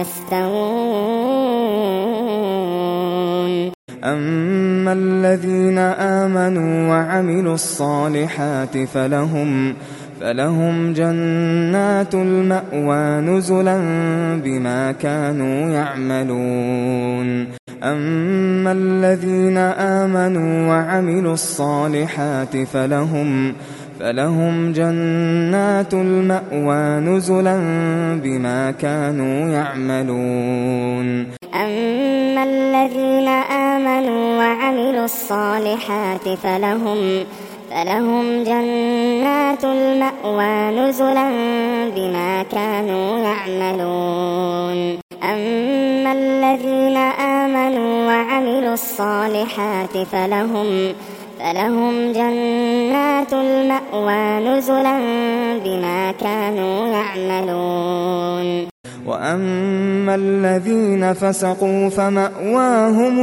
يستوون أما الذين آمنوا وعملوا الصالحات فلهم جنات المأوى نزلا بما كانوا يعملون أما الذين آمنوا وعملوا الصالحات فلهم جنات المأوى نزلا بما كانوا يعملون أما الذين آمنوا وعملوا الصالحات فلهم جنات المأوى نزلا بما كانوا يعملون أما الذين آمنوا وعملوا الصالحات فلهم جنات المأوى نزلا بما كانوا يعملون وأما الذين فسقوا فمأواهم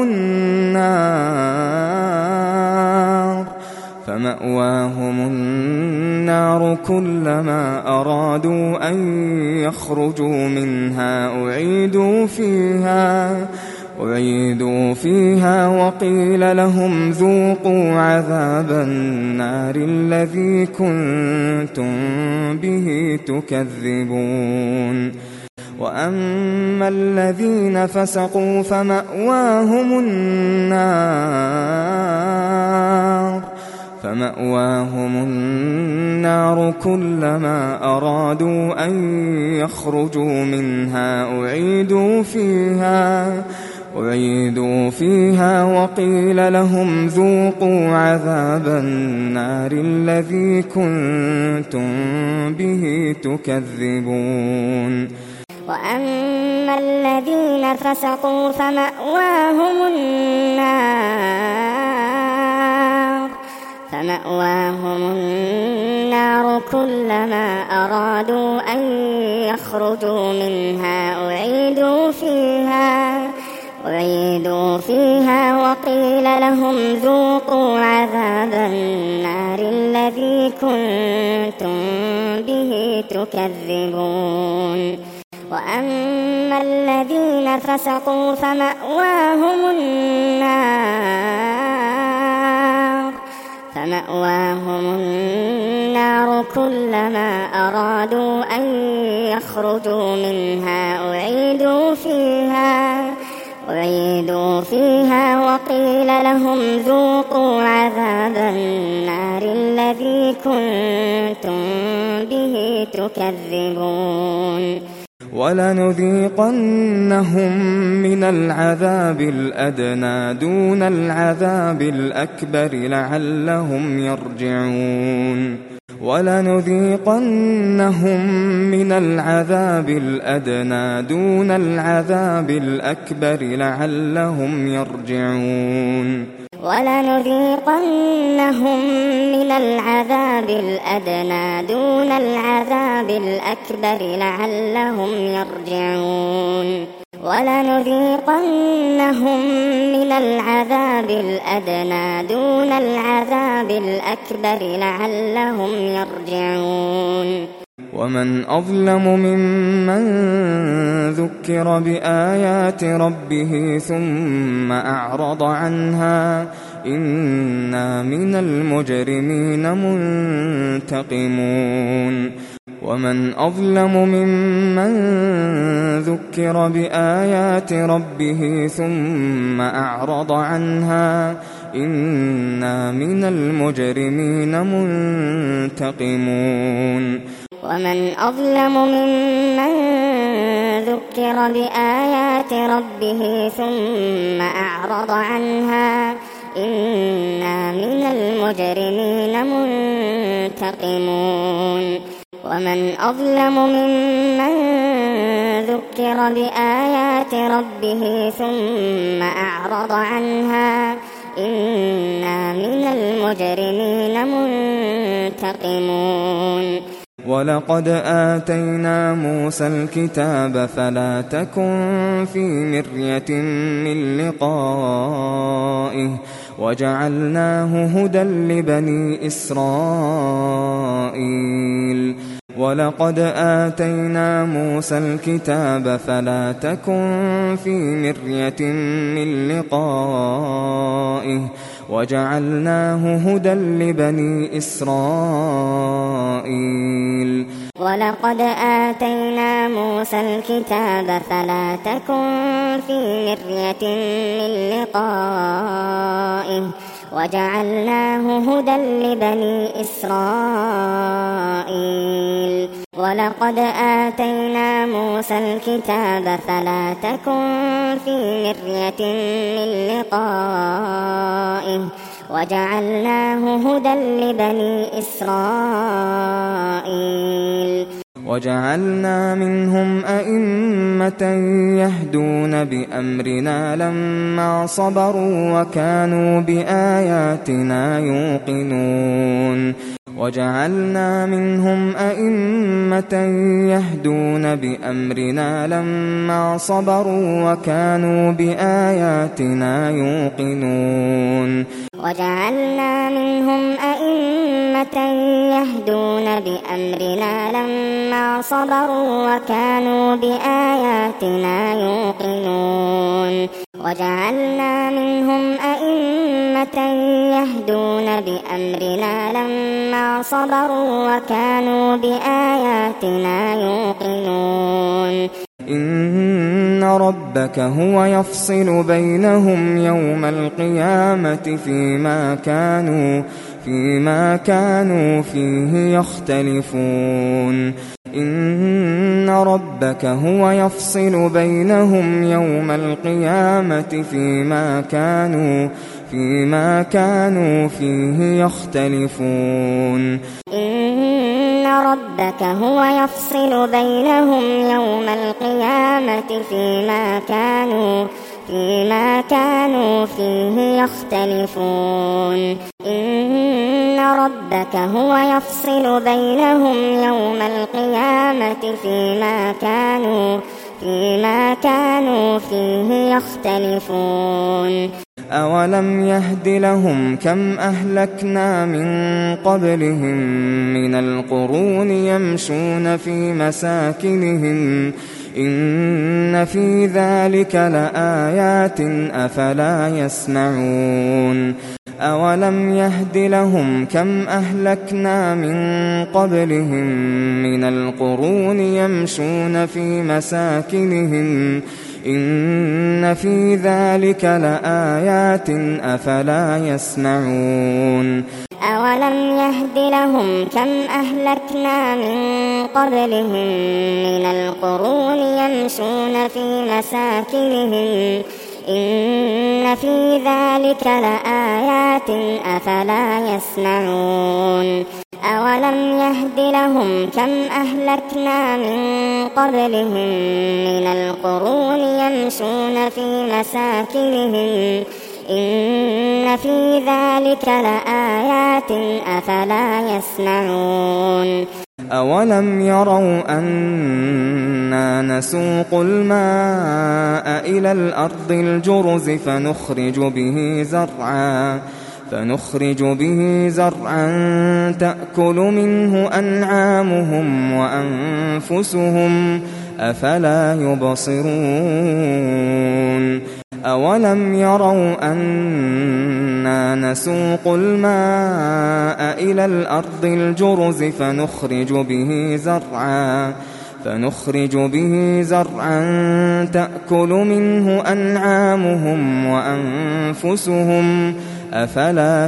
النار كلما أرادوا أن يخرجوا منها أعيدوا فيها وقيل لهم ذوقوا عذاب النار الذي كنتم به تكذبون وأما الذين فسقوا فمأواهم النار كلما أرادوا أن يخرجوا منها أعيدوا فيها وقيل لهم ذوقوا عذاب النار الذي كنتم به تكذبون. وأما الذين فسقوا فمأواهم النار كلما أرادوا أن يخرجوا منها أعيدوا فيها وقيل لهم ذوقوا عذاب النار الذي كنتم به تكذبون. وأما الذين فسقوا فمأواهم النار كلما أرادوا أن يخرجوا منها أعيدوا فيها وقيل لهم ذوقوا عذاب النار الذي كنتم به تكذبون. ولنذيقنهم من العذاب الأدنى دون العذاب الأكبر لعلهم يرجعون. ولنذيقنهم من العذاب الأدنى دون العذاب الأكبر لعلهم يرجعون. ولنذيقنهم من العذاب الأدنى دون العذاب الأكبر لعلهم يرجعون. ولنذيقنهم من العذاب الأدنى دون العذاب الأكبر لعلهم يرجعون. ومن أظلم ممن ذكر بآيات ربه ثم أعرض عنها إنا من المجرمين منتقمون. ومن أظلم ممن ذكر بآيات ربه ثم أعرض عنها إنا من المجرمين منتقمون. ومن أظلم ممن ذكر بآيات ربه ثم أعرض عنها إنا من المجرمين منتقمون. ومن أظلم ممن ذكر بآيات ربه ثم أعرض عنها إنا من المجرمين منتقمون. ولقد آتينا موسى الكتاب فلا تكن في مرية من لقائه وجعلناه هدى لبني إسرائيل. ولقد آتينا موسى الكتاب فلا تكن في مرية من لقائه وجعلناه هدى لبني إسرائيل. ولقد آتينا موسى الكتاب فلا تكن في مرية من لقائه وجعلناه هدى لبني إسرائيل. ولقد آتينا موسى الكتاب فلا تكن في مرية من لقائه وجعلناه هدى لبني إسرائيل. وجعلنا منهم أئمة يهدون بأمرنا لما صبروا وكانوا بآياتنا يوقنون. وجعلنا منهم أئمة يهدون بأمرنا لما صبروا وكانوا بآياتنا يوقنون. وجعلنا منهم أئمة يهدون بأمرنا لما صبروا وكانوا بآياتنا يوقنون. وجعلنا منهم أئمة يهدون بأمرنا لما صبروا وكانوا بآياتنا يوقنون. إن ربك هو يفصل بينهم يوم القيامة فيما كانوا فيه يختلفون إن ربك هو يفصل بينهم يوم القيامة فيما كانوا فيه يختلفون إن ربك هو يفصل بينهم يوم القيامة فيما كانوا فيه يختلفون إن ربك هو يفصل بينهم يوم القيامة فيما كانوا فيه يختلفون أولم يهد لهم كم أهلكنا من قبلهم من القرون يمشون في مساكنهم إن في ذلك لآيات أفلا يسمعون أولم يهد لهم كم أهلكنا من قبلهم من القرون يمشون في مساكنهم إن في ذلك لآيات أفلا يسمعون أولم يهد لهم كم أهلكنا من قبلهم من القرون يمشون في مساكنهم إن في ذلك لآيات أفلا يسمعون أولم يهد لهم كم أهلكنا من قبلهم من القرون يمشون في مساكنهم إن في ذلك لآيات أفلا يسمعون أولم يروا أنا نسوق الماء إلى الأرض الجرز فنخرج به زرعا تأكل منه أنعامهم وأنفسهم أفلا يبصرون أولم يروا أنا نسوق الماء إلى الأرض الجرز فنخرج به زرعا تأكل منه أنعامهم وأنفسهم أفلا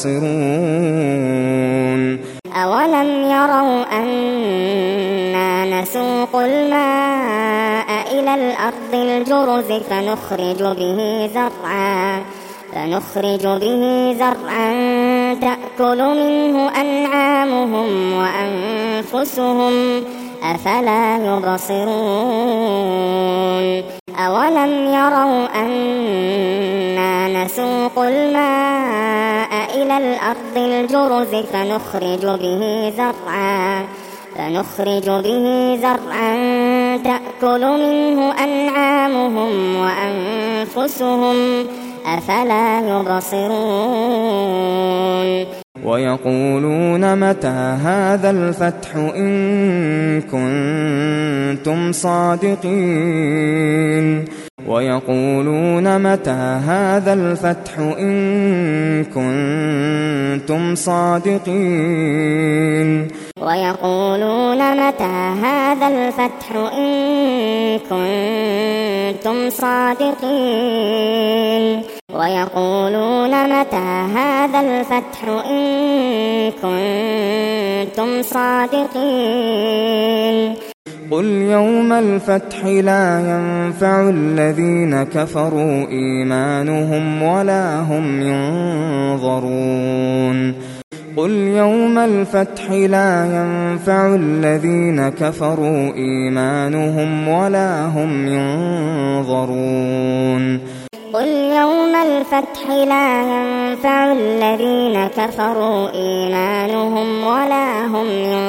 يبصرون أولم يروا أنا نسوق الماء إلى الأرض الجرز فنخرج به زرعا تأكل منه أنعامهم وأنفسهم أفلا يبصرون أولم يروا أنا نسوق الماء إلى الأرض الجرز فنخرج به زرعا تأكل منه أنعامهم وأنفسهم أفلا يبصرون ويقولون متى هذا الفتح إن كنتم صادقين ويقولون متى هذا الفتح إن كنتم صادقين ويقولون متى هذا الفتح إن كنتم صادقين ويقولون متى هذا الفتح إن كنتم صادقين قل يوم الفتح لا ينفع الذين كفروا إيمانهم ولا هم ينظرون قل يوم الفتح لا ينفع الذين كفروا إيمانهم ولا هم ينظرون قل يوم الفتح لا ينفع الذين كفروا إيمانهم ولا هم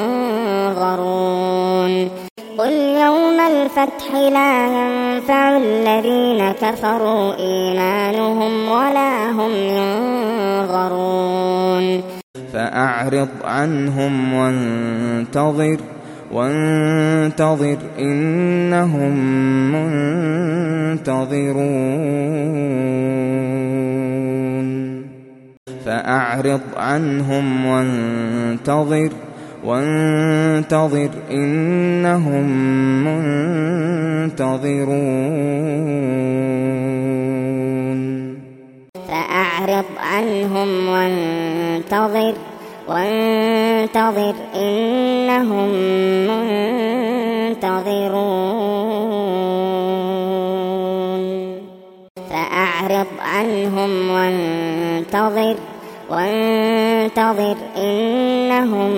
ينظرون قل يوم الفتح لا ينفع الذين كفروا إيمانهم ولا هم ينظرون فأعرض عنهم وانتظر إنهم منتظرون فأعرض عنهم وانتظر إنهم منتظرون فأعرض عنهم وانتظر إنهم منتظرون فأعرض عنهم وانتظر إنهم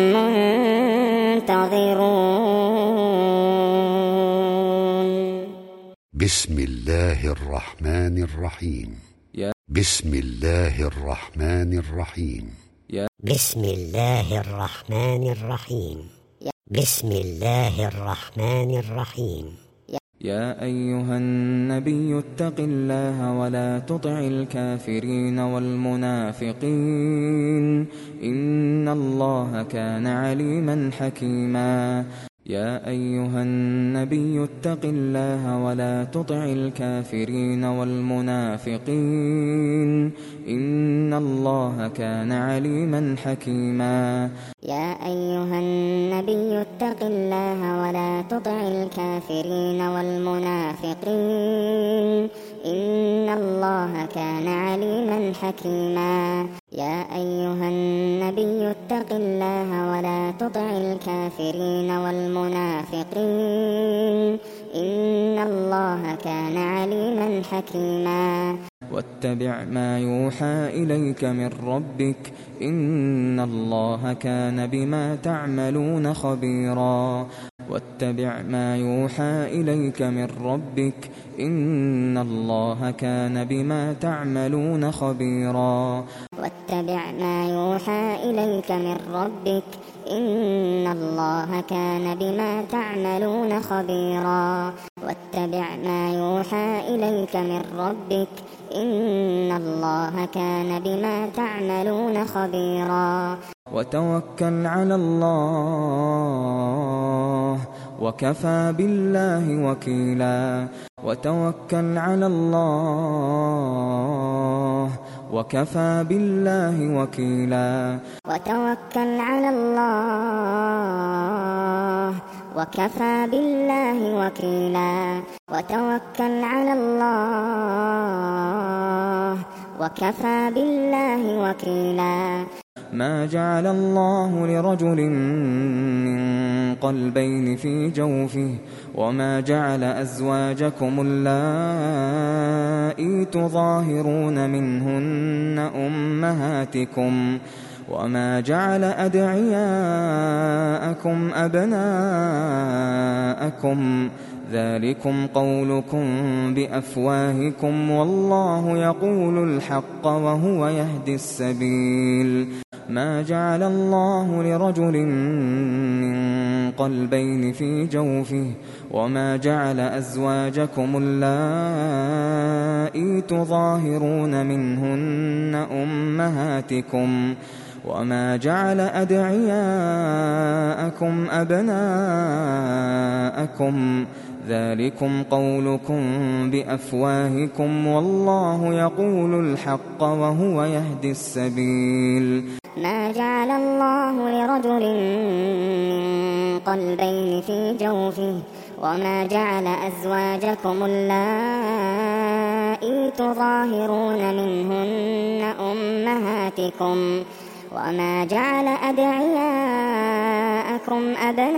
منتظرون بسم الله الرحمن الرحيم بسم الله الرحمن الرحيم بسم الله الرحمن الرحيم بسم الله الرحمن الرحيم يا أيها النبي اتق الله ولا تطع الكافرين والمنافقين إن الله كان عليما حكيما يا أيها النبي اتق الله ولا تطع الكافرين والمنافقين إن الله كان عليما حكيما يا أيها النبي اتق الله ولا تطع الكافرين والمنافقين إن الله كان عليما حكيما يا أيها النبي اتق الله ولا تطع الكافرين والمنافقين إن الله كان عليما حكيما واتبع ما يوحى إليك من ربك إن الله كان بما تعملون خبيرا واتبع ما يوحى إليك من ربك إن الله كان بما تعملون خبيرا واتبع ما يوحى إليك من ربك إن الله كان بما تعملون خبيرا واتبع ما يوحى إليك من ربك إن الله كان بما تعملون خبيرا وتوكل على الله وكفى بالله وكيلا وتوكل على الله وكفى بالله وكيلا وتوكل على الله وكفى بالله وكيلا وتوكل على الله وكفى بالله وكيلا ما جعل الله لرجل من قلبين في جوفه وما جعل أزواجكم اللائي تظاهرون منهن أمهاتكم وما جعل أدعياءكم أبناءكم ذلكم قولكم بأفواهكم والله يقول الحق وهو يهدي السبيل ما جعل الله لرجل من قلبين في جوفه وما جعل أزواجكم اللائي تظاهرون منهن أمهاتكم وما جعل أدعياءكم أبناءكم ذلكم قولكم بأفواهكم والله يقول الحق وهو يهدي السبيل ما جعل الله لرجل من قلبين في جوفه وما جعل أزواجكم اللائي تظاهرون منهن أمهاتكم وما جعل أدعياءكم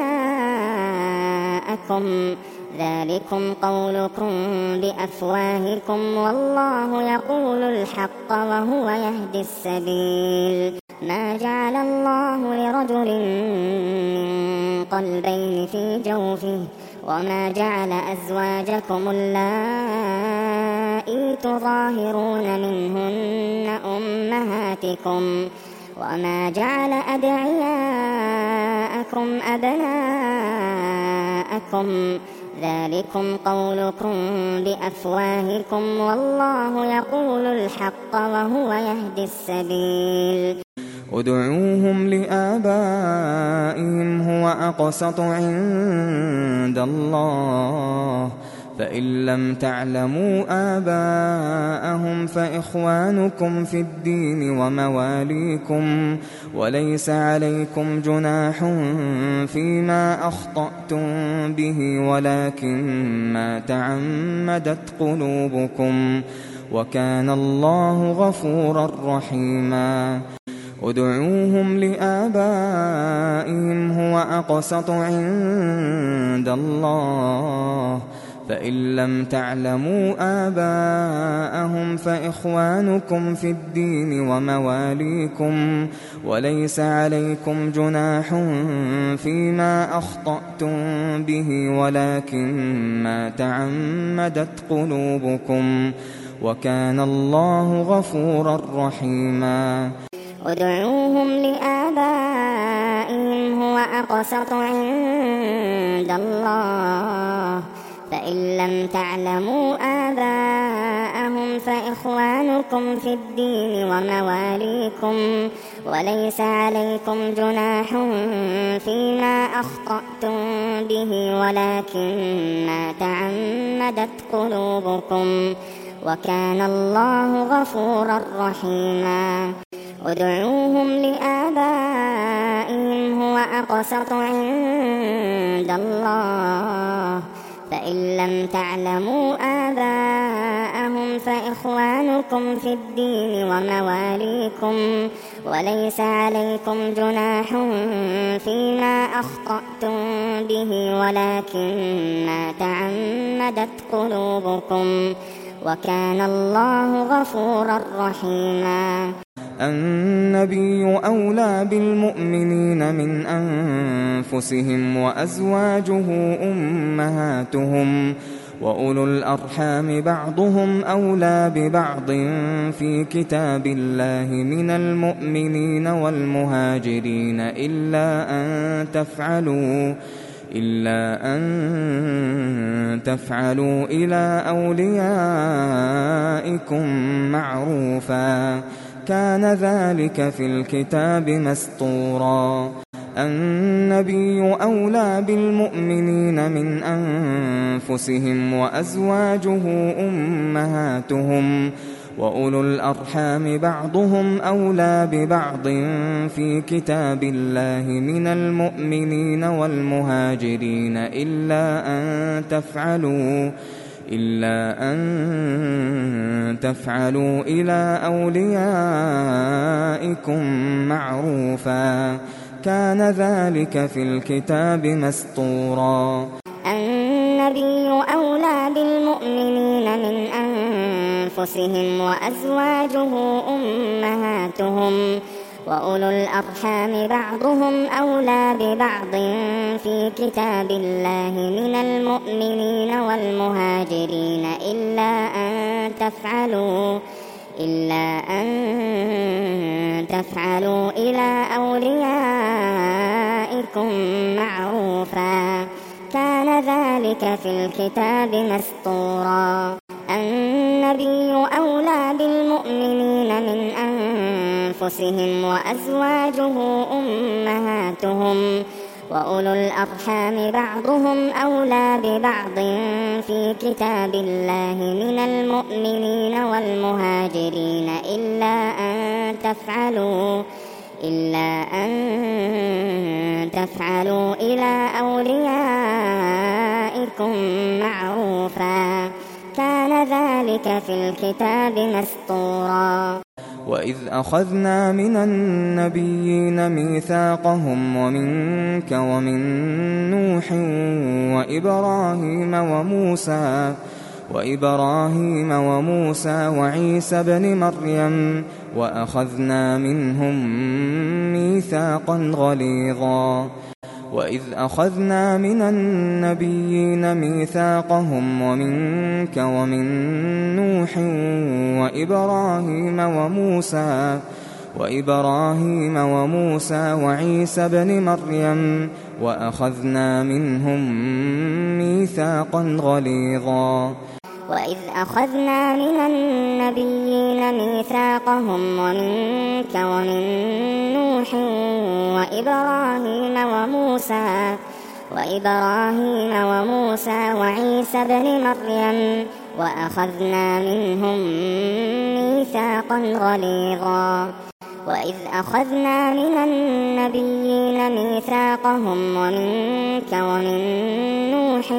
أبناءكم ذلكم قولكم بأفواهكم والله يقول الحق وهو يهدي السبيل ما جعل الله لرجل من قلبين في جوفه وما جعل أزواجكم اللائي تظاهرون منهن أمهاتكم وما جعل أدعياءكم أبناءكم ذلكم قولكم بأفواهكم والله يقول الحق وهو يهدي السبيل ادعوهم لآبائهم هو أقسط عند الله فإن لم تعلموا آباءهم فإخوانكم في الدين ومواليكم وليس عليكم جناح فيما أخطأتم به ولكن ما تعمدت قلوبكم وكان الله غفورا رحيما ادعوهم لآبائهم هو أقسط عند الله فإن لم تعلموا آباءهم فإخوانكم في الدين ومواليكم وليس عليكم جناح فيما أخطأتم به ولكن ما تعمدت قلوبكم وكان الله غفورا رحيما ادعوهم لآبائهم هو أقسط عند الله فإن لم تعلموا آباءهم فإخوانكم في الدين ومواليكم وليس عليكم جناح فيما أخطأتم به ولكن ما تعمدت قلوبكم وكان الله غفورا رحيما ادعوهم لآبائهم هو أقسط عند الله فإن لم تعلموا آباءهم فإخوانكم في الدين ومواليكم وليس عليكم جناح فيما أخطأتم به ولكن ما تعمدت قلوبكم وكان الله غفورا رحيما النبي أولى بالمؤمنين من أنفسهم وأزواجه أمهاتهم وأولو الأرحام بعضهم أولى ببعض في كتاب الله من المؤمنين والمهاجرين إلا أن تفعلوا إلى أوليائكم معروفا كان ذلك في الكتاب مسطورا النبي أولى بالمؤمنين من أنفسهم وأزواجه أمهاتهم وأولو الأرحام بعضهم أولى ببعض في كتاب الله من المؤمنين والمهاجرين إلا أن تفعلوا إلى أوليائكم معروفا كان ذلك في الكتاب مسطورا النبي أولى بالمؤمنين من أنفسهم وأزواجه أمهاتهم وأولو الأرحام بعضهم أولى ببعض في كتاب الله من المؤمنين والمهاجرين إلا أن تفعلوا إلى أوليائكم معروفا كان ذلك في الكتاب مسطورا النبي أولى بالمؤمنين من أنفسهم وأزواجه أمهاتهم وأولو الأرحام بعضهم أولى ببعض في كتاب الله من المؤمنين والمهاجرين إلا أن تفعلوا إلى أوليائكم معروفا كان ذلك في الكتاب مسطورا وإذ أخذنا من النبيين ميثاقهم ومنك ومن نوح وإبراهيم وموسى وعيسى بن مريم وأخذنا منهم ميثاقا غليظا وإذ أخذنا من النبيين ميثاقهم ومنك ومن نوح وإبراهيم وموسى وعيسى بن مريم وأخذنا منهم ميثاقا غليظا وإذ أخذنا من النبيين ميثاقهم ومنك ومن نوح وإبراهيم وموسى وعيسى ابن مريم وأخذنا منهم ميثاقا غليظا وإذ أخذنا من النبيين ميثاقهم ومنك ومن نوح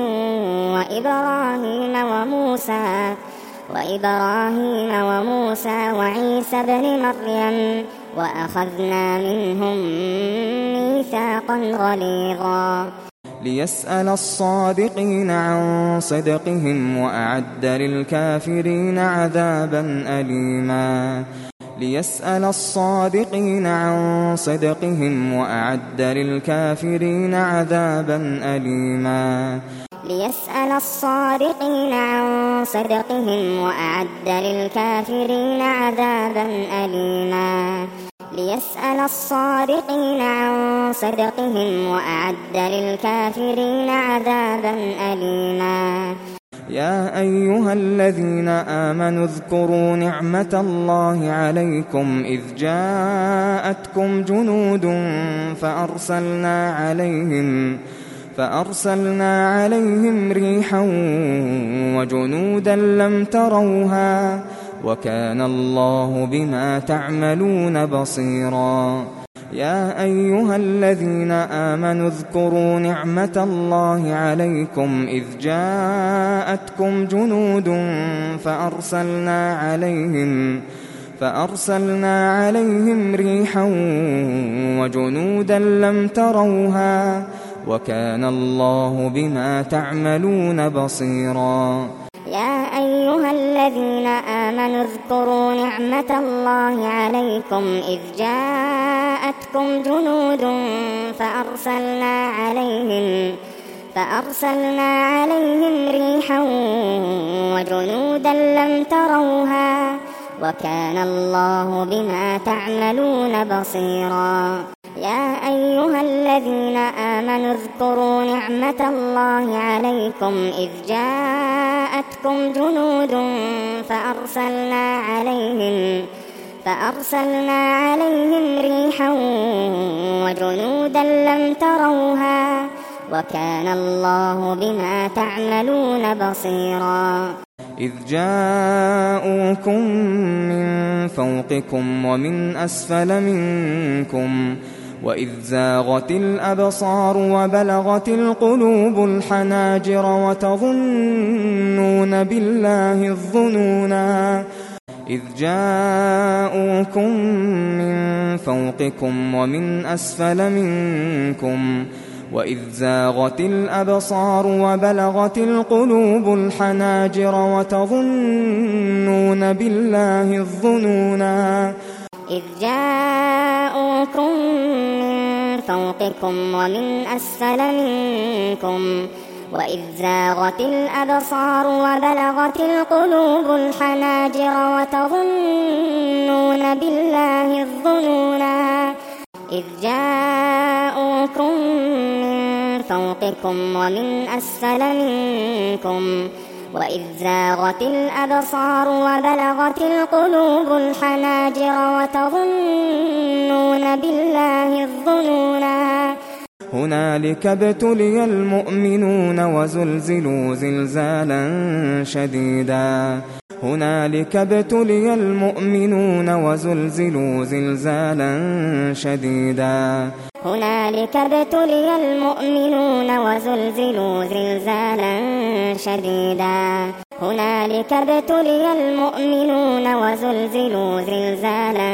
وإبراهيم وموسى وعيسى ابن مريم وأخذنا منهم ميثاقا غليظا ليسأل الصادقين عن صدقهم وأعد للكافرين عذابا أليما ليسأل الصادقين عن صدقهم وأعد للكافرين عذابا أليما ليسأل الصادقين عن صدقهم وأعد للكافرين عذابا أليما ليسأل الصادقين عن صدقهم وأعد للكافرين عذابا أليما يا أيها الذين آمنوا اذكروا نعمة الله عليكم إذ جاءتكم جنود فأرسلنا عليهم ريحا وجنودا لم تروها وكان الله بما تعملون بصيرا يا أيها الذين آمنوا اذكروا نعمة الله عليكم إذ جاءتكم جنود فأرسلنا عليهم ريحا وجنودا لم تروها وكان الله بما تعملون بصيرا يا أيها الذين آمنوا اذكروا نعمة الله عليكم إذ جاءتكم جنود فأرسلنا عليهم ريحا وجنودا لم تروها وكان الله بما تعملون بصيرا يا أيها الذين آمنوا اذكروا نعمة الله عليكم إذ جاءتكم جنود فأرسلنا عليهم ريحا وجنودا لم تروها وكان الله بما تعملون بصيرا إذ جاءوكم من فوقكم ومن أسفل منكم وإذ زاغت الأبصار وبلغت القلوب الحناجر وتظنون بالله الظنونا إذ جاءوكم من فوقكم ومن أسفل منكم وإذ زاغت الأبصار وبلغت القلوب الحناجر وتظنون بالله الظنونا إذ جاءوكم من فوقكم ومن أسفل منكم وإذ زاغت الأبصار وبلغت القلوب الحناجر وتظنون بالله الظنونا إذ جاءوكم من فوقكم ومن أسفل منكم وإذ زاغت الأبصار وبلغت القلوب الحناجر وتظنون بالله الظنونا هنالك ابتلي المؤمنون وزلزلوا زلزالا شديدا هنالك ابتلي المؤمنون وزلزلوا زلزالا شديدا هنالك ابتلي المؤمنون وزلزلوا زلزالا شديدا هنالك ابتلي المؤمنون وزلزلوا زلزالا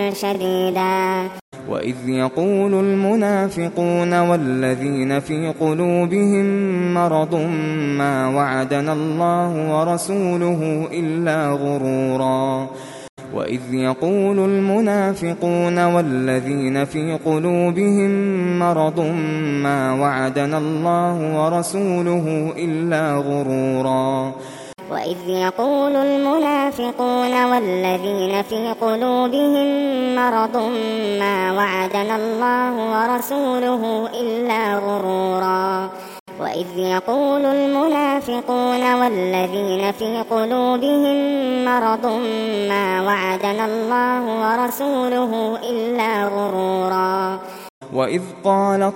شديدا وإذ يقول المنافقون والذين في قلوبهم مرض ما وعدنا الله ورسوله إلا غرورا وإذ يقول المنافقون والذين في قلوبهم مرض ما وعدنا الله ورسوله إلا غرورا وإذ يقول المنافقون والذين في قلوبهم مرض ما وعدنا الله ورسوله إلا غرورا وإذ يقول المنافقون والذين في قلوبهم مرض ما وعدنا الله ورسوله إلا غرورا وإذ قالت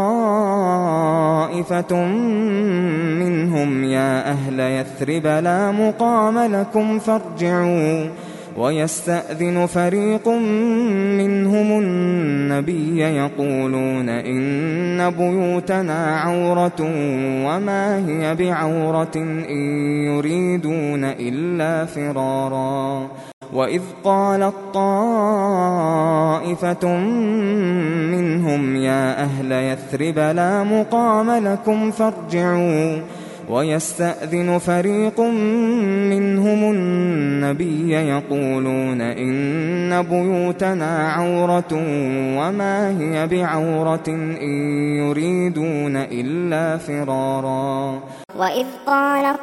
طائفة منهم يا أهل يثرب لا مقام لكم فارجعوا ويستأذن فريق منهم النبي يقولون إن بيوتنا عورة وما هي بعورة إن يريدون إلا فرارا وإذ قالت طائفة منهم يا أهل يثرب لا مقام لكم فارجعوا ويستأذن فريق منهم النبي يقولون إن بيوتنا عورة وما هي بعورة إن يريدون إلا فرارا وإذ قالت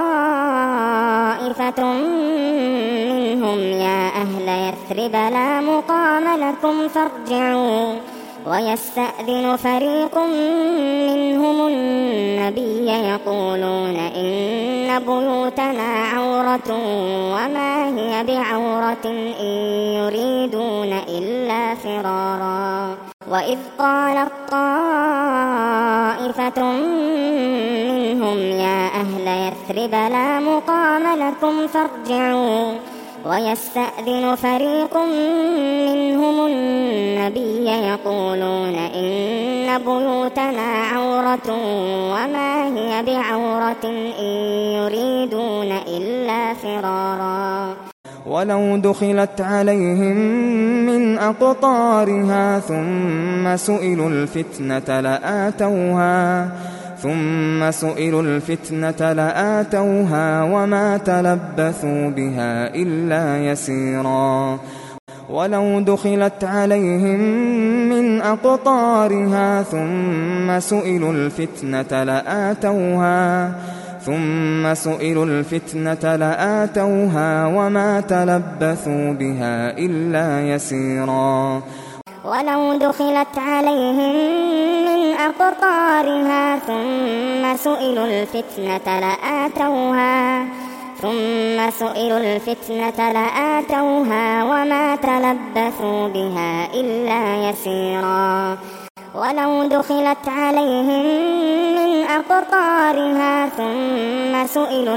طائفة منهم يا أهل يثرب لا مقام لكم فارجعوا ويستأذن فريق منهم النبي يقولون إن بيوتنا عورة وما هي بعورة إن يريدون إلا فرارا وإذ قالت طائفة منهم يا أهل يثرب لا مقام لكم فارجعوا ويستأذن فريق منهم النبي يقولون إن بيوتنا عورة وما هي بعورة إن يريدون إلا فرارا ولو دخلت عليهم من أقطارها ثم سئلوا الفتنة لآتوها وما تلبثوا بها إلا يسيرا ولو دخلت عليهم من أقطارها ثم سئلوا الفتنة لآتوها وما تلبثوا بها إلا يسيرا ولو دخلت عليهم من أقطارها ثم سئلوا الفتنة لآتوها وما تلبثوا بها إلا يسيرا ولو دخلت عليهم من أقطارها ثم سئلوا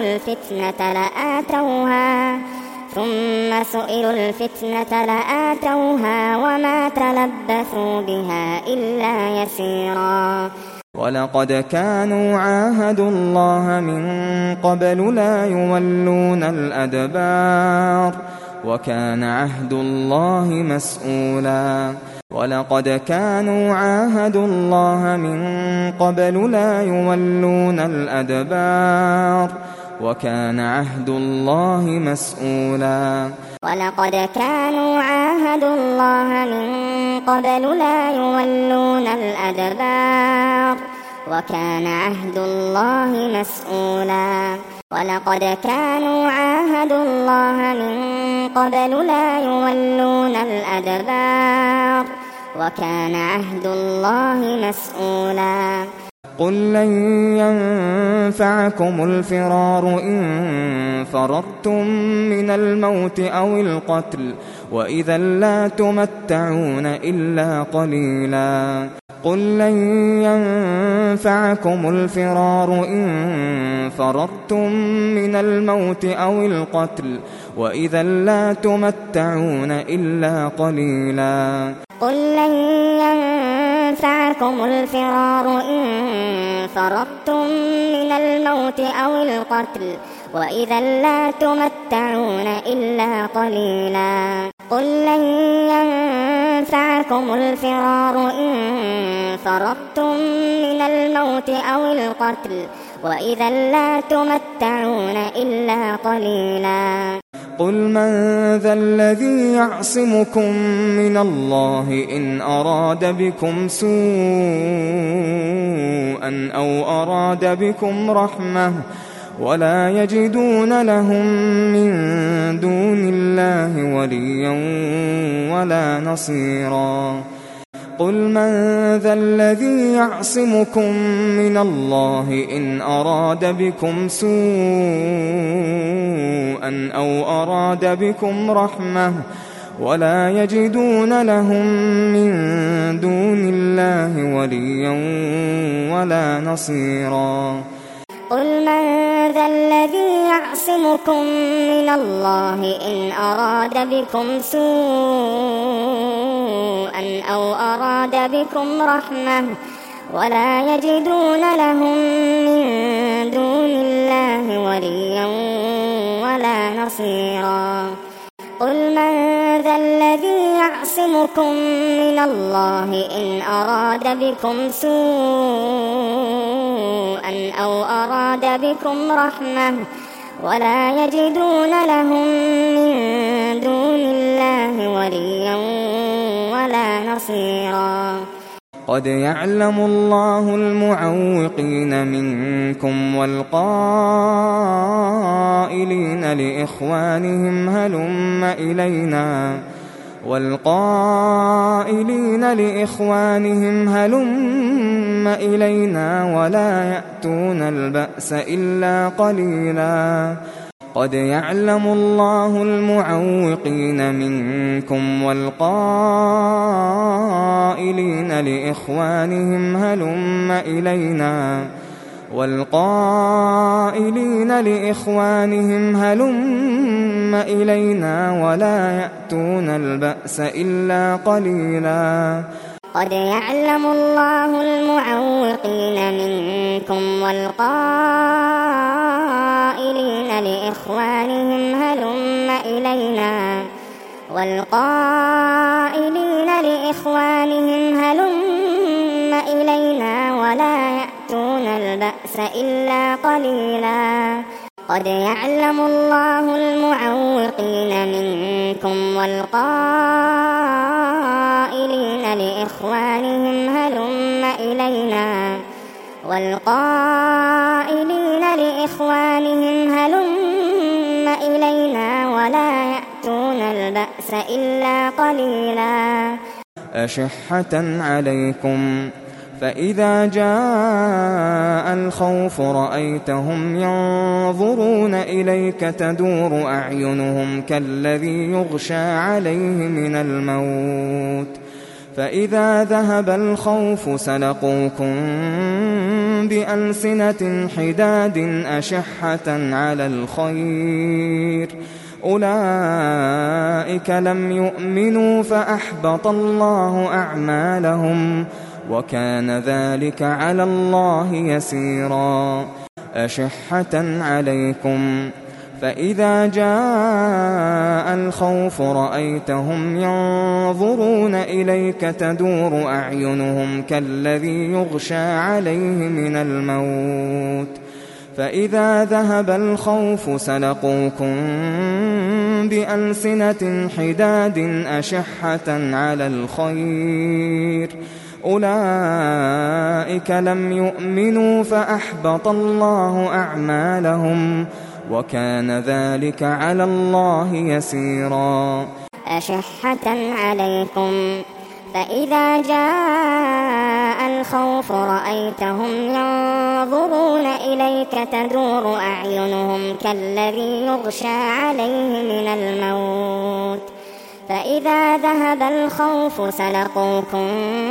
الفتنة لآتوها وما تلبثوا بها إلا يسيرا ولقد كانوا عاهدوا الله من قبل لا يولون الأدبار وكان عهد الله مسؤولا ولقد كانوا عاهدوا الله من قبل لا يولون الأدبار وكان عهد الله مسؤولا ولقد كانوا عاهدوا الله من قبل لا يولون الأدبار وكان عهد الله مسؤولا ولقد كانوا عاهدوا الله من قبل لا يولون الأدبار وكان عهد الله مسؤولا قل لن ينفعكم الفرار إن فررتم من الموت أو القتل وإذا لا تمتعون إلا قليلا قل لن ينفعكم الفرار إن فررتم من الموت أو القتل وإذا لا تمتعون إلا قليلا قل لن ينفعكم الفرار إن فررتم من الموت أو القتل وإذا لا تمتعون إلا قليلا قل لن ينفعكم الفرار إن فررتم من الموت أو القتل وإذا لا تمتعون إلا قليلا قل من ذا الذي يعصمكم من الله إن أراد بكم سوءا أو أراد بكم رحمة ولا يجدون لهم من دون الله وليا ولا نصيرا قل من ذا الذي يعصمكم من الله إن أراد بكم سوءا أو أراد بكم رحمة ولا يجدون لهم من دون الله وليا ولا نصيرا قل من ذا الذي يعصمكم من الله إن أراد بكم سوءا أو أراد بكم رحمة ولا يجدون لهم من دون الله وليا ولا نصيرا قل من ذا الذي يعصمكم من الله إن أراد بكم سوءا أو أراد بكم رحمة ولا يجدون لهم من دون الله وليا ولا نصيرا قد يعلم الله المعوقين منكم والقائلين لإخوانهم هلم إلينا ولا يأتون البأس إلا قليلا قد يعلم الله المعوقين منكم والقائلين لإخوانهم هلم إلينا ولا يأتون البأس إلا قليلا قد يعلم الله المعوقين منكم والقائلين لإخوانهم هلم إلينا ولا يأتون البأس إلا قليلا قد يعلم الله المعوقين منكم والقائلين لإخوانهم هلم إلينا ولا يأتون البأس إلا قليلا أشحة عليكم فإذا جاء الخوف رأيتهم ينظرون إليك تدور أعينهم كالذي يغشى عليه من الموت فإذا ذهب الخوف سلقوكم بألسنة حداد أشحة على الخير أولئك لم يؤمنوا فأحبط الله أعمالهم وكان ذلك على الله يسيرا أشحة عليكم فإذا جاء الخوف رأيتهم ينظرون إليك تدور أعينهم كالذي يغشى عليه من الموت فإذا ذهب الخوف سلقوكم بألسنة حداد أشحة على الخير أولئك لم يؤمنوا فأحبط الله أعمالهم وكان ذلك على الله يسيرا أشحة عليكم فإذا جاء الخوف رأيتهم ينظرون إليك تدور أعينهم كالذي يغشى عليه من الموت فإذا ذهب الخوف سلقوكم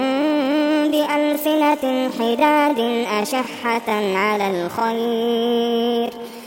بألسنة حداد أشحة على الخير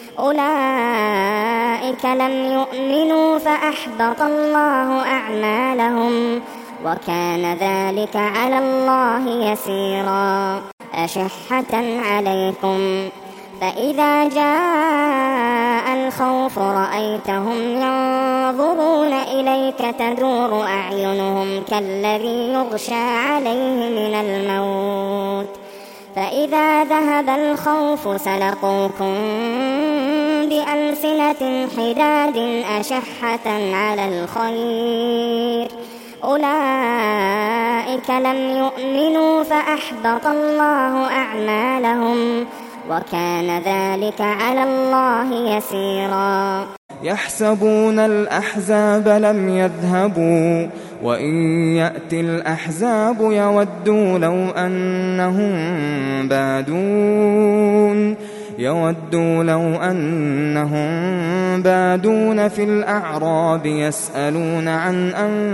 أولئك لم يؤمنوا فأحبط الله أعمالهم وكان ذلك على الله يسيرا أشحة عليكم فإذا جاء الخوف رأيتهم ينظرون إليك تدور أعينهم كالذي يغشى عليه من الموت فإذا ذهب الخوف سلقوكم بألسنة حداد أشحة على الخير أولئك لم يؤمنوا فأحبط الله أعمالهم وكان ذلك على الله يسيرا يحسبون الأحزاب لم يذهبوا وإن يأتي الأحزاب يودوا لو أنهم بادون يودوا لو أنهم بادون في الأعراب يسألون عن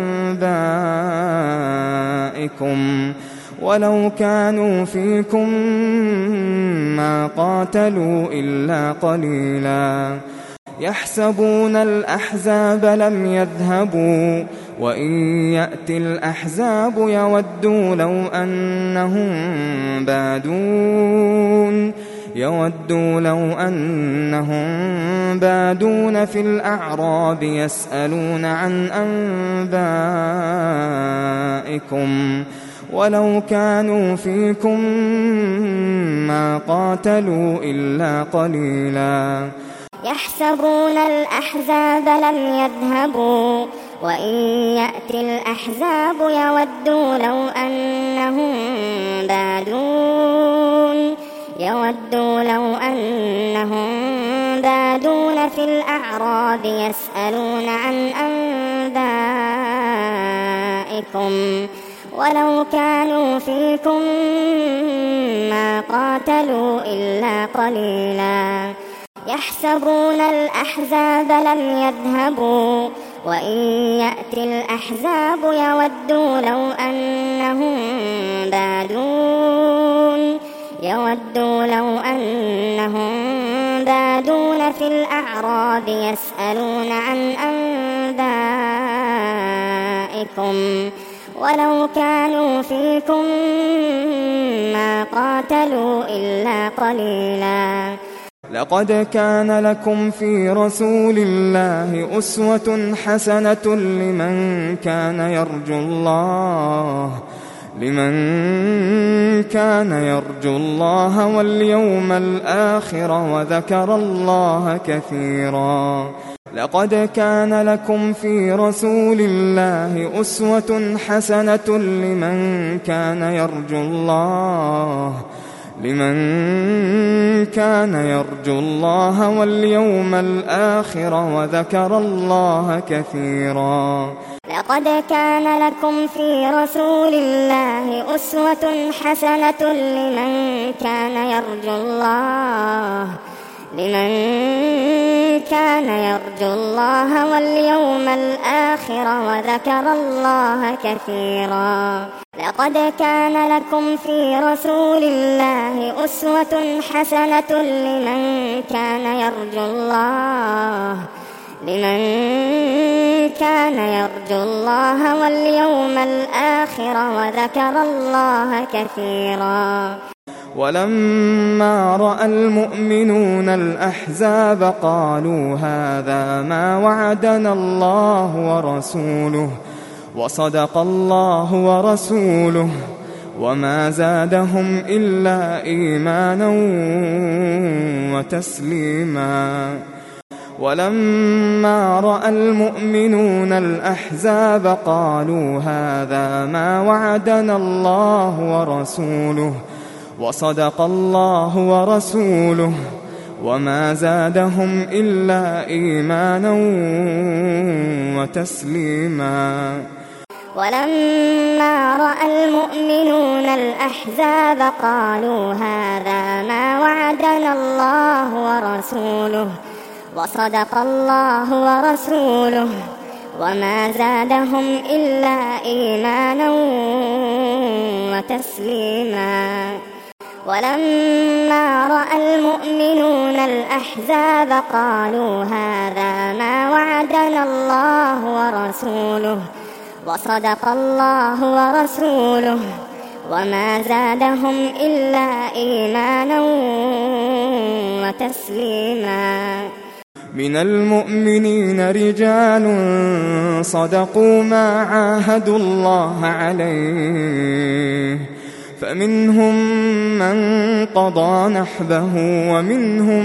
أنبائكم ولو كانوا فيكم ما قاتلوا إلا قليلا يحسبون الأحزاب لم يذهبوا وإن يأتي الأحزاب يودوا لو أنهم بادون في الأعراب يسألون عن أنبائكم ولو كانوا فيكم ما قاتلوا إلا قليلا يحسبون الأحزاب لم يذهبوا وإن يأتي الأحزاب يودوا لو أنهم بادون في الأعراب يسألون عن أنبائكم ولو كانوا فيكم ما قاتلوا إلا قليلا يحسبون الأحزاب لم يذهبوا وإن يأتي الأحزاب يودوا لو أنهم بادون في الأعراب يسألون عن أنبائكم ولو كانوا فيكم ما قاتلوا إلا قليلا لقد كان لكم في رسول الله أسوة حسنة لمن كان يرجو الله واليوم الآخر وذكر الله كثيرا لقد كان لكم في رسول الله أسوة حسنة لمن كان يرجو الله واليوم الآخر وذكر الله كثيرا لقد كان لكم في رسول الله أسوة حسنة لمن كان يرجو الله واليوم الآخر وذكر الله كثيرا لقد كان لكم في رسول الله أسوة حسنة لمن كان يرجو الله واليوم الآخر وذكر الله كثيرا ولما رأى المؤمنون الأحزاب قالوا هذا ما وعدنا الله ورسوله وصدق الله ورسوله وما زادهم إلا إيمانا وتسليما ولما رأى المؤمنون الأحزاب قالوا هذا ما وعدنا الله ورسوله وصدق الله ورسوله وما زادهم إلا إيمانا وتسليما ولما رأى المؤمنون الأحزاب قالوا هذا ما وعدنا الله ورسوله وصدق الله ورسوله وما زادهم إلا إيمانا وتسليما ولما رأى المؤمنون الأحزاب قالوا هذا ما وعدنا الله ورسوله وصدق الله ورسوله وما زادهم إلا إيمانا وتسليما من المؤمنين رجال صدقوا ما عاهدوا الله عليه فمنهم من قضى نحبه ومنهم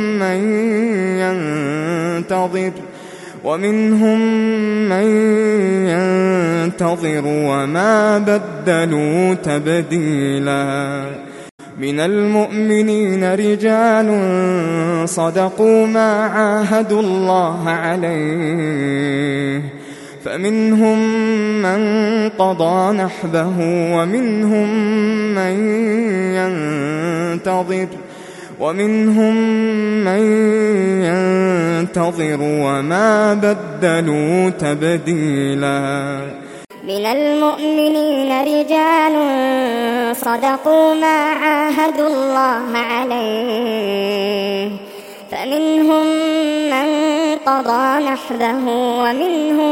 من ينتظر وما بدلوا تبديلا من المؤمنين رجال صدقوا ما عاهدوا الله عليه فمنهم من قضى نحبه ومنهم من ومنهم من ينتظر وما بدلوا تبديلا. من المؤمنين رجال صدقوا ما عاهدوا الله عليه فمنهم من قضى نحبه ومنهم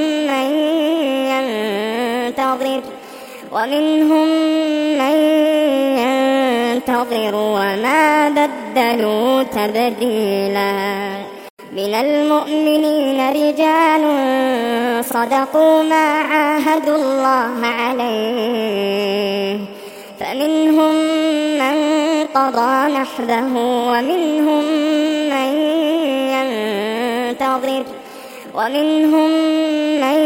من ينتظر وما بدلوا تبديلا. من المؤمنين رجال صدقوا ما عاهدوا الله عليه فمنهم من قضى نحبه ومنهم من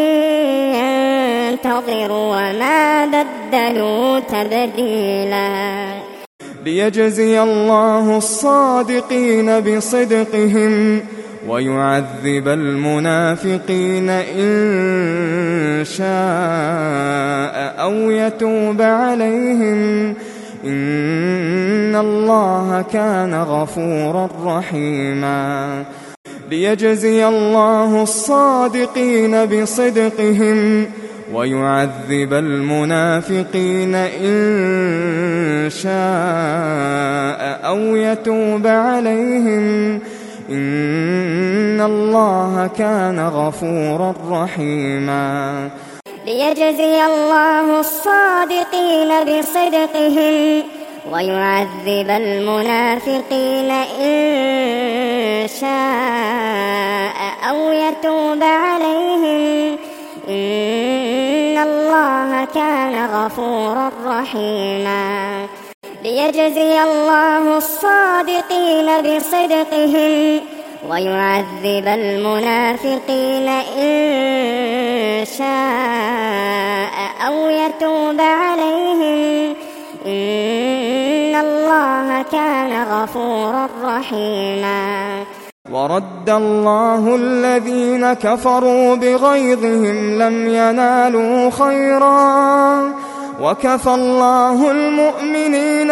ينتظر وما بدلوا تبديلا. ليجزي الله الصادقين بصدقهم ويعذب المنافقين إن شاء أو يتوب عليهم إن الله كان غفورا رحيما. ليجزي الله الصادقين بصدقهم ويعذب المنافقين إن شاء أو يتوب عليهم إن الله كان غفورا رحيما. ليجزي الله الصادقين بصدقهم ويعذب المنافقين إن شاء أو يتوب عليهم إن الله كان غفورا رحيما. ليجزي الله الصادقين بصدقهم ويعذب المنافقين إن شاء أو يتوب عليهم إن الله كان غفورا رحيما. ورد الله الذين كفروا بغيظهم لم ينالوا خيرا وكفى الله المؤمنين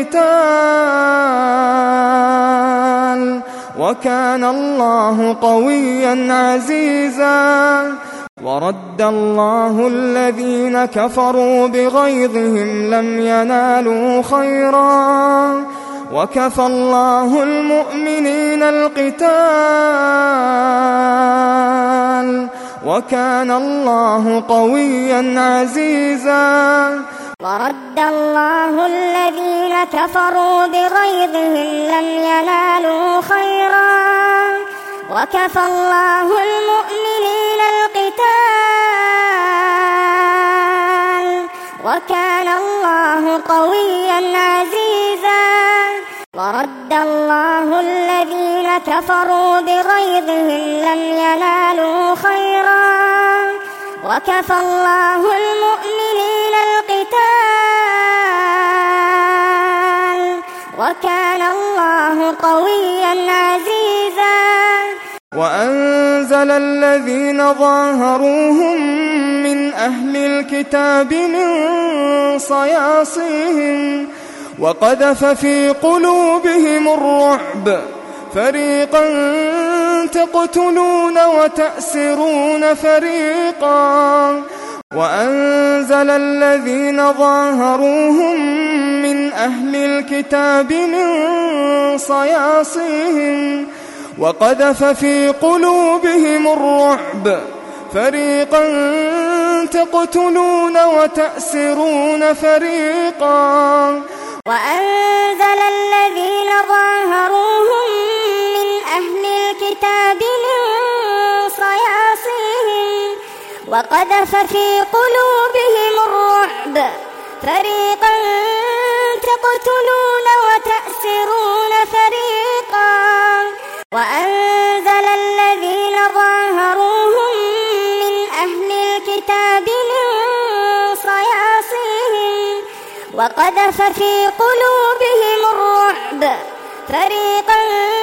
القتال وكان الله قويا عزيزا. ورد الله الذين كفروا بغيظهم لم ينالوا خيرا وكفى الله المؤمنين القتال وكان الله قويا عزيزا. ورد الله الذين كفروا بغيظهم لم ينالوا خيرا وكفى الله المؤمنين القتال وكان الله قويا عزيزا. ورد الله الذين كفروا بغيظهم لم ينالوا خيرا وكفى الله المؤمنين القتال وكان الله قويا عزيزا. وأنزل الذين ظاهروهم من أهل الكتاب من صياصيهم وقذف في قلوبهم الرعب فريقا تقتلون وتأسرون فريقا. وأنزل الذين ظاهروهم من أهل الكتاب من صياصيهم وقذف في قلوبهم الرعب فريقا تقتلون وتأسرون فريقا. وأنزل الذين ظاهروهم من أهل الكتاب من صياصيهم وقذف في قلوبهم الرعب فريقا تقتلون وتأسرون فريقا. وأنزل الذين ظاهروهم من أهل الكتاب من صياصيهم وقذف في قلوبهم الرعب فريقا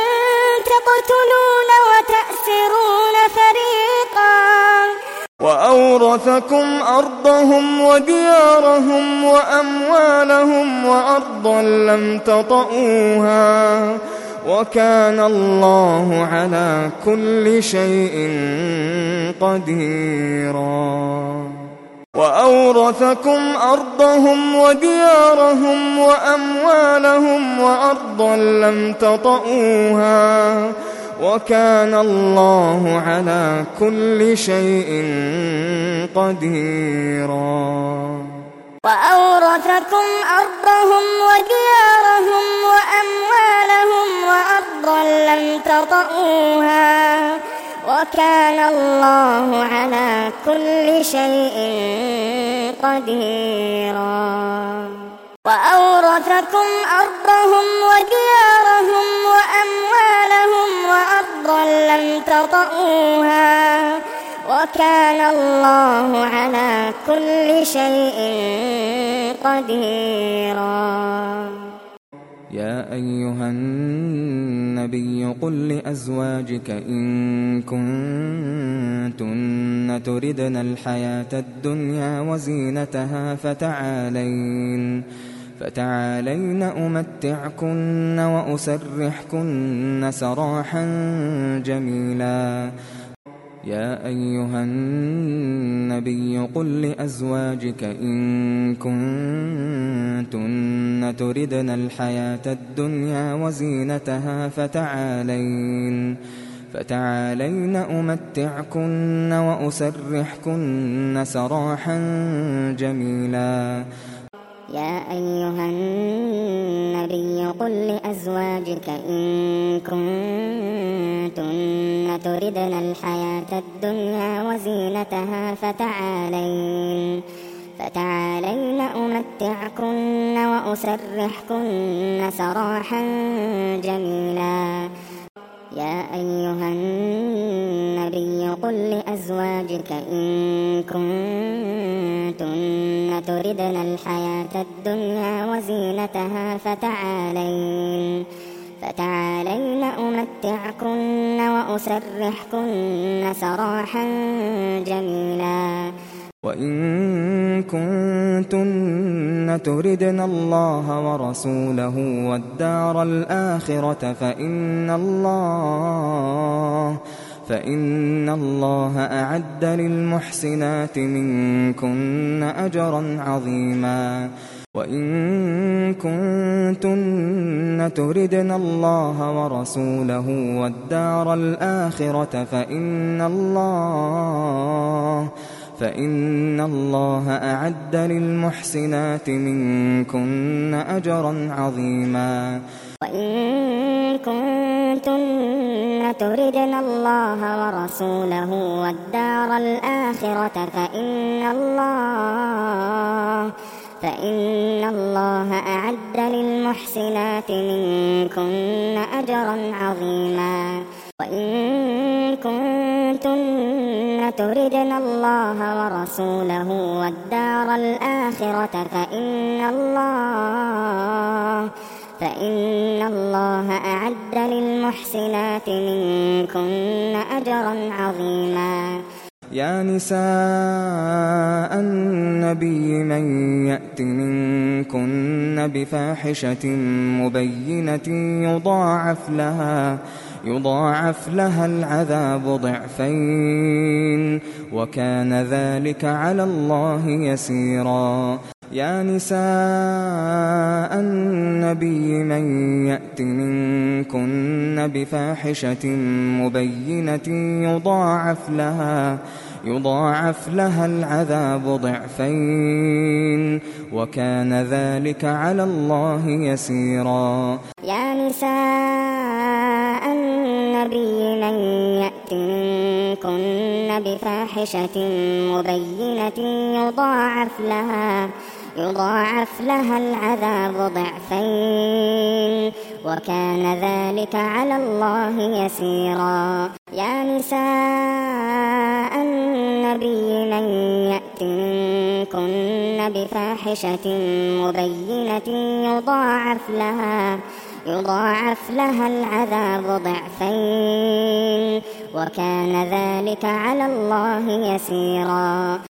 تقتلون وتأسرون فريقا. وأورثكم أرضهم وديارهم وأموالهم وأرضا لم تطئوها وكان الله على كل شيء قديرا. وأورثكم أرضهم وديارهم وأموالهم وأرضا لم تطئوها وكان الله على كل شيء قديرا. وأورثكم أرضهم وديارهم وأموالهم وأرضا لم تطئوها وكان الله على كل شيء قديرا. وأورثكم أرضهم وديارهم وأموالهم وأرضا لم تطئوها وكان الله على كل شيء قديرا. يا أيها النبي قل لأزواجك إن كنتن تردن الحياة الدنيا وزينتها فتعالين أمتعكن وأسرحكن سراحا جميلا. يا أيها النبي قل لأزواجك إن كنتن تردن الحياة الدنيا وزينتها فتعالين أمتعكن وأسرحكن سراحا جميلا. يا أيها النبي قل لأزواجك إن كنتن تردن الحياة الدنيا وزينتها فتعالين أمتعكن وأسرحكن سراحا جميلا. يا أيها النبي قل لأزواجك إن كنتن تردن الحياة الدنيا وزينتها فتعالين أمتعكن وأسرحكن سراحا جميلا. وإن كنتن تردن الله ورسوله والدار الآخرة فإن الله أعد للمحسنات منكن أجرا عظيما. وإن كنتن تردن الله ورسوله والدار الآخرة فإن الله أعد للمحسنات منكن أجرا عظيما. وإن كنتن تردن الله ورسوله والدار الآخرة فإن الله أعد للمحسنات منكن أجرا عظيما. وإن كنتن تردن الله ورسوله والدار الآخرة فإن الله أعد للمحسنات منكن أجرا عظيما. يا نساء النبي من يأت منكن بفاحشة مبينة يضاعف لها العذاب ضعفين وكان ذلك على الله يسيرا. يا نساء النبي من يأت منكن بفاحشة مبينة يضاعف لها العذاب ضعفين وكان ذلك على الله يسيرا. يا نساء النبي من يأت منكن بفاحشة مبينة يضاعف لها العذاب ضعفين وكان ذلك على الله يسيرا. يا نساء النبي من يأت منكن بفاحشة مبينة يضاعف لها العذاب ضعفين وكان ذلك على الله يسيرا